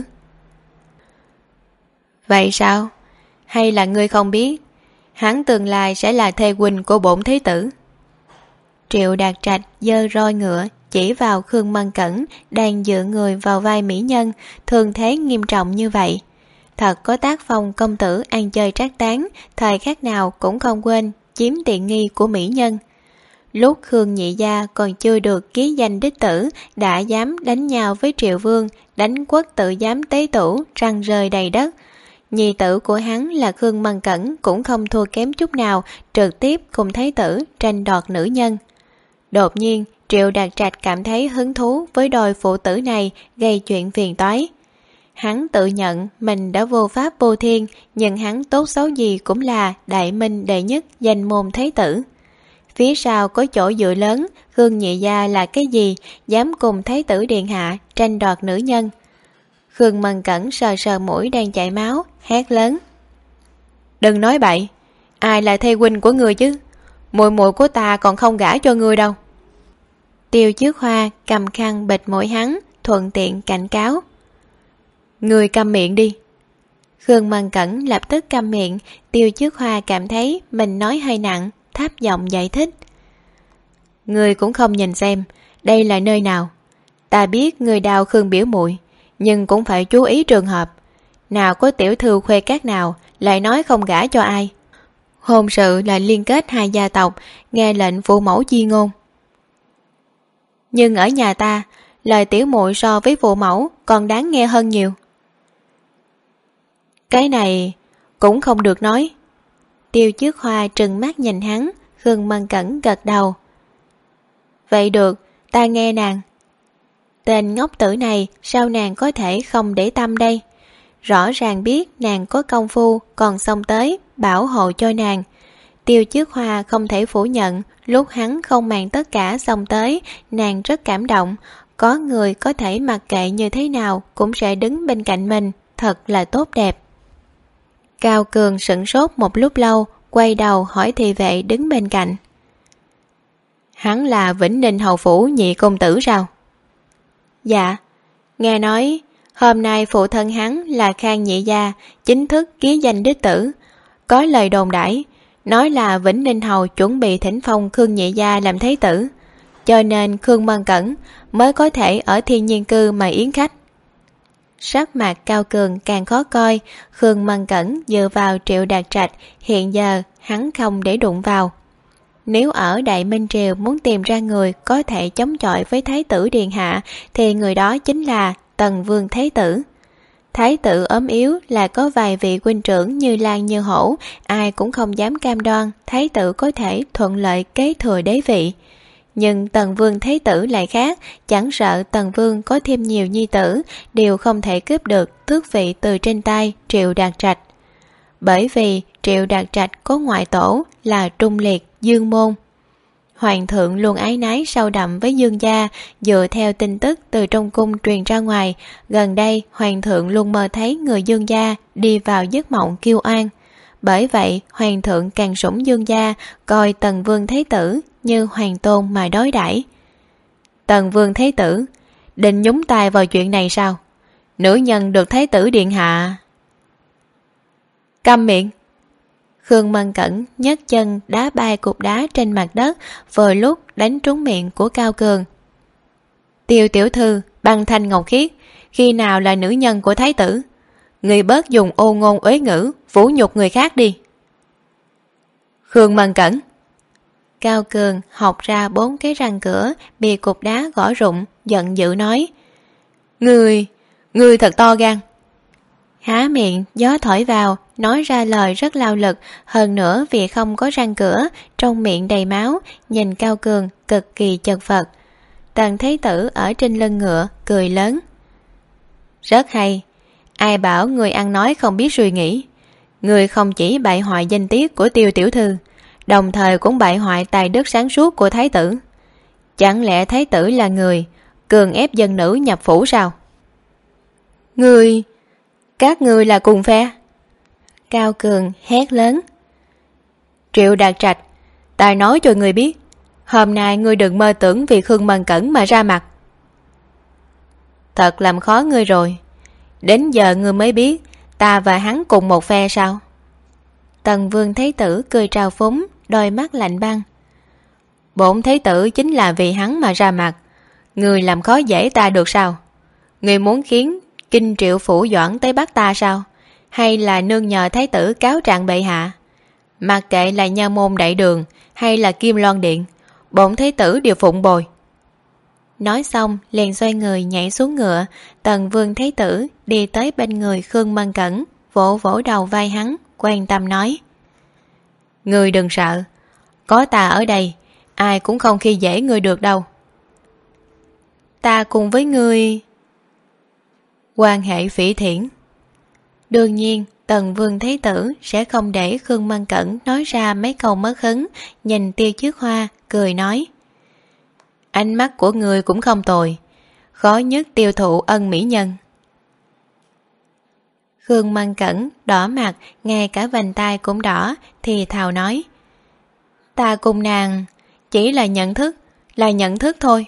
Speaker 1: Vậy sao? Hay là ngươi không biết hắn tương lai sẽ là thê huynh của bổn Thái Tử? Triệu Đạt Trạch giơ roi ngựa chỉ vào Khương Mân Cẩn đang dựa người vào vai mỹ nhân, thường thế nghiêm trọng như vậy. Thật có tác phong công tử ăn chơi trác tán, thời khắc nào cũng không quên chiếm tiện nghi của mỹ nhân. Lúc Khương Nhị Gia còn chưa được ký danh đích tử đã dám đánh nhau với Triệu Vương, đánh quốc tự giám tế tủ răng rơi đầy đất. Nhị tử của hắn là Khương Mân Cẩn cũng không thua kém chút nào, trực tiếp cùng Thái Tử tranh đoạt nữ nhân. Đột nhiên Triệu Đạt Trạch cảm thấy hứng thú với đôi phụ tử này, gây chuyện phiền toái. Hắn tự nhận mình đã vô pháp vô thiên, nhưng hắn tốt xấu gì cũng là đại minh đệ nhất danh môn Thái Tử. Phía sau có chỗ dựa lớn, Khương Nhị Gia là cái gì dám cùng Thái Tử điện hạ tranh đoạt nữ nhân? Khương Mân Cẩn sờ sờ mũi đang chảy máu, hét lớn. Đừng nói bậy, ai là thê huynh của người chứ? Muội muội của ta còn không gả cho ngươi đâu. Tiêu Trước Hoa cầm khăn bịt mũi hắn, thuận tiện cảnh cáo. Ngươi câm miệng đi. Khương Mân Cẩn lập tức câm miệng. Tiêu Trước Hoa cảm thấy mình nói hơi nặng, thấp giọng giải thích. Ngươi cũng không nhìn xem đây là nơi nào. Ta biết ngươi đau Khương biểu muội, nhưng cũng phải chú ý trường hợp. Nào có tiểu thư khuê các nào lại nói không gả cho ai. Hôn sự là liên kết hai gia tộc, nghe lệnh phụ mẫu chi ngôn. Nhưng ở nhà ta, lời tiểu muội so với phụ mẫu còn đáng nghe hơn nhiều. Cái này cũng không được nói. Tiêu Trước Hoa trừng mắt nhìn hắn. Khương Mân Cẩn gật đầu. Vậy được, ta nghe nàng. Tên ngốc tử này sao nàng có thể không để tâm đây? Rõ ràng biết nàng có công phu, còn xông tới bảo hộ cho nàng. Tiêu Trước Hoa không thể phủ nhận, lúc hắn không màng tất cả xông tới, nàng rất cảm động. Có người có thể mặc kệ như thế nào cũng sẽ đứng bên cạnh mình, thật là tốt đẹp. Cao Cường sửng sốt một lúc lâu, quay đầu hỏi thị vệ đứng bên cạnh. Hắn là Vĩnh Ninh hầu phủ nhị công tử sao? Dạ, nghe nói hôm nay phụ thân hắn là Khang Nhị Gia chính thức ký danh đích tử. Có lời đồn đãi nói là Vĩnh Ninh hầu chuẩn bị thỉnh phong Khương Nhị Gia làm thái tử, cho nên Khương Mân Cẩn mới có thể ở Thiên Nhiên Cư mà yến khách. Sắc mặt Cao Cường càng khó coi. Khương Mân Cẩn dựa vào Triệu Đạt Trạch, hiện giờ hắn không để đụng vào. Nếu ở Đại Minh Triều muốn tìm ra người có thể chống chọi với Thái Tử điện hạ thì người đó chính là Tần Vương Thái Tử. Thái Tử ốm yếu là có vài vị huynh trưởng như Lan như Hổ, ai cũng không dám cam đoan Thái Tử có thể thuận lợi kế thừa đế vị. Nhưng Tần Vương Thái Tử lại khác, chẳng sợ Tần Vương có thêm nhiều nhi tử, đều không thể cướp được tước vị từ trên tay Triệu Đạt Trạch. Bởi vì Triệu Đạt Trạch có ngoại tổ là Trung Liệt, Dương Môn. Hoàng thượng luôn ái nái sâu đậm với Dương gia, dựa theo tin tức từ trong cung truyền ra ngoài, gần đây Hoàng thượng luôn mơ thấy người Dương gia đi vào giấc mộng kiêu oan. Bởi vậy Hoàng thượng càng sủng Dương gia, coi Tần Vương Thái Tử như hoàng tôn mà đối đãi. Tần Vương Thái Tử định nhúng tay vào chuyện này sao? Nữ nhân được Thái Tử điện hạ... Câm miệng! Khương Mân Cẩn nhấc chân đá bay cục đá trên mặt đất, vừa lúc đánh trúng miệng của Cao Cường. Tiêu tiểu thư băng thanh ngọc khiết, khi nào là nữ nhân của Thái Tử? Người bớt dùng ô ngôn uế ngữ vũ nhục người khác đi. Khương Mân Cẩn, Cao Cường học ra 4 cái răng cửa bị cục đá gõ rụng, giận dữ nói: Ngươi thật to gan. Há miệng, gió thổi vào, nói ra lời rất lao lực, hơn nữa vì không có răng cửa, trong miệng đầy máu, nhìn Cao Cường cực kỳ chật vật. Tần Thái Tử ở trên lưng ngựa, cười lớn: Rất hay, ai bảo người ăn nói không biết suy nghĩ. Người không chỉ bại hoại danh tiết của Tiêu tiểu thư, đồng thời cũng bại hoại tài đức sáng suốt của Thái tử. Chẳng lẽ Thái tử là người cường ép dân nữ nhập phủ sao? Các ngươi là cùng phe. Cao Cường hét lớn: Triệu Đạt Trạch, ta nói cho người biết, hôm nay ngươi đừng mơ tưởng vì Khương Mân Cẩn mà ra mặt. Thật làm khó ngươi rồi. Đến giờ ngươi mới biết ta và hắn cùng một phe sao? Tần Vương Thái tử cười trào phúng, đôi mắt lạnh băng. Bổn Thái tử chính là vì hắn mà ra mặt, ngươi làm khó dễ ta được sao? Ngươi muốn khiến Kinh Triệu Phủ Doãn tới bắt ta sao? Hay là nương nhờ Thái tử cáo trạng bệ hạ? Mặc kệ là Nha Môn Đại Đường hay là Kim Loan Điện, bổn Thái tử đều phụng bồi. Nói xong liền xoay người nhảy xuống ngựa. Tần Vương Thái tử đi tới bên người Khương Mân Cẩn, vỗ vỗ đầu vai hắn, quan tâm nói: Ngươi đừng sợ, có ta ở đây, ai cũng không khi dễ ngươi được đâu. Ta cùng với ngươi quan hệ phỉ thiện. Đương nhiên Tần Vương Thái tử sẽ không để Khương Mân Cẩn nói ra mấy câu mất hứng, nhìn Tiêu Chiết Hoa cười nói: Ánh mắt của người cũng không tồi, khó nhất tiêu thụ ân mỹ nhân. Khương Mân Cẩn đỏ mặt, ngay cả vành tai cũng đỏ, thì thào nói: Ta cùng nàng chỉ là nhận thức thôi.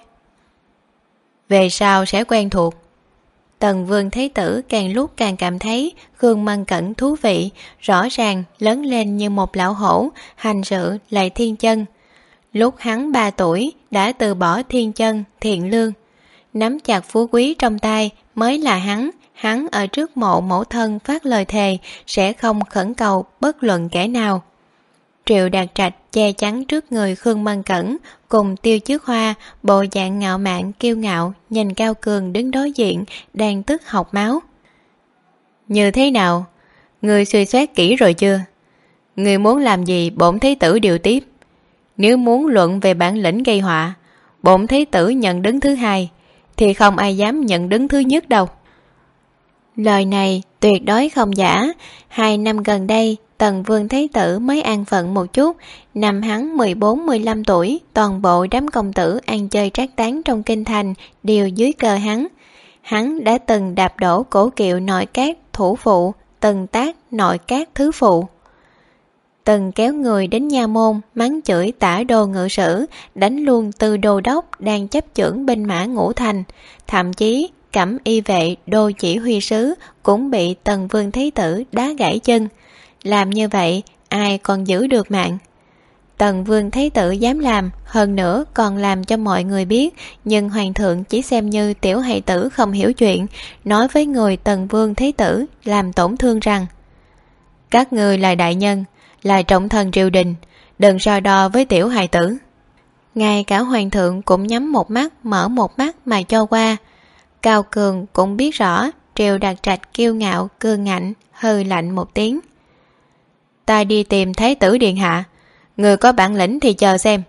Speaker 1: Về sau sẽ quen thuộc. Tần Vương Thái tử càng lúc càng cảm thấy Khương Mân Cẩn thú vị, rõ ràng lớn lên như một lão hổ, hành sự lại thiên chân. Lúc hắn 3 tuổi đã từ bỏ thiên chân, thiện lương, nắm chặt phú quý trong tay mới là hắn ở trước mộ mẫu thân phát lời thề sẽ không khẩn cầu bất luận kẻ nào. Triệu Đạt Trạch che chắn trước người Khương Mân Cẩn, cùng Tiêu Chiết Hoa bộ dạng ngạo mạn kiêu ngạo nhìn Cao Cường đứng đối diện đang tức học máu. Như thế nào? Người suy xét kỹ rồi chưa? Người muốn làm gì bổn Thái tử điều tiếp. Nếu muốn luận về bản lĩnh gây họa, bổn Thái tử nhận đứng thứ 2, thì không ai dám nhận đứng thứ nhất đâu. Lời này tuyệt đối không giả. 2 năm gần đây Tần Vương Thái tử mới an phận một chút. Năm hắn 14-15 tuổi, toàn bộ đám công tử ăn chơi trác tán trong kinh thành đều dưới cờ hắn. Hắn đã từng đạp đổ cổ kiệu nội các thủ phụ, từng tác nội các thứ phụ, từng kéo người đến nha môn mắng chửi tả đô ngự sử, đánh luôn từ đô đốc đang chấp chưởng binh mã ngũ thành, thậm chí cẩm y vệ đô chỉ huy sứ cũng bị Tần Vương Thái tử đá gãy chân. Làm như vậy ai còn giữ được mạng? Tần Vương Thái tử dám làm, hơn nữa còn làm cho mọi người biết, nhưng hoàng thượng chỉ xem như tiểu hài tử không hiểu chuyện, nói với người Tần Vương Thái tử làm tổn thương rằng: Các ngươi là đại nhân, là trọng thần triều đình, đừng so đo với tiểu hài tử. Ngay cả hoàng thượng cũng nhắm một mắt mở một mắt mà cho qua. Cao Cường cũng biết rõ Triệu Đạt Trạch kiêu ngạo cương ngạnh, hừ lạnh một tiếng: Ta đi tìm Thái tử điện hạ, người có bản lĩnh thì chờ xem.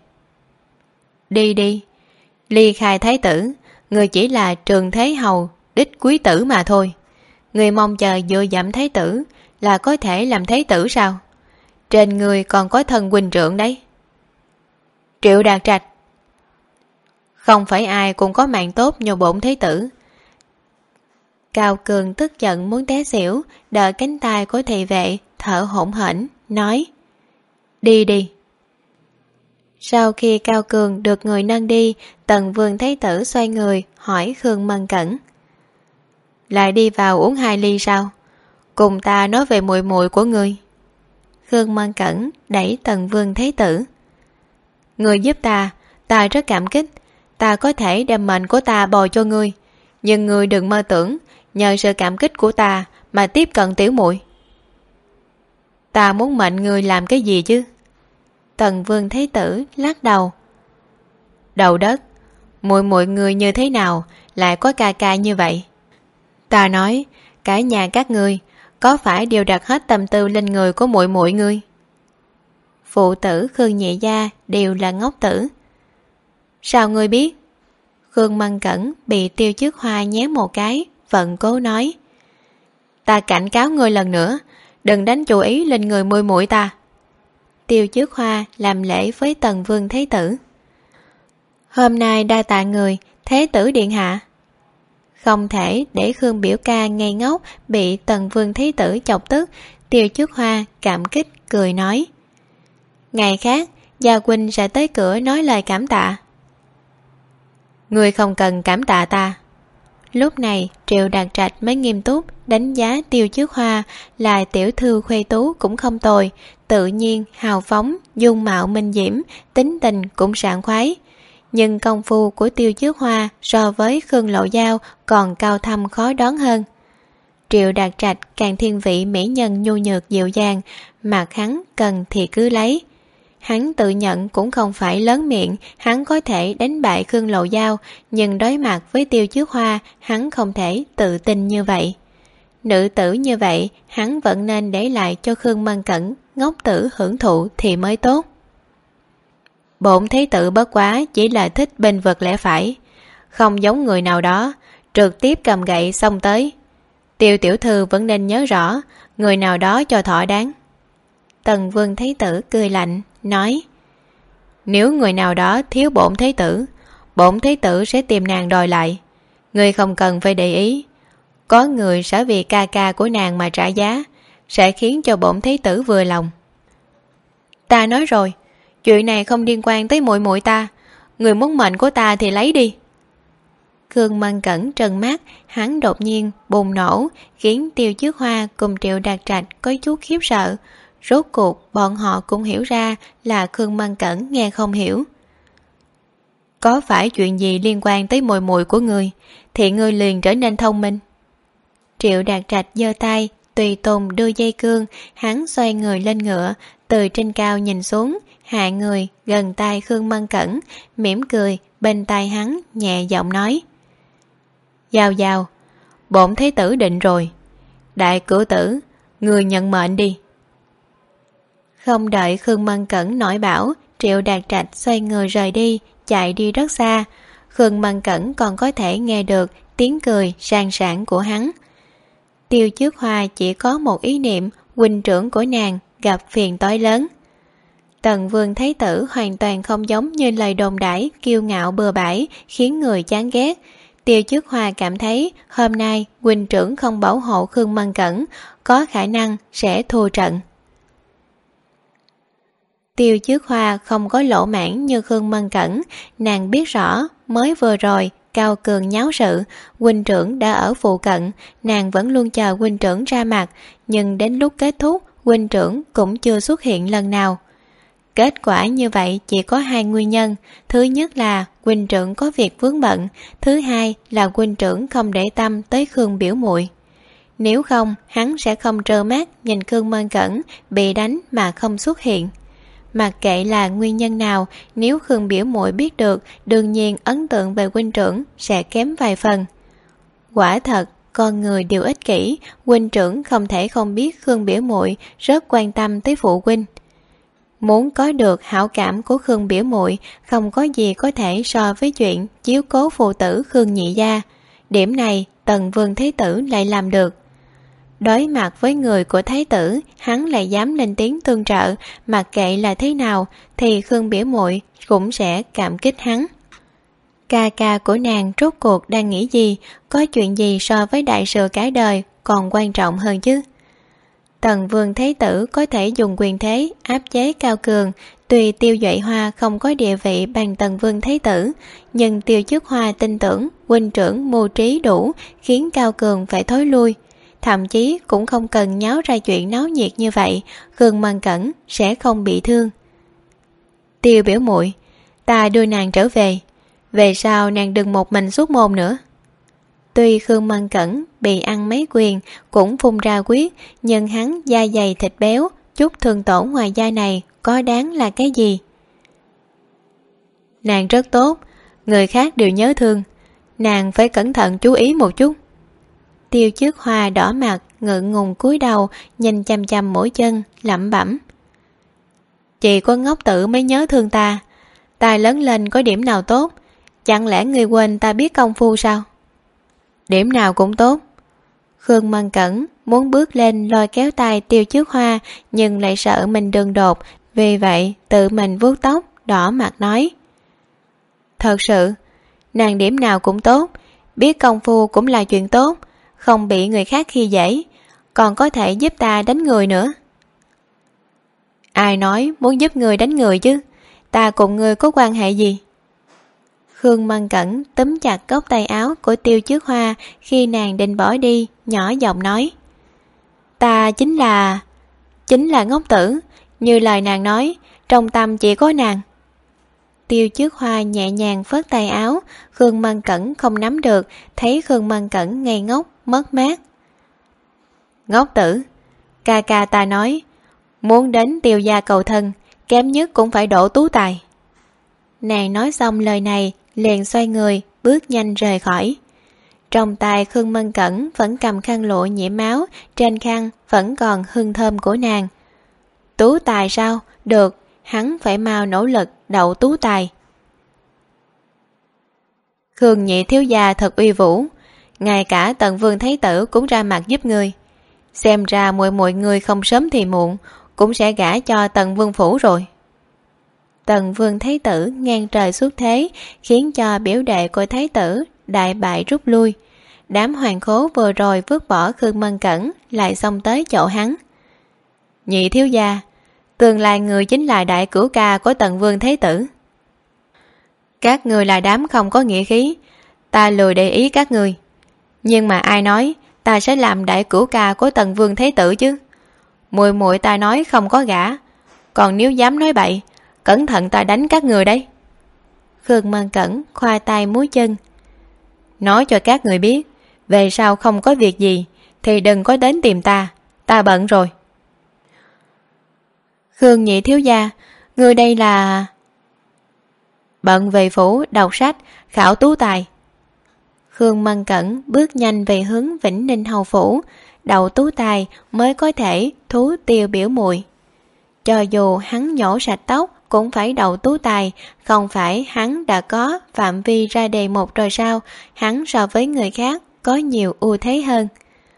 Speaker 1: Đi, ly khai Thái tử, người chỉ là Trường Thế Hầu đích quý tử mà thôi. Người mong chờ dựa dẫm Thái tử là có thể làm Thái tử sao? Trên người còn có thân huynh trưởng đấy. Triệu Đạt Trạch, không phải ai cũng có mạng tốt như bổn Thái tử. Cao Cường tức giận muốn té xỉu, đỡ cánh tay của thị vệ thở hổn hển nói: Đi. Sau khi Cao Cường được người nâng đi, Tần Vương Thái tử xoay người hỏi Khương Mân Cẩn: Lại đi vào uống 2 ly sao? Cùng ta nói về muội muội của ngươi. Khương Mân Cẩn đẩy Tần Vương Thái tử: Ngươi giúp ta rất cảm kích, ta có thể đem mệnh của ta bồi cho ngươi, nhưng ngươi đừng mơ tưởng nhờ sự cảm kích của ta mà tiếp cận tiểu muội. Ta muốn mệnh ngươi làm cái gì chứ? Tần Vương Thế Tử lắc đầu. Đầu đất, muội muội người như thế nào lại có ca ca như vậy? Ta nói, cả nhà các ngươi có phải đều đặt hết tâm tư lên người của muội muội ngươi? Phụ tử Khương Nhị Gia đều là ngốc tử. Sao ngươi biết? Khương Mân Cẩn bị Tiêu Trước Hoa nhéo một cái, vẫn cố nói. Ta cảnh cáo ngươi lần nữa, đừng đánh chú ý lên người muội muội ta. Tiêu Trước Hoa làm lễ với Tần Vương Thế Tử. Hôm nay đa tạ người, Thế Tử điện hạ. Không thể để Khương biểu ca ngây ngốc bị Tần Vương Thế Tử chọc tức. Tiêu Trước Hoa cảm kích cười nói. Ngày khác gia huynh sẽ tới cửa nói lời cảm tạ. Người không cần cảm tạ ta. Lúc này Triệu Đạt Trạch mới nghiêm túc đánh giá Tiêu Trước Hoa là tiểu thư khuê tú cũng không tồi, tự nhiên hào phóng, dung mạo minh diễm, tính tình cũng sảng khoái. Nhưng công phu của Tiêu Trước Hoa so với Khương Lộ Giao còn cao thâm khó đoán hơn. Triệu Đạt Trạch càng thiên vị mỹ nhân nhu nhược dịu dàng, mà hắn cần thì cứ lấy. Hắn tự nhận cũng không phải lớn miệng, hắn có thể đánh bại Khương Lộ Giao, nhưng đối mặt với Tiêu Trước Hoa, hắn không thể tự tin như vậy. Nữ tử như vậy, hắn vẫn nên để lại cho Khương Mân Cẩn ngốc tử hưởng thụ thì mới tốt. Bổn Thế Tử bất quá chỉ là thích bênh vực lẽ phải, không giống người nào đó trực tiếp cầm gậy xông tới. Tiêu tiểu thư vẫn nên nhớ rõ người nào đó cho thỏa đáng. Tần Vương Thế Tử cười lạnh nói. Nếu người nào đó thiếu bổn Thế Tử sẽ tìm nàng đòi lại. Người không cần phải để ý, có người sẽ vì ca ca của nàng mà trả giá, sẽ khiến cho bổn Thế Tử vừa lòng. Ta nói rồi, chuyện này không liên quan tới muội muội ta, người muốn mệnh của ta thì lấy đi. Khương Mân Cẩn trừng mắt, hắn đột nhiên bùng nổ, khiến Tiêu Trước Hoa cùng Triệu Đạt Trạch có chút khiếp sợ. Rốt cuộc bọn họ cũng hiểu ra là Khương Mân Cẩn nghe không hiểu. Có phải chuyện gì liên quan tới muội muội của người thì người liền trở nên thông minh. Triệu Đạt Trạch giơ tay tùy tùng đưa dây cương, hắn xoay người lên ngựa, từ trên cao nhìn xuống, hạ người gần tai Khương Mân Cẩn, mỉm cười bên tai hắn nhẹ giọng nói. Giao giao, bổn Thế Tử định rồi, đại cửu tử, người nhận mệnh đi. Không đợi Khương Mân Cẩn nổi bảo, Triệu Đạt Trạch xoay người rời đi, chạy đi rất xa. Khương Mân Cẩn còn có thể nghe được tiếng cười sang sảng của hắn. Tiêu Trước Hoa chỉ có một ý niệm, huynh trưởng của nàng gặp phiền toái lớn. Tần Vương Thế Tử hoàn toàn không giống như lời đồn đãi kiêu ngạo bừa bãi, khiến người chán ghét. Tiêu Trước Hoa cảm thấy hôm nay huynh trưởng không bảo hộ Khương Mân Cẩn, có khả năng sẽ thua trận. Tiêu Trước Hoa không có lỗ mãn như Khương Mân Cẩn, nàng biết rõ mới vừa rồi Cao Cường nháo sự, huynh trưởng đã ở phụ cận, nàng vẫn luôn chờ huynh trưởng ra mặt, nhưng đến lúc kết thúc huynh trưởng cũng chưa xuất hiện lần nào. Kết quả như vậy chỉ có hai nguyên nhân, thứ nhất là huynh trưởng có việc vướng bận, thứ hai là huynh trưởng không để tâm tới Khương biểu muội. Nếu không, hắn sẽ không trơ mắt nhìn Khương Mân Cẩn bị đánh mà không xuất hiện. Mặc kệ là nguyên nhân nào, nếu Khương biểu muội biết được, đương nhiên ấn tượng về huynh trưởng sẽ kém vài phần. Quả thật, con người đều ích kỷ, huynh trưởng không thể không biết Khương biểu muội rất quan tâm tới phụ huynh. Muốn có được hảo cảm của Khương biểu muội, không có gì có thể so với chuyện chiếu cố phụ tử Khương Nhị Gia. Điểm này Tần Vương Thế Tử lại làm được. Đối mặt với người của Thái tử, hắn lại dám lên tiếng tương trợ, mặc kệ là thế nào thì Khương biểu muội cũng sẽ cảm kích hắn. Ca ca của nàng rốt cuộc đang nghĩ gì, có chuyện gì so với đại sự cả đời còn quan trọng hơn chứ? Tần Vương Thế Tử có thể dùng quyền thế áp chế Cao Cường, tuy Tiêu Duệ Hoa không có địa vị bằng Tần Vương Thế Tử, nhưng Tiêu Trước Hoa tin tưởng huynh trưởng mưu trí đủ khiến Cao Cường phải thối lui. Thậm chí cũng không cần nháo ra chuyện náo nhiệt như vậy, Khương Mân Cẩn sẽ không bị thương. Tiêu biểu muội, ta đưa nàng trở về sau nàng đừng một mình xuất môn nữa. Tuy Khương Mân Cẩn bị ăn mấy quyền cũng phun ra quyết, nhưng hắn da dày thịt béo, chút thương tổn ngoài da này có đáng là cái gì? Nàng rất tốt, người khác đều nhớ thương, nàng phải cẩn thận chú ý một chút. Tiêu Trước Hoa đỏ mặt, ngượng ngùng cúi đầu, nhìn chằm chằm mũi chân, lẩm bẩm. Chị có ngốc tử mới nhớ thương ta. Ta lớn lên có điểm nào tốt? Chẳng lẽ người quên ta biết công phu sao? Điểm nào cũng tốt. Khương Mân Cẩn muốn bước lên lôi kéo tay Tiêu Trước Hoa, nhưng lại sợ mình đường đột, vì vậy tự mình vuốt tóc, đỏ mặt nói. Thật sự, nàng điểm nào cũng tốt, biết công phu cũng là chuyện tốt, không bị người khác khi dễ, còn có thể giúp ta đánh người nữa. Ai nói muốn giúp người đánh người chứ? Ta cùng người có quan hệ gì? Khương Mân Cẩn túm chặt góc tay áo của Tiêu Trước Hoa khi nàng định bỏ đi, nhỏ giọng nói. Ta chính là ngốc tử, như lời nàng nói, trong tâm chỉ có nàng. Tiêu Trước Hoa nhẹ nhàng phớt tay áo, Khương Mân Cẩn không nắm được, thấy Khương Mân Cẩn ngây ngốc, mất mát. Ngốc tử, ca ca ta nói, muốn đến Tiêu gia cầu thân, kém nhất cũng phải đổ tú tài. Nàng nói xong lời này, liền xoay người, bước nhanh rời khỏi. Trong tay Khương Mân Cẩn vẫn cầm khăn lụa nhiễm máu, trên khăn vẫn còn hương thơm của nàng. Tú tài sao? Được, hắn phải mau nỗ lực đậu tú tài. Khương nhị thiếu gia thật uy vũ, ngay cả Tần Vương Thái Tử cũng ra mặt giúp người. Xem ra mọi người không sớm thì muộn cũng sẽ gả cho Tần Vương phủ rồi. Tần Vương Thái Tử ngang trời xuất thế, khiến cho biểu đệ của Thái Tử đại bại rút lui. Đám hoàng khố vừa rồi vứt bỏ Khương Mân Cẩn, lại xông tới chỗ hắn. Nhị thiếu gia, tương lai người chính là đại cửu ca của Tần Vương Thái Tử. Các người là đám không có nghĩa khí, ta lười để ý các người. Nhưng mà ai nói ta sẽ làm đại cửu ca của Tần Vương Thái Tử chứ? Muội ta nói không có gả, còn nếu dám nói bậy, cẩn thận ta đánh các người đấy. Khương Mân Cẩn khoa tay múa chân. Nói cho các người biết, về sau không có việc gì thì đừng có đến tìm ta bận rồi. Khương nhị thiếu gia, người đây là... Bận về phủ đọc sách, khảo tú tài. Khương Mân Cẩn bước nhanh về hướng Vĩnh Ninh hầu phủ, đậu tú tài mới có thể thú Tiêu biểu muội. Cho dù hắn nhổ sạch tóc cũng phải đậu tú tài, không phải hắn đã có phạm vi ra đề một rồi sao? Hắn so với người khác có nhiều ưu thế hơn.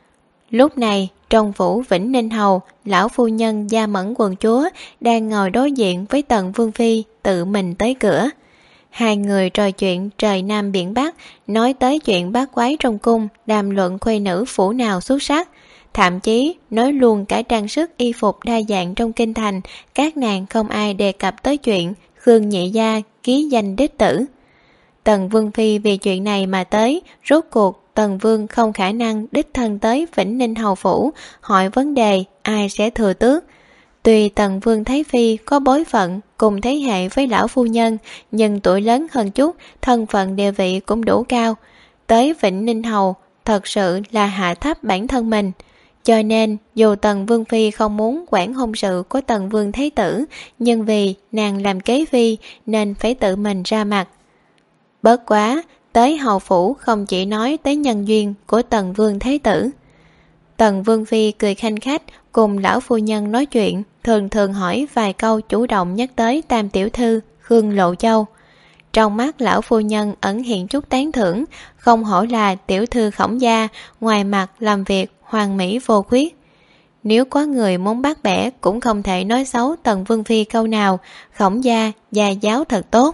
Speaker 1: Lúc này trong phủ Vĩnh Ninh hầu, lão phu nhân Gia Mẫn quận chúa đang ngồi đối diện với Tần Vương phi tự mình tới cửa. Hai người trò chuyện trời Nam biển Bắc, nói tới chuyện bát quái trong cung, đàm luận khuê nữ phủ nào xuất sắc. Thậm chí nói luôn cả trang sức y phục đa dạng trong kinh thành, các nàng không ai đề cập tới chuyện Khương nhị gia ký danh đích tử. Tần Vương phi vì chuyện này mà tới, rốt cuộc Tần Vương không khả năng đích thân tới Vĩnh Ninh hầu phủ hỏi vấn đề ai sẽ thừa tước. Tuy Tần Vương Thái Phi có bối phận cùng thế hệ với lão phu nhân, nhưng tuổi lớn hơn chút, thân phận địa vị cũng đủ cao. Tới Vĩnh Ninh hầu thật sự là hạ thấp bản thân mình. Cho nên dù Tần Vương phi không muốn quản hôn sự của Tần Vương Thái Tử, nhưng vì nàng làm kế phi nên phải tự mình ra mặt. Bớt quá, tới hầu phủ không chỉ nói tới nhân duyên của Tần Vương Thái Tử. Tần Vương phi cười khanh khách cùng lão phu nhân nói chuyện, thường hỏi vài câu, chủ động nhắc tới tam tiểu thư Khương Lộ Châu. Trong mắt lão phu nhân ẩn hiện chút tán thưởng, không hổ là tiểu thư Khổng gia, ngoài mặt làm việc hoàn mỹ vô khuyết. Nếu có người muốn bắt bẻ cũng không thể nói xấu Tần Vương phi câu nào, Khổng gia gia giáo thật tốt.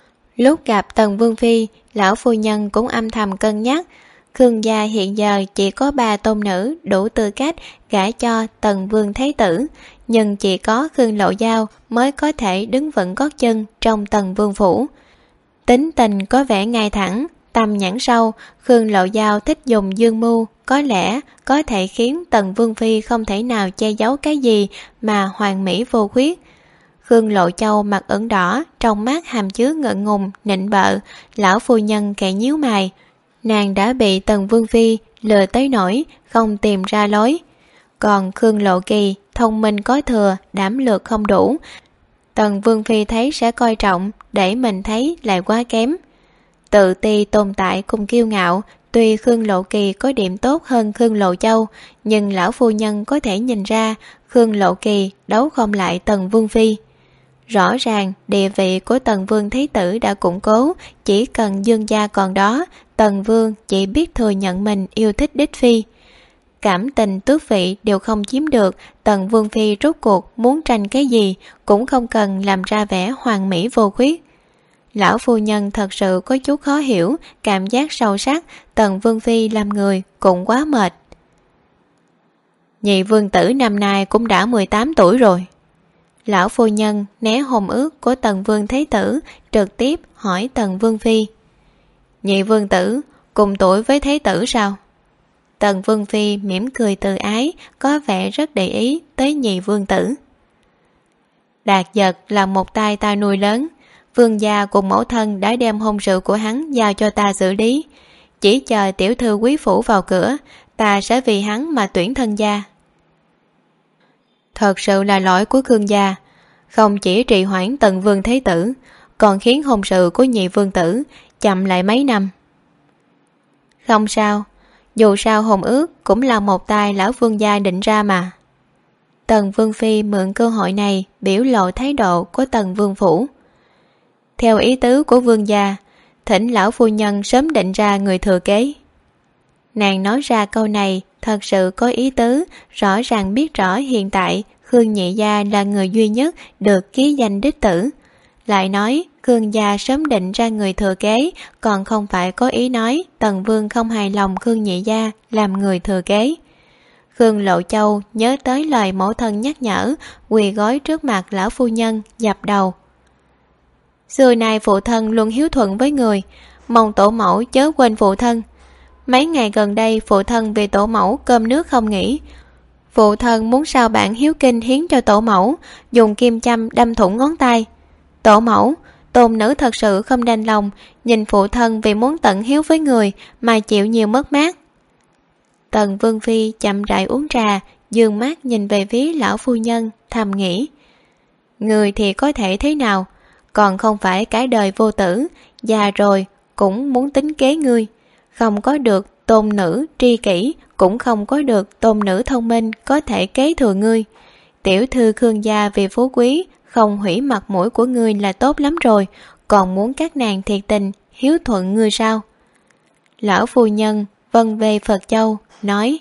Speaker 1: Lúc gặp Tần Vương phi, lão phu nhân cũng âm thầm cân nhắc, Khương gia hiện giờ chỉ có 3 tôn nữ đủ tư cách gả cho Tần Vương Thái Tử, nhưng chỉ có Khương Lộ Giao mới có thể đứng vững gót chân trong Tần Vương phủ. Tính tình có vẻ ngay thẳng, tầm nhãn sâu, Khương Lộ Giao thích dùng dương mưu, có lẽ có thể khiến Tần Vương phi không thể nào che giấu cái gì mà hoàn mỹ vô khuyết. Khương Lộ Châu mặt ửng đỏ, trong mắt hàm chứa ngượng ngùng, nịnh bợ, lão phu nhân kẻ nhíu mày. Nàng đã bị Tần Vương phi lừa tới nỗi không tìm ra lối. Còn Khương Lộ Kỳ thông minh có thừa, đảm lược không đủ. Tần Vương Phi thấy sẽ coi trọng, để mình thấy lại quá kém. Tự ti tồn tại cùng kiêu ngạo, tuy Khương Lộ Kỳ có điểm tốt hơn Khương Lộ Châu, nhưng lão phu nhân có thể nhìn ra Khương Lộ Kỳ đấu không lại Tần Vương Phi. Rõ ràng địa vị của Tần Vương Thế Tử đã củng cố, chỉ cần Dương gia còn đó, Tần Vương chỉ biết thừa nhận mình yêu thích đích phi. Cảm tình tước vị đều không chiếm được, Tần Vương Phi rốt cuộc muốn tranh cái gì cũng không cần làm ra vẻ hoàn mỹ vô khuyết. Lão phu nhân thật sự có chút khó hiểu, cảm giác sâu sắc Tần Vương Phi làm người cũng quá mệt. Nhị vương tử năm nay cũng đã 18 tuổi rồi. Lão phu nhân né hôn ước của Tần Vương Thế Tử, trực tiếp hỏi Tần Vương Phi. Nhị vương tử cùng tuổi với Thế Tử sao? Tần Vương Phi mỉm cười từ ái, có vẻ rất để ý tới nhị vương tử. Đạt Giật là một tay ta nuôi lớn, vương gia cùng mẫu thân đã đem hôn sự của hắn giao cho ta xử lý. Chỉ chờ tiểu thư quý phủ vào cửa, ta sẽ vì hắn mà tuyển thân gia. Thật sự là lỗi của Khương gia, không chỉ trì hoãn Tần Vương Thế Tử, còn khiến hôn sự của nhị vương tử chậm lại mấy năm. Không sao, dù sao hôn ước cũng là một tay lão vương gia định ra mà. Tần Vương Phi mượn cơ hội này biểu lộ thái độ của Tần Vương Phủ. Theo ý tứ của vương gia, thỉnh lão phu nhân sớm định ra người thừa kế. Nàng nói ra câu này thật sự có ý tứ, rõ ràng biết rõ hiện tại Khương nhị gia là người duy nhất được ký danh đích tử. Lại nói Khương gia sớm định ra người thừa kế, còn không phải có ý nói Tần Vương không hài lòng Khương nhị gia làm người thừa kế. Khương Lộ Châu nhớ tới lời mẫu thân nhắc nhở, quỳ gối trước mặt lão phu nhân dập đầu. Xưa nay phụ thân luôn hiếu thuận với người, mong tổ mẫu chớ quên phụ thân. Mấy ngày gần đây phụ thân vì tổ mẫu cơm nước không nghỉ. Phụ thân muốn sao bạn hiếu kinh hiến cho tổ mẫu, dùng kim châm đâm thủng ngón tay. Tổ mẫu, tôn nữ thật sự không đành lòng, nhìn phụ thân vì muốn tận hiếu với người mà chịu nhiều mất mát. Tần Vương Phi chậm rãi uống trà, dương mắt nhìn về phía lão phu nhân, thầm nghĩ. Người thì có thể thế nào, còn không phải cả đời vô tử, già rồi cũng muốn tính kế ngươi. Không có được tôn nữ tri kỷ, cũng không có được tôn nữ thông minh có thể kế thừa ngươi. Tiểu thư Khương gia vì phú quý không hủy mặt mũi của ngươi là tốt lắm rồi, còn muốn các nàng thiệt tình hiếu thuận ngươi sao? Lão phu nhân vân về Phật Châu nói.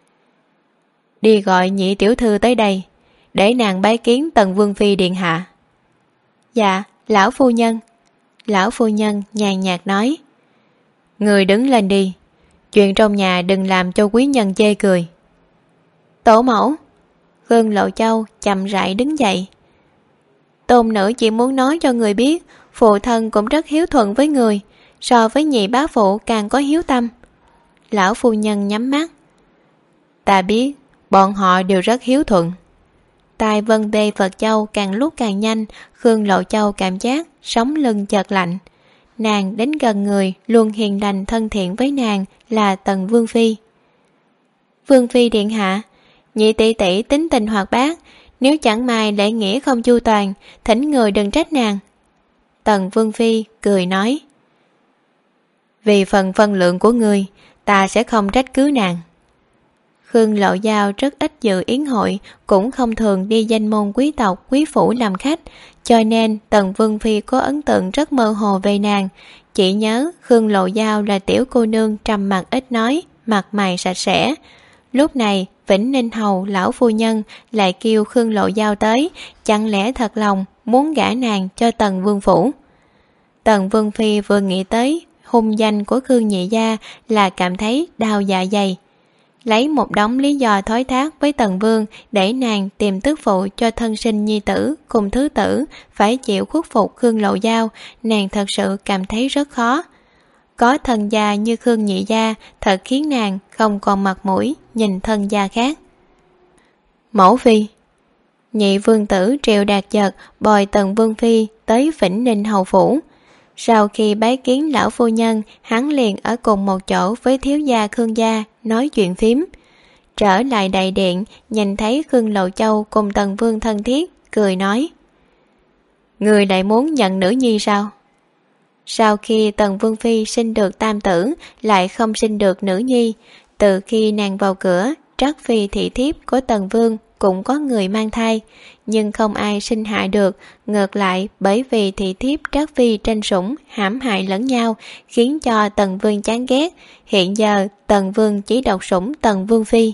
Speaker 1: Đi gọi nhị tiểu thư tới đây, để nàng bái kiến Tần Vương Phi điện hạ. Dạ, lão phu nhân. Lão phu nhân nhàn nhạt nói. Người đứng lên đi, chuyện trong nhà đừng làm cho quý nhân chê cười. Tổ mẫu. Khương Lộ Châu chậm rãi đứng dậy. Tôn nữ chỉ muốn nói cho người biết, phụ thân cũng rất hiếu thuận với người, so với nhị bá phụ càng có hiếu tâm. Lão phu nhân nhắm mắt. Ta biết, bọn họ đều rất hiếu thuận. Tai vân bê Phật Châu càng lúc càng nhanh, Khương Lộ Châu cảm giác sống lưng chợt lạnh. Nàng đến gần người luôn hiền lành thân thiện với nàng là Tần Vương Phi. Vương Phi điện hạ, nhị tỷ tỷ tính tình hoạt bát, nếu chẳng may lễ nghĩa không chu toàn, thỉnh người đừng trách nàng. Tần Vương Phi cười nói. Vì phần phân lượng của người, ta sẽ không trách cứ nàng. Khương Lộ Giao rất ít dự yến hội, cũng không thường đi danh môn quý tộc quý phủ làm khách, cho nên Tần Vương Phi có ấn tượng rất mơ hồ về nàng. Chỉ nhớ Khương Lộ Giao là tiểu cô nương trầm mặc ít nói, mặt mày sạch sẽ. Lúc này Vĩnh Ninh Hầu lão phu nhân lại kêu Khương Lộ Giao tới, chẳng lẽ thật lòng muốn gả nàng cho Tần Vương Phủ. Tần Vương Phi vừa nghĩ tới hung danh của Khương nhị gia là cảm thấy đau dạ dày. Lấy một đống lý do thối thác với Tần Vương để nàng tìm tức phụ cho thân sinh nhi tử cùng thứ tử phải chịu khuất phục Khương Lộ Giao, nàng thật sự cảm thấy rất khó. Có thân gia như Khương nhị gia thật khiến nàng không còn mặt mũi nhìn thân gia khác. Mẫu Phi. Nhị vương tử Triệu Đạt Giật bồi Tần Vương Phi tới Vĩnh Ninh Hầu Phủ. Sau khi bái kiến lão phu nhân, hắn liền ở cùng một chỗ với thiếu gia Khương gia nói chuyện phím. trở lại đại điện, nhìn thấy Khương Lộ Châu cùng Tần Vương thân thiết, cười nói: người lại muốn nhận nữ nhi sao? Sau khi Tần Vương Phi sinh được tam tử, lại không sinh được nữ nhi. Từ khi nàng vào cửa, Trắc Phi thị thiếp của Tần Vương cũng có người mang thai, nhưng không ai sinh hạ được. Ngược lại, bởi vì thị thiếp Trắc Phi tranh sủng hãm hại lẫn nhau, khiến cho Tần Vương chán ghét. Hiện giờ Tần Vương chỉ độc sủng Tần Vương Phi.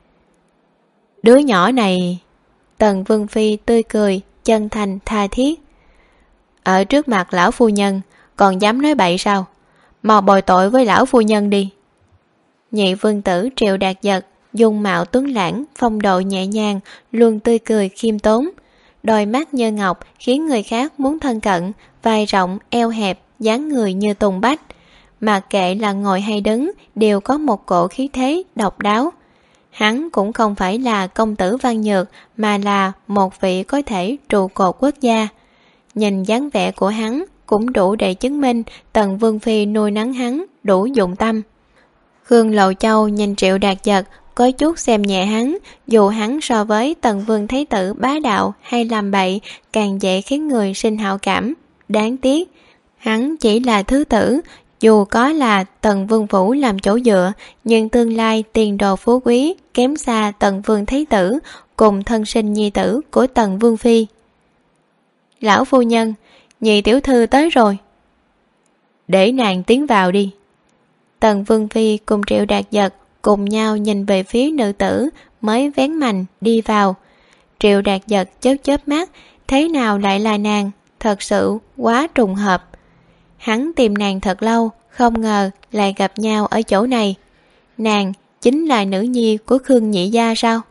Speaker 1: Đứa nhỏ này... Tần Vương Phi tươi cười, chân thành tha thiết. Ở trước mặt lão phu nhân còn dám nói bậy sao? Mau bồi tội với lão phu nhân đi. Nhị vương tử Triệu Đạt Giật dung mạo tuấn lãng, phong độ nhẹ nhàng, luôn tươi cười khiêm tốn. Đôi mắt như ngọc khiến người khác muốn thân cận, vai rộng, eo hẹp, dáng người như tùng bách. Mặc kệ là ngồi hay đứng, đều có một cổ khí thế độc đáo. Hắn cũng không phải là công tử văn nhược, mà là một vị có thể trụ cột quốc gia. Nhìn dáng vẻ của hắn cũng đủ để chứng minh Tần Vương Phi nuôi nấng hắn đủ dụng tâm. Khương Lộ Châu nhìn Triệu Đạt Giật có chút xem nhẹ hắn, dù hắn so với Tần Vương Thái tử bá đạo hay làm bậy càng dễ khiến người sinh hảo cảm. Đáng tiếc, hắn chỉ là thứ tử, dù có là Tần Vương Phủ làm chỗ dựa, nhưng tương lai tiền đồ phú quý kém xa Tần Vương Thái tử cùng thân sinh nhi tử của Tần Vương Phi. Lão phu nhân, nhị tiểu thư tới rồi. Để nàng tiến vào đi. Tần Vương Phi cùng Triệu Đạt Giật cùng nhau nhìn về phía nữ tử mới vén mành đi vào. Triệu Đạt Giật chớp chớp mắt, thế nào lại là nàng, thật sự quá trùng hợp. Hắn tìm nàng thật lâu, không ngờ lại gặp nhau ở chỗ này. Nàng chính là nữ nhi của Khương nhị gia sao?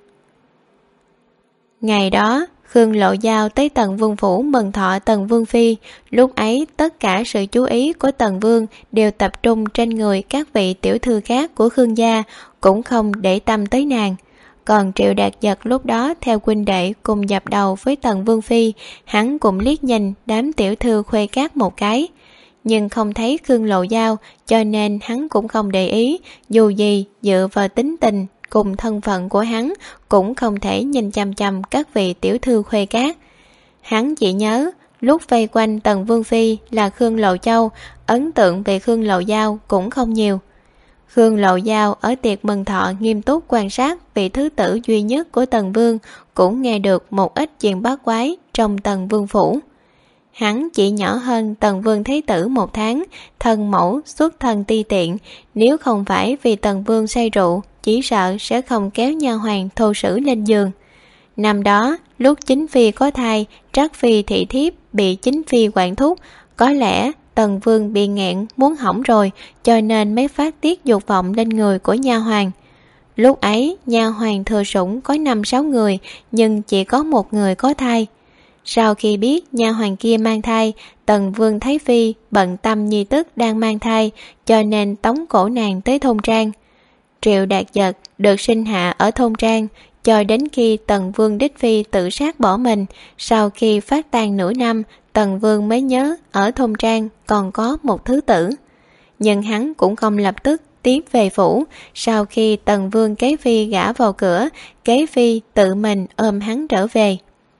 Speaker 1: Ngày đó Khương Lộ Giao tới Tần Vương Phủ mừng thọ Tần Vương Phi. Lúc ấy tất cả sự chú ý của Tần Vương đều tập trung trên người các vị tiểu thư khác của Khương gia, cũng không để tâm tới nàng. Còn Triệu Đạt Giật lúc đó theo huynh đệ cùng dập đầu với Tần Vương Phi, hắn cũng liếc nhìn đám tiểu thư khuê các một cái, nhưng không thấy Khương Lộ Giao, cho nên hắn cũng không để ý. Dù gì dựa vào tính tình cùng thân phận của hắn cũng không thể nhìn chằm chằm các vị tiểu thư khuê các. Hắn chỉ nhớ lúc vây quanh Tần Vương Phi là Khương Lộ Châu, ấn tượng về Khương Lộ Giao cũng không nhiều. Khương Lộ Giao ở tiệc mừng thọ nghiêm túc quan sát vị thứ tử duy nhất của Tần Vương, cũng nghe được một ít chuyện bát quái trong Tần Vương Phủ. Hắn chỉ nhỏ hơn Tần Vương Thái tử 1 tháng, thân mẫu xuất thân ti tiện, nếu không phải vì Tần Vương say rượu, chỉ sợ sẽ không kéo nha hoàn thô sử lên giường. Năm đó, lúc chính phi có thai, Trắc Phi thị thiếp bị chính phi quản thúc, có lẽ Tần Vương bị nghẹn muốn hỏng rồi, cho nên mới phát tiết dục vọng lên người của nha hoàn. Lúc ấy, nha hoàn thừa sủng có 5-6 người, nhưng chỉ có 1 người có thai. Sau khi biết nha hoàn kia mang thai, Tần Vương Thái Phi bận tâm nhi tức đang mang thai, cho nên tống cổ nàng tới thôn trang. Triệu Đạt Giật được sinh hạ ở thôn trang, cho đến khi Tần Vương đích phi tự sát bỏ mình. Sau khi phát tang nửa năm, Tần Vương mới nhớ ở thôn trang còn có một thứ tử, nhưng hắn cũng không lập tức tiếp về phủ. Sau khi Tần Vương kế phi gả vào cửa, kế phi tự mình ôm hắn trở về.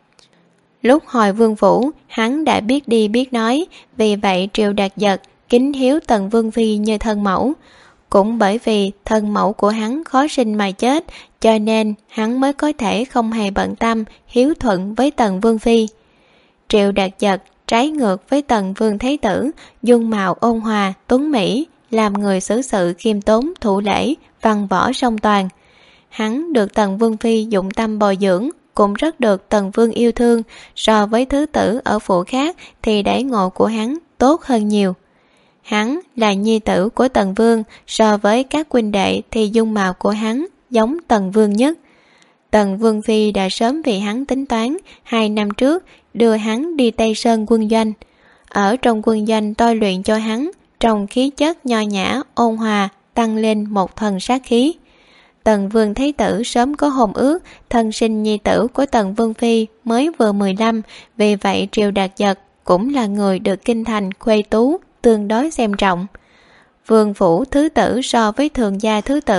Speaker 1: Lúc hồi vương phủ, hắn đã biết đi biết nói, vì vậy Triệu Đạt Giật kính hiếu Tần Vương Phi như thân mẫu. Cũng bởi vì thân mẫu của hắn khó sinh mà chết, cho nên hắn mới có thể không hề bận tâm hiếu thuận với Tần Vương Phi. Triệu Đạt Giật trái ngược với Tần Vương Thái tử, dung mạo ôn hòa, tuấn mỹ, làm người xử sự khiêm tốn, thủ lễ, văn võ song toàn. Hắn được Tần Vương Phi dụng tâm bồi dưỡng, cũng rất được Tần Vương yêu thương. So với thứ tử ở phủ khác thì đãi ngộ của hắn tốt hơn nhiều. Hắn là nhi tử của Tần Vương, so với các huynh đệ thì dung mạo của hắn giống Tần Vương nhất. Tần Vương Phi đã sớm vì hắn tính toán, 2 năm trước đưa hắn đi Tây Sơn quân doanh. Ở trong quân doanh tôi luyện cho hắn, trong khí chất nho nhã, ôn hòa, tăng lên một thần sát khí. Tần Vương Thái tử sớm có hôn ước, thân sinh nhi tử của Tần Vương Phi mới vừa 15, vì vậy Triệu Đạt Giật cũng là người được kinh thành khuê tú tương đối xem trọng. Vương phủ thứ tử so với thường gia thứ tử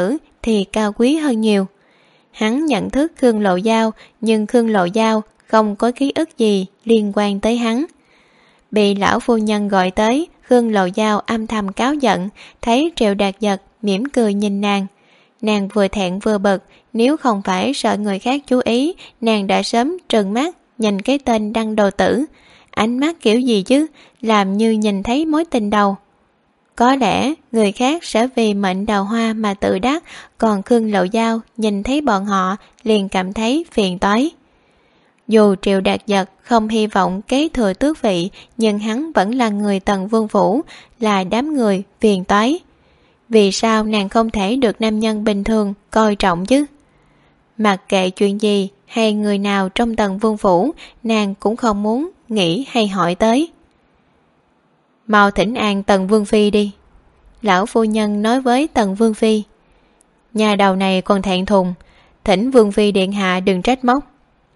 Speaker 1: thì cao quý hơn nhiều. Hắn nhận thức Khương Lộ Giao, nhưng Khương Lộ Giao không có ký ức gì liên quan tới hắn. Bị lão phu nhân gọi tới, Khương Lộ Giao âm thầm cáu giận, thấy Triệu Đạt Giật mỉm cười nhìn nàng. Nàng vừa thẹn vừa bực, nếu không phải sợ người khác chú ý, nàng đã sớm trừng mắt nhìn cái tên Đăng Đồ Tử. Ánh mắt kiểu gì chứ, làm như nhìn thấy mối tình đầu. Có lẽ người khác sẽ vì mệnh đào hoa mà tự đắc, còn Khương Lộ Giao nhìn thấy bọn họ liền cảm thấy phiền toái. Dù Triệu Đạt Giật không hy vọng kế thừa tước vị, nhưng hắn vẫn là người Tần Vương Phủ, là đám người phiền toái. Vì sao nàng không thể được nam nhân bình thường coi trọng chứ? Mặc kệ chuyện gì hay người nào trong Tần Vương Phủ, nàng cũng không muốn nghĩ hay hỏi tới. Mau thỉnh an Tần Vương Phi đi, lão phu nhân nói với Tần Vương Phi. Nhà đầu này còn thẹn thùng, thỉnh Vương Phi điện hạ đừng trách móc.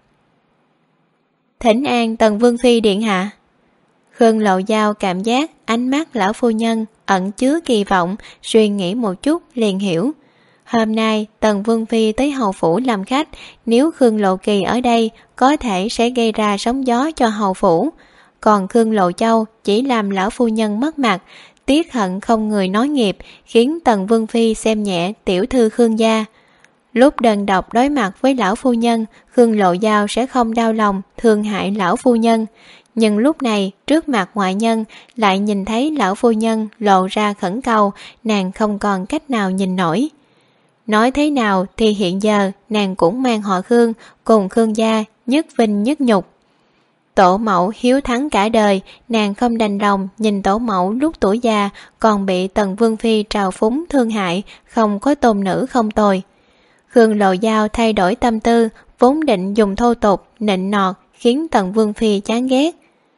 Speaker 1: Thỉnh an Tần Vương Phi điện hạ. Khương Lộ Giao cảm giác ánh mắt lão phu nhân ẩn chứa kỳ vọng, suy nghĩ một chút liền hiểu. Hôm nay Tần Vương Phi tới hầu phủ làm khách, nếu Khương Lộ Kỳ ở đây có thể sẽ gây ra sóng gió cho hầu phủ. Còn Khương Lộ Châu chỉ làm lão phu nhân mất mặt, tiếc hận không người nói nghiệp, khiến Tần Vương Phi xem nhẹ tiểu thư Khương gia. Lúc đơn độc đối mặt với lão phu nhân, Khương Lộ Giao sẽ không đau lòng thương hại lão phu nhân. Nhưng lúc này trước mặt ngoại nhân lại nhìn thấy lão phu nhân lộ ra khẩn cầu, nàng không còn cách nào nhìn nổi. Nói thế nào thì hiện giờ nàng cũng mang họ Khương, cùng Khương gia nhất vinh nhất nhục. Tổ mẫu hiếu thắng cả đời, nàng không đành lòng nhìn tổ mẫu lúc tuổi già còn bị Tần Vương Phi trào phúng thương hại, không có tôn nữ không tồi. Khương Lộ Giao thay đổi tâm tư, vốn định dùng thô tục, nịnh nọt khiến Tần Vương Phi chán ghét.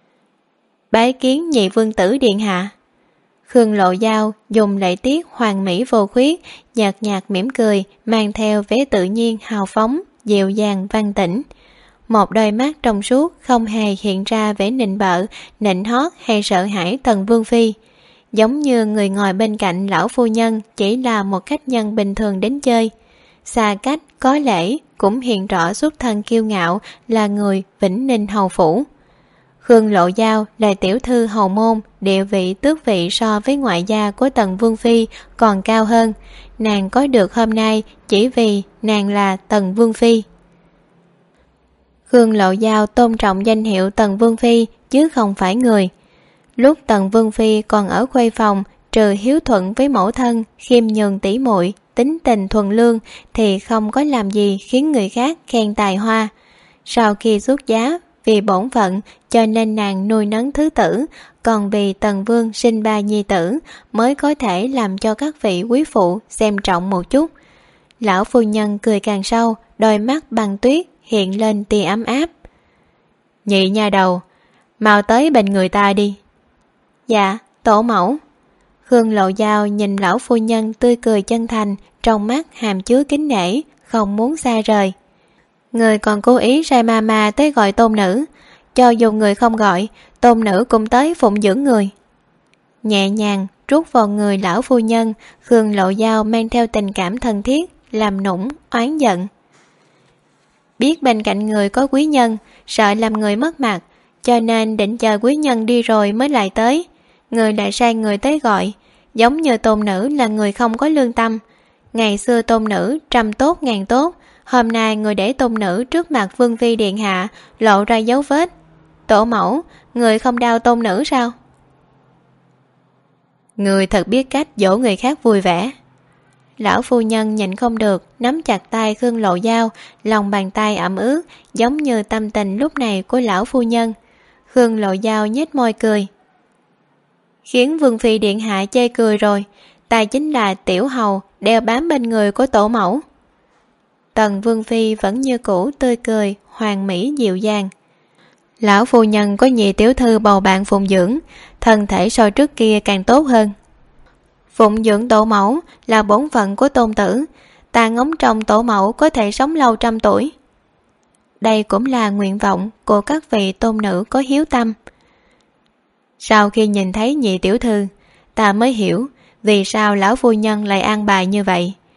Speaker 1: Bái kiến nhị vương tử điện hạ. Khương Lộ Giao dùng lễ tiết hoàn mỹ vô khuyết, nhạt nhạt mỉm cười, mang theo vẻ tự nhiên hào phóng, dịu dàng văn tĩnh. Một đôi mắt trong suốt không hề hiện ra vẻ nịnh bợ, nịnh hót hay sợ hãi Tần Vương Phi. Giống như người ngồi bên cạnh lão phu nhân chỉ là một khách nhân bình thường đến chơi. Xa cách có lẽ cũng hiện rõ xuất thân kiêu ngạo, là người Vĩnh Ninh hầu phủ. Khương Lộ Giao là tiểu thư hầu môn, địa vị tước vị so với ngoại gia của Tần Vương Phi còn cao hơn. Nàng có được hôm nay chỉ vì nàng là Tần Vương Phi. Khương Lộ Giao tôn trọng danh hiệu Tần Vương Phi chứ không phải người. Lúc Tần Vương Phi còn ở khuê phòng, trừ hiếu thuận với mẫu thân, khiêm nhường tỷ muội, tính tình thuần lương thì không có làm gì khiến người khác khen tài hoa. Sau khi xuất giá vì bổn phận cho nên nàng nuôi nấng thứ tử, còn vì Tần Vương sinh ba nhi tử mới có thể làm cho các vị quý phụ xem trọng một chút. Lão phu nhân cười càng sâu, đôi mắt bằng tuyết hiện lên tia ấm áp. Nhị nha đầu, mau tới bên người ta đi. Dạ, tổ mẫu. Khương Lộ Giao nhìn lão phu nhân tươi cười chân thành, trong mắt hàm chứa kính nể, không muốn xa rời. Người còn cố ý sai mama tới gọi tôn nữ, cho dù người không gọi, tôn nữ cũng tới phụng dưỡng người. Nhẹ nhàng trút vào người lão phu nhân, Khương Lộ Giao mang theo tình cảm thân thiết, làm nũng, oán giận. Biết bên cạnh người có quý nhân, sợ làm người mất mặt, cho nên định chờ quý nhân đi rồi mới lại tới. Người lại sai người tới gọi, giống như tôn nữ là người không có lương tâm. Ngày xưa tôn nữ trăm tốt ngàn tốt, hôm nay người để tôn nữ trước mặt Vương Phi điện hạ lộ ra dấu vết. Tổ mẫu, người không đau tôn nữ sao? Người thật biết cách dỗ người khác vui vẻ. Lão phu nhân nhịn không được, nắm chặt tay Khương Lộ Giao, lòng bàn tay ẩm ướt, giống như tâm tình lúc này của lão phu nhân. Khương Lộ Giao nhếch môi cười. Khiến Vương Phi điện hạ chê cười rồi, ta chính là tiểu hầu đeo bám bên người của tổ mẫu. Tần Vương Phi vẫn như cũ tươi cười, hoàn mỹ dịu dàng. Lão phu nhân có nhị tiểu thư bầu bạn phụng dưỡng, thân thể so trước kia càng tốt hơn. Phụng dưỡng tổ mẫu là bổn phận của tôn tử, ta ngóng trông tổ mẫu có thể sống lâu trăm tuổi. Đây cũng là nguyện vọng của các vị tôn nữ có hiếu tâm. Sau khi nhìn thấy nhị tiểu thư, ta mới hiểu vì sao lão phu nhân lại an bài như vậy.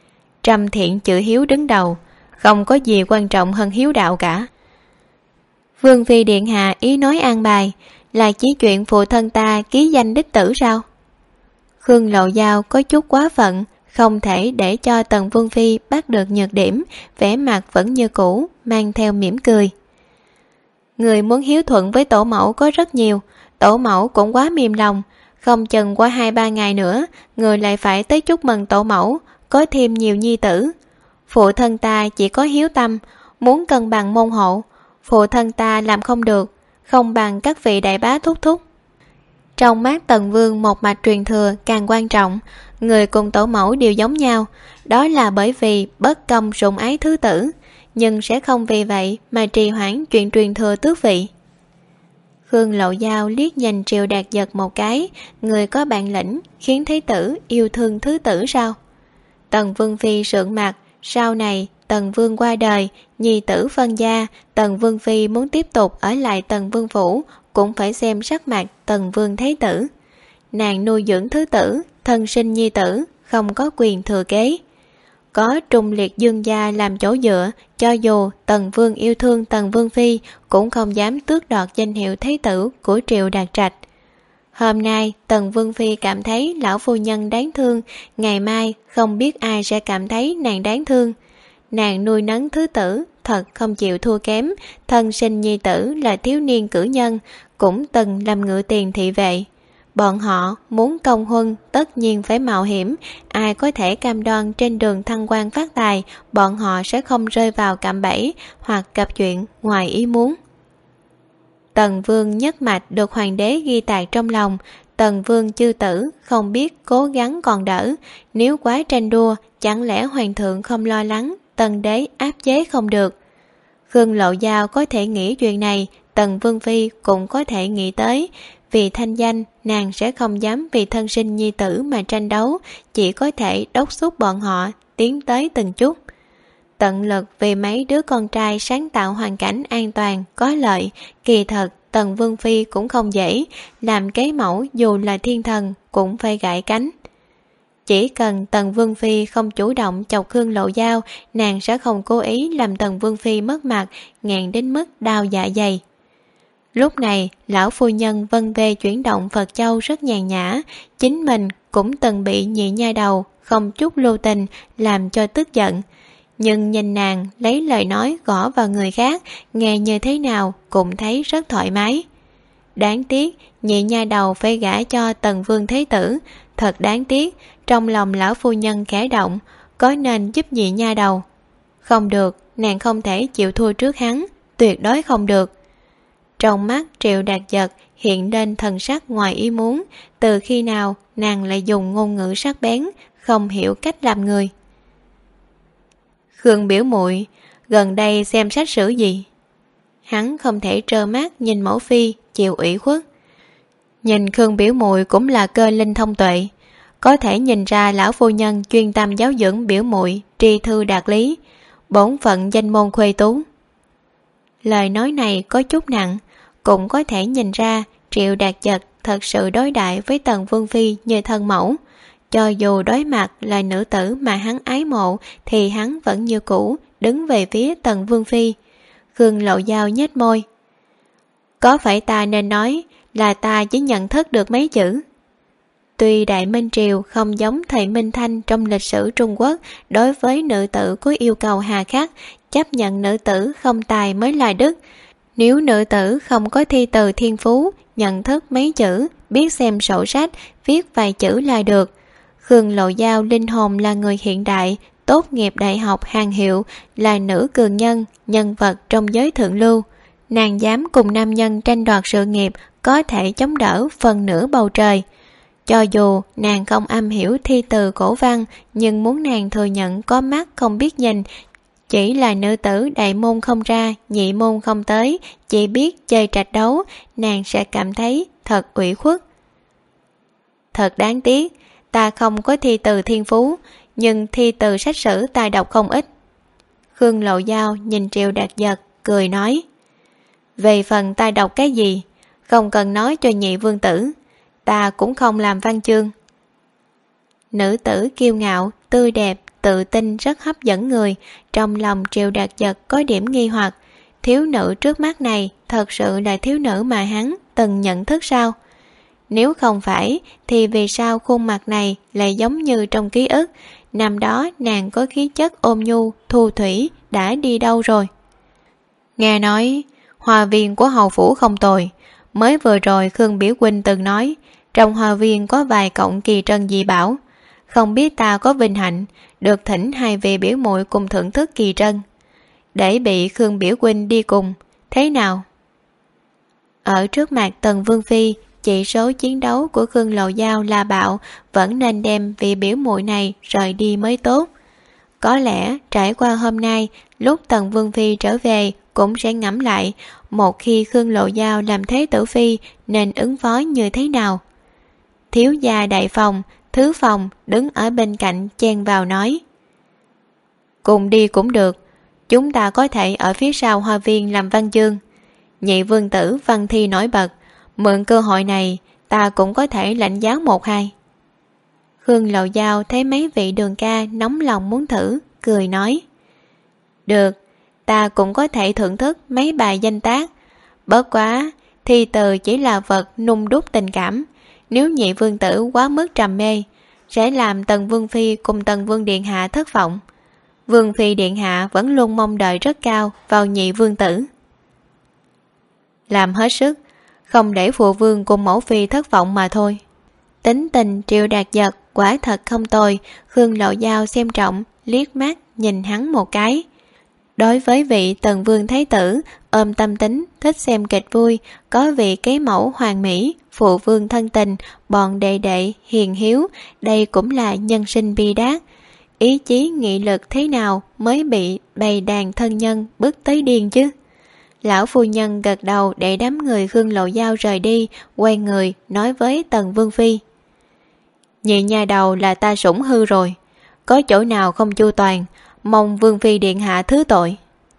Speaker 1: Trăm thiện chữ hiếu đứng đầu, không có gì quan trọng hơn hiếu đạo cả. Vương phi điện hạ ý nói an bài là chỉ chuyện phụ thân ta ký danh đích tử sao? Khương Lộ Giao có chút quá phận, không thể để cho Tần Vương phi bắt được nhược điểm, vẻ mặt vẫn như cũ, mang theo mỉm cười. Người muốn hiếu thuận với tổ mẫu có rất nhiều, tổ mẫu cũng quá mềm lòng, không chừng qua 2-3 ngày nữa, người lại phải tới chúc mừng tổ mẫu, có thêm nhiều nhi tử. Phụ thân ta chỉ có hiếu tâm, muốn cân bằng môn hộ, phụ thân ta làm không được, không bằng các vị đại bá thúc thúc. Trong mắt Tần Vương một mạch truyền thừa càng quan trọng, người cùng tổ mẫu đều giống nhau, đó là bởi vì bất công sủng ái thứ tử, nhưng sẽ không vì vậy mà trì hoãn chuyện truyền thừa tước vị. Khương Lộ Giao liếc nhìn Triệu Đạt Giật một cái, người có bản lĩnh khiến thái tử yêu thương thứ tử sao? Tần Vương phi sượng mặt, sau này Tần Vương qua đời, nhi tử phân gia, Tần Vương phi muốn tiếp tục ở lại Tần Vương phủ cũng phải xem sắc mặt Tần Vương thái tử. Nàng nuôi dưỡng thứ tử, thân sinh nhi tử, không có quyền thừa kế. Có Trung Liệt Dương gia làm chỗ dựa, cho dù Tần Vương yêu thương Tần Vương phi cũng không dám tước đoạt danh hiệu thế tử của Triệu Đạt Trạch. Hôm nay Tần Vương phi cảm thấy lão phu nhân đáng thương, ngày mai không biết ai sẽ cảm thấy nàng đáng thương. Nàng nuôi nấng thứ tử thật không chịu thua kém, thân sinh nhi tử là thiếu niên cử nhân, cũng từng làm ngự tiền thị vệ. Bọn họ muốn công huân tất nhiên phải mạo hiểm, ai có thể cam đoan trên đường thăng quan phát tài bọn họ sẽ không rơi vào cạm bẫy hoặc gặp chuyện ngoài ý muốn. Tần Vương nhất mạch được hoàng đế ghi tạc trong lòng, Tần Vương chư tử không biết cố gắng còn đỡ, nếu quá tranh đua chẳng lẽ hoàng thượng không lo lắng Tần đế áp chế không được. Khương Lộ Giao có thể nghĩ chuyện này, Tần Vương phi cũng có thể nghĩ tới. Vì thanh danh, nàng sẽ không dám vì thân sinh nhi tử mà tranh đấu, chỉ có thể đốc thúc bọn họ tiến tới từng chút. Tận lực vì mấy đứa con trai sáng tạo hoàn cảnh an toàn, có lợi, kỳ thật Tần Vương phi cũng không dễ, làm kế mẫu dù là thiên thần cũng phải gãy cánh. Chỉ cần Tần Vương phi không chủ động chọc Khương Lộ Giao, nàng sẽ không cố ý làm Tần Vương phi mất mặt, nghẹn đến mức đau dạ dày. Lúc này, lão phu nhân vân về chuyển động Phật Châu rất nhàn nhã, chính mình cũng từng bị nhị nha đầu không chút lưu tình làm cho tức giận. Nhưng nhìn nàng lấy lời nói gõ vào người khác, nghe như thế nào cũng thấy rất thoải mái. Đáng tiếc, nhị nha đầu phải gả cho Tần Vương Thế Tử, thật đáng tiếc, trong lòng lão phu nhân khẽ động, có nên giúp nhị nha đầu? Không được, nàng không thể chịu thua trước hắn, tuyệt đối không được. Trong mắt Triệu Đạt Giật hiện lên thần sắc ngoài ý muốn, từ khi nào nàng lại dùng ngôn ngữ sắc bén, không hiểu cách làm người. Khương biểu muội gần đây xem sách sử gì? Hắn không thể trơ mắt nhìn mẫu phi chịu ủy khuất. Nhìn Khương biểu muội cũng là cơ linh thông tuệ, có thể nhìn ra lão phu nhân chuyên tâm giáo dưỡng biểu muội tri thư đạt lý, bổn phận danh môn khuê tú. Lời nói này có chút nặng, cũng có thể nhìn ra Triệu Đạt Giật thật sự đối đãi với Tần Vương phi như thân mẫu. Cho dù đối mặt là nữ tử mà hắn ái mộ thì hắn vẫn như cũ đứng về phía Tần Vương phi. Khương Lộ Giao nhếch môi. Có phải ta nên nói là ta chỉ nhận thức được mấy chữ? Tuy Đại Minh Triều không giống thời Minh Thanh trong lịch sử Trung Quốc, đối với nữ tử có yêu cầu hà khắc, chấp nhận nữ tử không tài mới là đức. Nếu nữ tử không có thi từ thiên phú, nhận thức mấy chữ, biết xem sổ sách, viết vài chữ là được. Khương Lộ Giao linh hồn là người hiện đại, tốt nghiệp đại học hàng hiệu, là nữ cường nhân, nhân vật trong giới thượng lưu. Nàng dám cùng nam nhân tranh đoạt sự nghiệp, có thể chống đỡ phần nửa bầu trời. Cho dù nàng không am hiểu thi từ cổ văn, nhưng muốn nàng thừa nhận có mắt không biết nhìn, chỉ là nữ tử đại môn không ra, nhị môn không tới, chỉ biết chơi trạch đấu, nàng sẽ cảm thấy thật ủy khuất. Thật đáng tiếc, ta không có thi từ thiên phú, nhưng thi từ sách sử ta đọc không ít. Khương Lộ Giao nhìn Triệu Đạt Giật, cười nói. Về phần ta đọc cái gì, không cần nói cho nhị vương tử, ta cũng không làm văn chương. Nữ tử kiêu ngạo, tươi đẹp, tự tin rất hấp dẫn người. Trong lòng Triệu Đạt Giật có điểm nghi hoặc, thiếu nữ trước mắt này thật sự là thiếu nữ mà hắn từng nhận thức sao? Nếu không phải thì vì sao khuôn mặt này lại giống như trong ký ức? Năm đó nàng có khí chất ôn nhu, thu thủy, đã đi đâu rồi? Nghe nói hoa viên của hầu phủ không tồi. Mới vừa rồi Khương Biểu huynh từng nói trong hoa viên có vài cọng kỳ trân dị bảo. Không biết ta có vinh hạnh được thỉnh hai vị biểu muội cùng thưởng thức kỳ trân, để bị Khương Biểu huynh đi cùng, thế nào? Ở trước mặt Tần Vương Phi, chỉ số chiến đấu của Khương Lộ Giao là bạo, vẫn nên đem vị biểu muội này rời đi mới tốt. Có lẽ trải qua hôm nay, lúc Tần Vương Phi trở về cũng sẽ ngẫm lại một khi Khương Lộ Giao làm thế tử phi nên ứng phó như thế nào. Thiếu gia đại phòng, thứ phòng đứng ở bên cạnh chen vào nói: cùng đi cũng được, chúng ta có thể ở phía sau hoa viên làm văn chương. Nhị vương tử văn thi nổi bật, mượn cơ hội này ta cũng có thể lãnh giáo một hai. Khương Lộ Giao thấy mấy vị đường ca nóng lòng muốn thử, cười nói: được, ta cũng có thể thưởng thức mấy bài danh tác. Bớt quá, thi từ chỉ là vật nung đúc tình cảm. Nếu nhị vương tử quá mức trầm mê, sẽ làm Tần Vương Phi cùng Tần Vương Điện Hạ thất vọng. Vương Phi Điện Hạ vẫn luôn mong đợi rất cao vào nhị vương tử. Làm hết sức, không để phụ vương cùng mẫu phi thất vọng mà thôi. Tính tình Triệu Đạt Giật quả thật không tồi. Khương Lộ Giao xem trọng, liếc mắt nhìn hắn một cái. Đối với vị Tần Vương Thái tử ôm tâm tính, thích xem kịch vui, có vị kế mẫu hoàn mỹ, phụ vương thân tình, bọn đệ đệ hiền hiếu, đây cũng là nhân sinh bi đát. Ý chí nghị lực thế nào mới bị bầy đàn thân nhân bức tới điên chứ? Lão phu nhân gật đầu để đám người Khương Lộ Giao rời đi, quay người nói với Tần Vương Phi: nhị nhà đầu là ta sủng hư rồi, có chỗ nào không chu toàn, mong Vương Phi Điện Hạ thứ tội.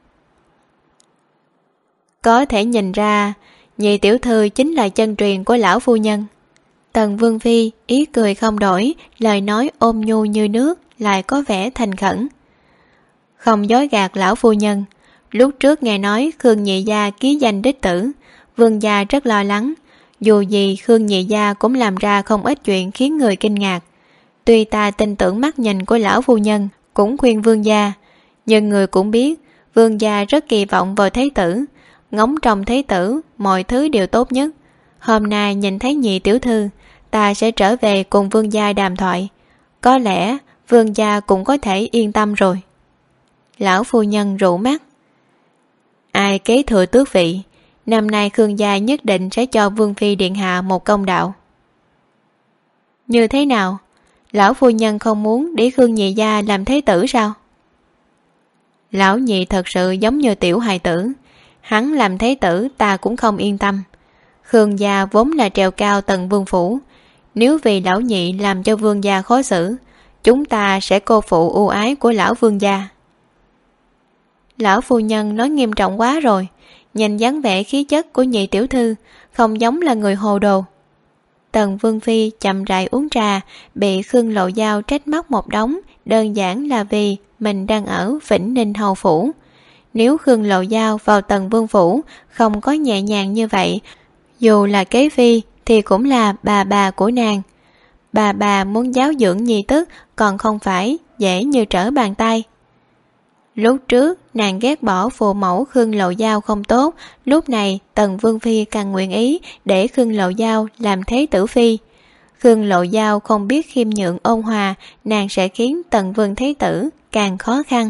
Speaker 1: Có thể nhìn ra nhị tiểu thư chính là chân truyền của lão phu nhân. Tần Vương Phi ý cười không đổi, lời nói ôm nhu như nước, lại có vẻ thành khẩn. Không dối gạt lão phu nhân, lúc trước nghe nói Khương nhị gia ký danh đích tử, vương gia rất lo lắng. Dù gì Khương nhị gia cũng làm ra không ít chuyện khiến người kinh ngạc. Tuy ta tin tưởng mắt nhìn của lão phu nhân, cũng khuyên vương gia, nhưng người cũng biết vương gia rất kỳ vọng vào thái tử, ngóng trong thái tử mọi thứ đều tốt nhất. Hôm nay nhìn thấy nhị tiểu thư, ta sẽ trở về cùng vương gia đàm thoại, có lẽ vương gia cũng có thể yên tâm rồi. Lão phu nhân rủ mắt: ai kế thừa tước vị, năm nay Khương gia nhất định sẽ cho Vương Phi Điện Hạ một công đạo. Như thế nào? Lão phu nhân không muốn để Khương nhị gia làm thế tử sao? Lão nhị thật sự giống như tiểu hài tử, hắn làm thế tử ta cũng không yên tâm. Khương gia vốn là trèo cao Tần Vương phủ, nếu vì lão nhị làm cho vương gia khó xử, chúng ta sẽ cô phụ ưu ái của lão vương gia. Lão phu nhân nói nghiêm trọng quá rồi, nhìn dáng vẻ khí chất của nhị tiểu thư không giống là người hồ đồ. Tần Vương Phi chậm rãi uống trà, bị Khương Lộ Giao trách móc một đống, đơn giản là vì mình đang ở Vĩnh Ninh hầu phủ. Nếu Khương Lộ Giao vào Tần Vương phủ không có nhẹ nhàng như vậy, dù là kế phi thì cũng là bà của nàng. Bà muốn giáo dưỡng nhi tức còn không phải dễ như trở bàn tay. Lúc trước nàng ghét bỏ phụ mẫu Khương Lộ Giao không tốt, lúc này Tần Vương Phi càng nguyện ý để Khương Lộ Giao làm thế tử phi. Khương Lộ Giao không biết khiêm nhượng ôn hòa, nàng sẽ khiến Tần Vương Thế Tử càng khó khăn.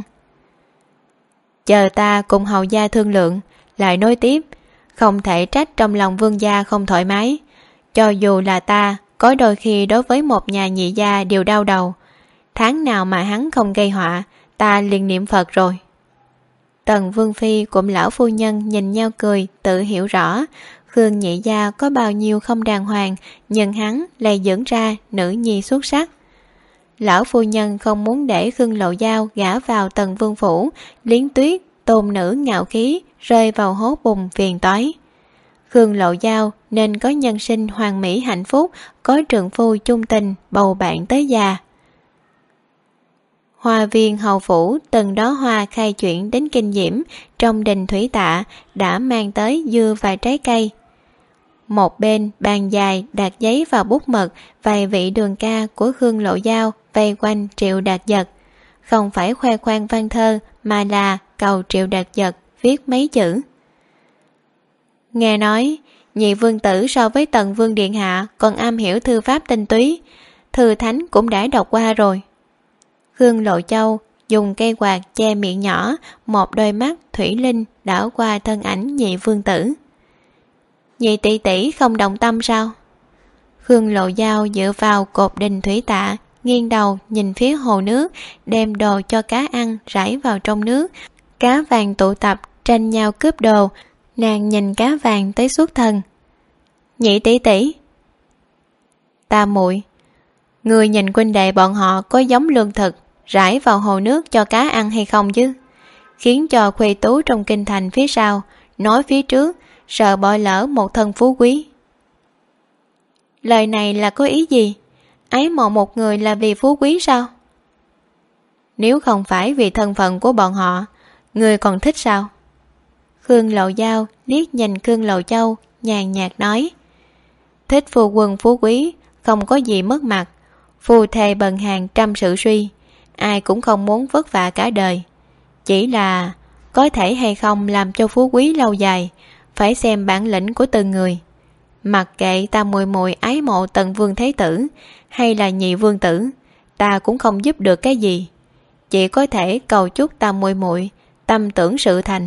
Speaker 1: Chờ ta cùng hầu gia thương lượng, lại nói tiếp, không thể trách trong lòng vương gia không thoải mái. Cho dù là ta, có đôi khi đối với một nhà nhị gia đều đau đầu. Tháng nào mà hắn không gây họa, ta liền niệm Phật rồi. Tần Vương Phi cùng lão phu nhân nhìn nhau cười, tự hiểu rõ Khương nhị gia có bao nhiêu không đàng hoàng, nhưng hắn lại dưỡng ra nữ nhi xuất sắc. Lão phu nhân không muốn để Khương Lộ Giao gả vào Tần Vương phủ, Liến Tuyết tôn nữ ngạo khí rơi vào hố bùn phiền toái. Khương Lộ Giao nên có nhân sinh hoàn mỹ hạnh phúc, có trượng phu chung tình bầu bạn tới già. Hoa viên hầu phủ từng đó hoa khai chuyển đến kinh diễm trong đình Thủy Tạ đã mang tới dưa và trái cây. Một bên bàn dài đặt giấy và bút mực vài vị đường ca của Khương Lộ Giao vây quanh Triệu Đạt Dật, không phải khoe khoang văn thơ mà là cầu Triệu Đạt Dật viết mấy chữ. Nghe nói nhị vương tử so với Tần Vương điện hạ còn am hiểu thư pháp tinh túy, thư thánh cũng đã đọc qua rồi. Khương Lộ Châu dùng cây quạt che miệng nhỏ, một đôi mắt thủy linh đảo qua thân ảnh nhị vương tử. Nhị tỷ tỷ không động tâm sao? Khương Lộ Giao dựa vào cột đình Thủy Tạ, nghiêng đầu nhìn phía hồ nước, đem đồ cho cá ăn rải vào trong nước. Cá vàng tụ tập tranh nhau cướp đồ, nàng nhìn cá vàng tới xuất thần. Nhị tỷ tỷ, ta muội, người nhìn huynh đệ bọn họ có giống lương thực rải vào hồ nước cho cá ăn hay không chứ? Khiến cho khuê tú trong kinh thành phía sau, nói phía trước, sợ bỏ lỡ một thân phú quý. Lời này là có ý gì? Ái mộ một người là vì phú quý sao? Nếu không phải vì thân phận của bọn họ, người còn thích sao? Khương Lộ Giao liếc nhìn Khương Lộ Châu, nhàn nhạt nói: thích phu quân phú quý, không có gì mất mặt. Phu thề bần hàng trăm sự suy, ai cũng không muốn vất vả cả đời. Chỉ là có thể hay không làm cho phú quý lâu dài, phải xem bản lĩnh của từng người. Mặc kệ ta muội muội ái mộ Tần Vương Thế Tử hay là nhị vương tử, ta cũng không giúp được cái gì, chỉ có thể cầu chúc ta muội muội tâm tưởng sự thành.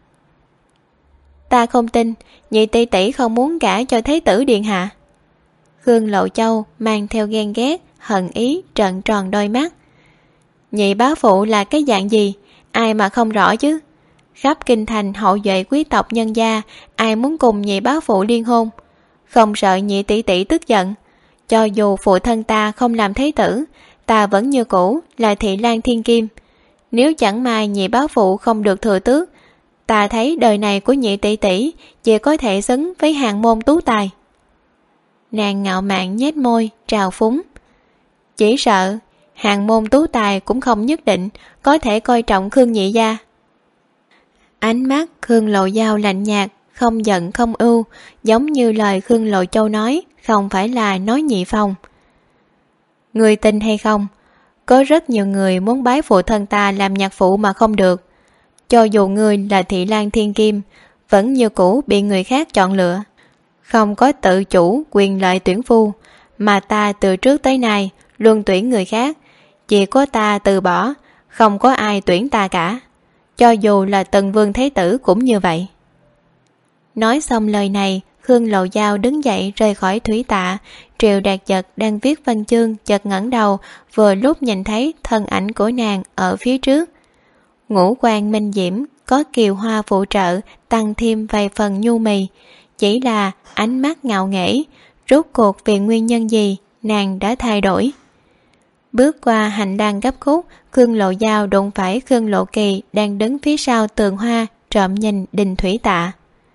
Speaker 1: Ta không tin nhị tỷ tỷ không muốn gả cho Thế Tử điện hạ. Khương Lộ Châu mang theo ghen ghét hận ý trợn tròn đôi mắt. Nhị bá phụ là cái dạng gì, ai mà không rõ chứ? Khắp kinh thành hậu duệ quý tộc nhân gia, ai muốn cùng nhị bá phụ liên hôn? Không sợ nhị tỷ tỷ tức giận. Cho dù phụ thân ta không làm thế tử, ta vẫn như cũ là thị lang thiên kim. Nếu chẳng may nhị bá phụ không được thừa tước, ta thấy đời này của nhị tỷ tỷ chỉ có thể xứng với hàng môn tú tài. Nàng ngạo mạn nhếch môi trào phúng. Chỉ sợ hàng môn tú tài cũng không nhất định có thể coi trọng Khương nhị gia. Ánh mắt Khương Lộ Giao lạnh nhạt, không giận không ưu, giống như lời Khương Lộ Châu nói, không phải là nói nhị phong. Người tin hay không, có rất nhiều người muốn bái phụ thân ta làm nhạc phụ mà không được. Cho dù người là thị lang thiên kim, vẫn như cũ bị người khác chọn lựa. Không có tự chủ quyền lợi tuyển phu, mà ta từ trước tới nay luôn tuyển người khác. Chỉ có ta từ bỏ, không có ai tuyển ta cả. Cho dù là Tần Vương Thế Tử cũng như vậy. Nói xong lời này, Khương Lộ Giao đứng dậy rời khỏi Thủy Tạ. Triệu Đạt Dật đang viết văn chương chợt ngẩng đầu, vừa lúc nhìn thấy thân ảnh của nàng ở phía trước. Ngũ quan minh diễm, có kiều hoa phụ trợ, tăng thêm vài phần nhu mì. Chỉ là ánh mắt ngạo nghễ, rốt cuộc vì nguyên nhân gì nàng đã thay đổi. Bước qua hành lang gấp khúc, Khương Lộ Giao đụng phải Khương Lộ Kỳ đang đứng phía sau tường hoa trộm nhìn đình Thủy Tạ.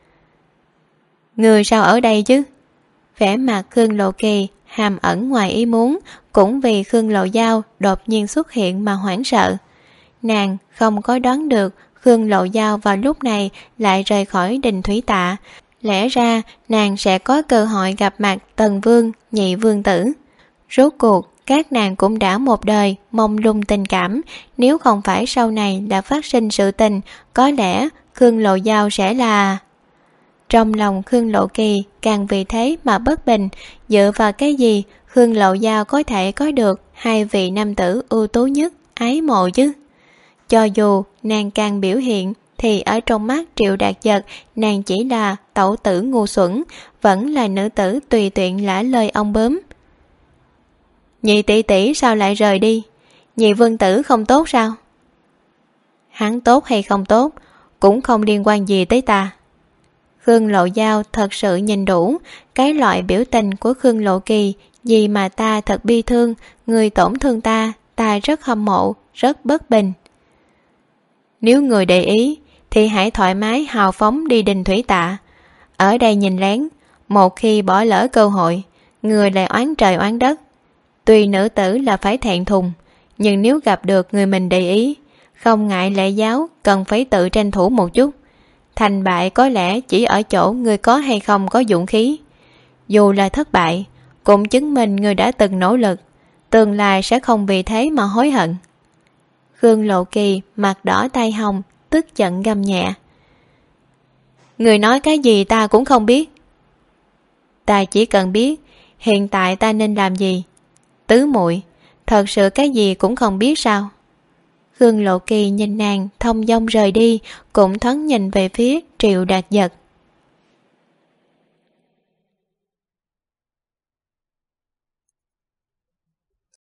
Speaker 1: Người sao ở đây chứ? Vẻ mặt Khương Lộ Kỳ hàm ẩn ngoài ý muốn, cũng vì Khương Lộ Giao đột nhiên xuất hiện mà hoảng sợ. Nàng không có đoán được Khương Lộ Giao vào lúc này lại rời khỏi đình Thủy Tạ. Lẽ ra nàng sẽ có cơ hội gặp mặt Tần Vương, nhị vương tử. Rốt cuộc các nàng cũng đã một đời mông lung tình cảm, nếu không phải sau này đã phát sinh sự tình, có lẽ Khương Lộ Giao sẽ là... Trong lòng Khương Lộ Kỳ càng vì thế mà bất bình, dựa vào cái gì Khương Lộ Giao có thể có được hai vị nam tử ưu tú nhất ái mộ chứ? Cho dù nàng càng biểu hiện thì ở trong mắt Triệu Đạt Dật nàng chỉ là tẩu tử ngu xuẩn, vẫn là nữ tử tùy tiện lả lời ông bướm. Nhị tỷ tỷ sao lại rời đi? Nhị vương tử không tốt sao? Hắn tốt hay không tốt cũng không liên quan gì tới ta. Khương Lộ Giao thật sự nhìn đủ cái loại biểu tình của Khương Lộ Kỳ, gì mà ta thật bi thương, người tổn thương ta, ta rất hâm mộ, rất bất bình. Nếu người để ý thì hãy thoải mái hào phóng đi đình Thủy Tạ. Ở đây nhìn lén, một khi bỏ lỡ cơ hội, người lại oán trời oán đất. Tuy nữ tử là phải thẹn thùng, Nhưng nếu gặp được người mình để ý, không ngại lễ giáo, cần phải tự tranh thủ một chút. Thành bại có lẽ chỉ ở chỗ người có hay không có dũng khí. Dù là thất bại, cũng chứng minh người đã từng nỗ lực, tương lai sẽ không vì thế mà hối hận. Khương Lộ Kỳ mặt đỏ tai hồng, tức giận gầm nhẹ. Người nói cái gì ta cũng không biết. Ta chỉ cần biết hiện tại ta nên làm gì. Tứ muội, thật sự cái gì cũng không biết sao? Khương Lộ Kỳ nhìn nàng thông dong rời đi, cũng thoáng nhìn về phía Triệu Đạt Giật.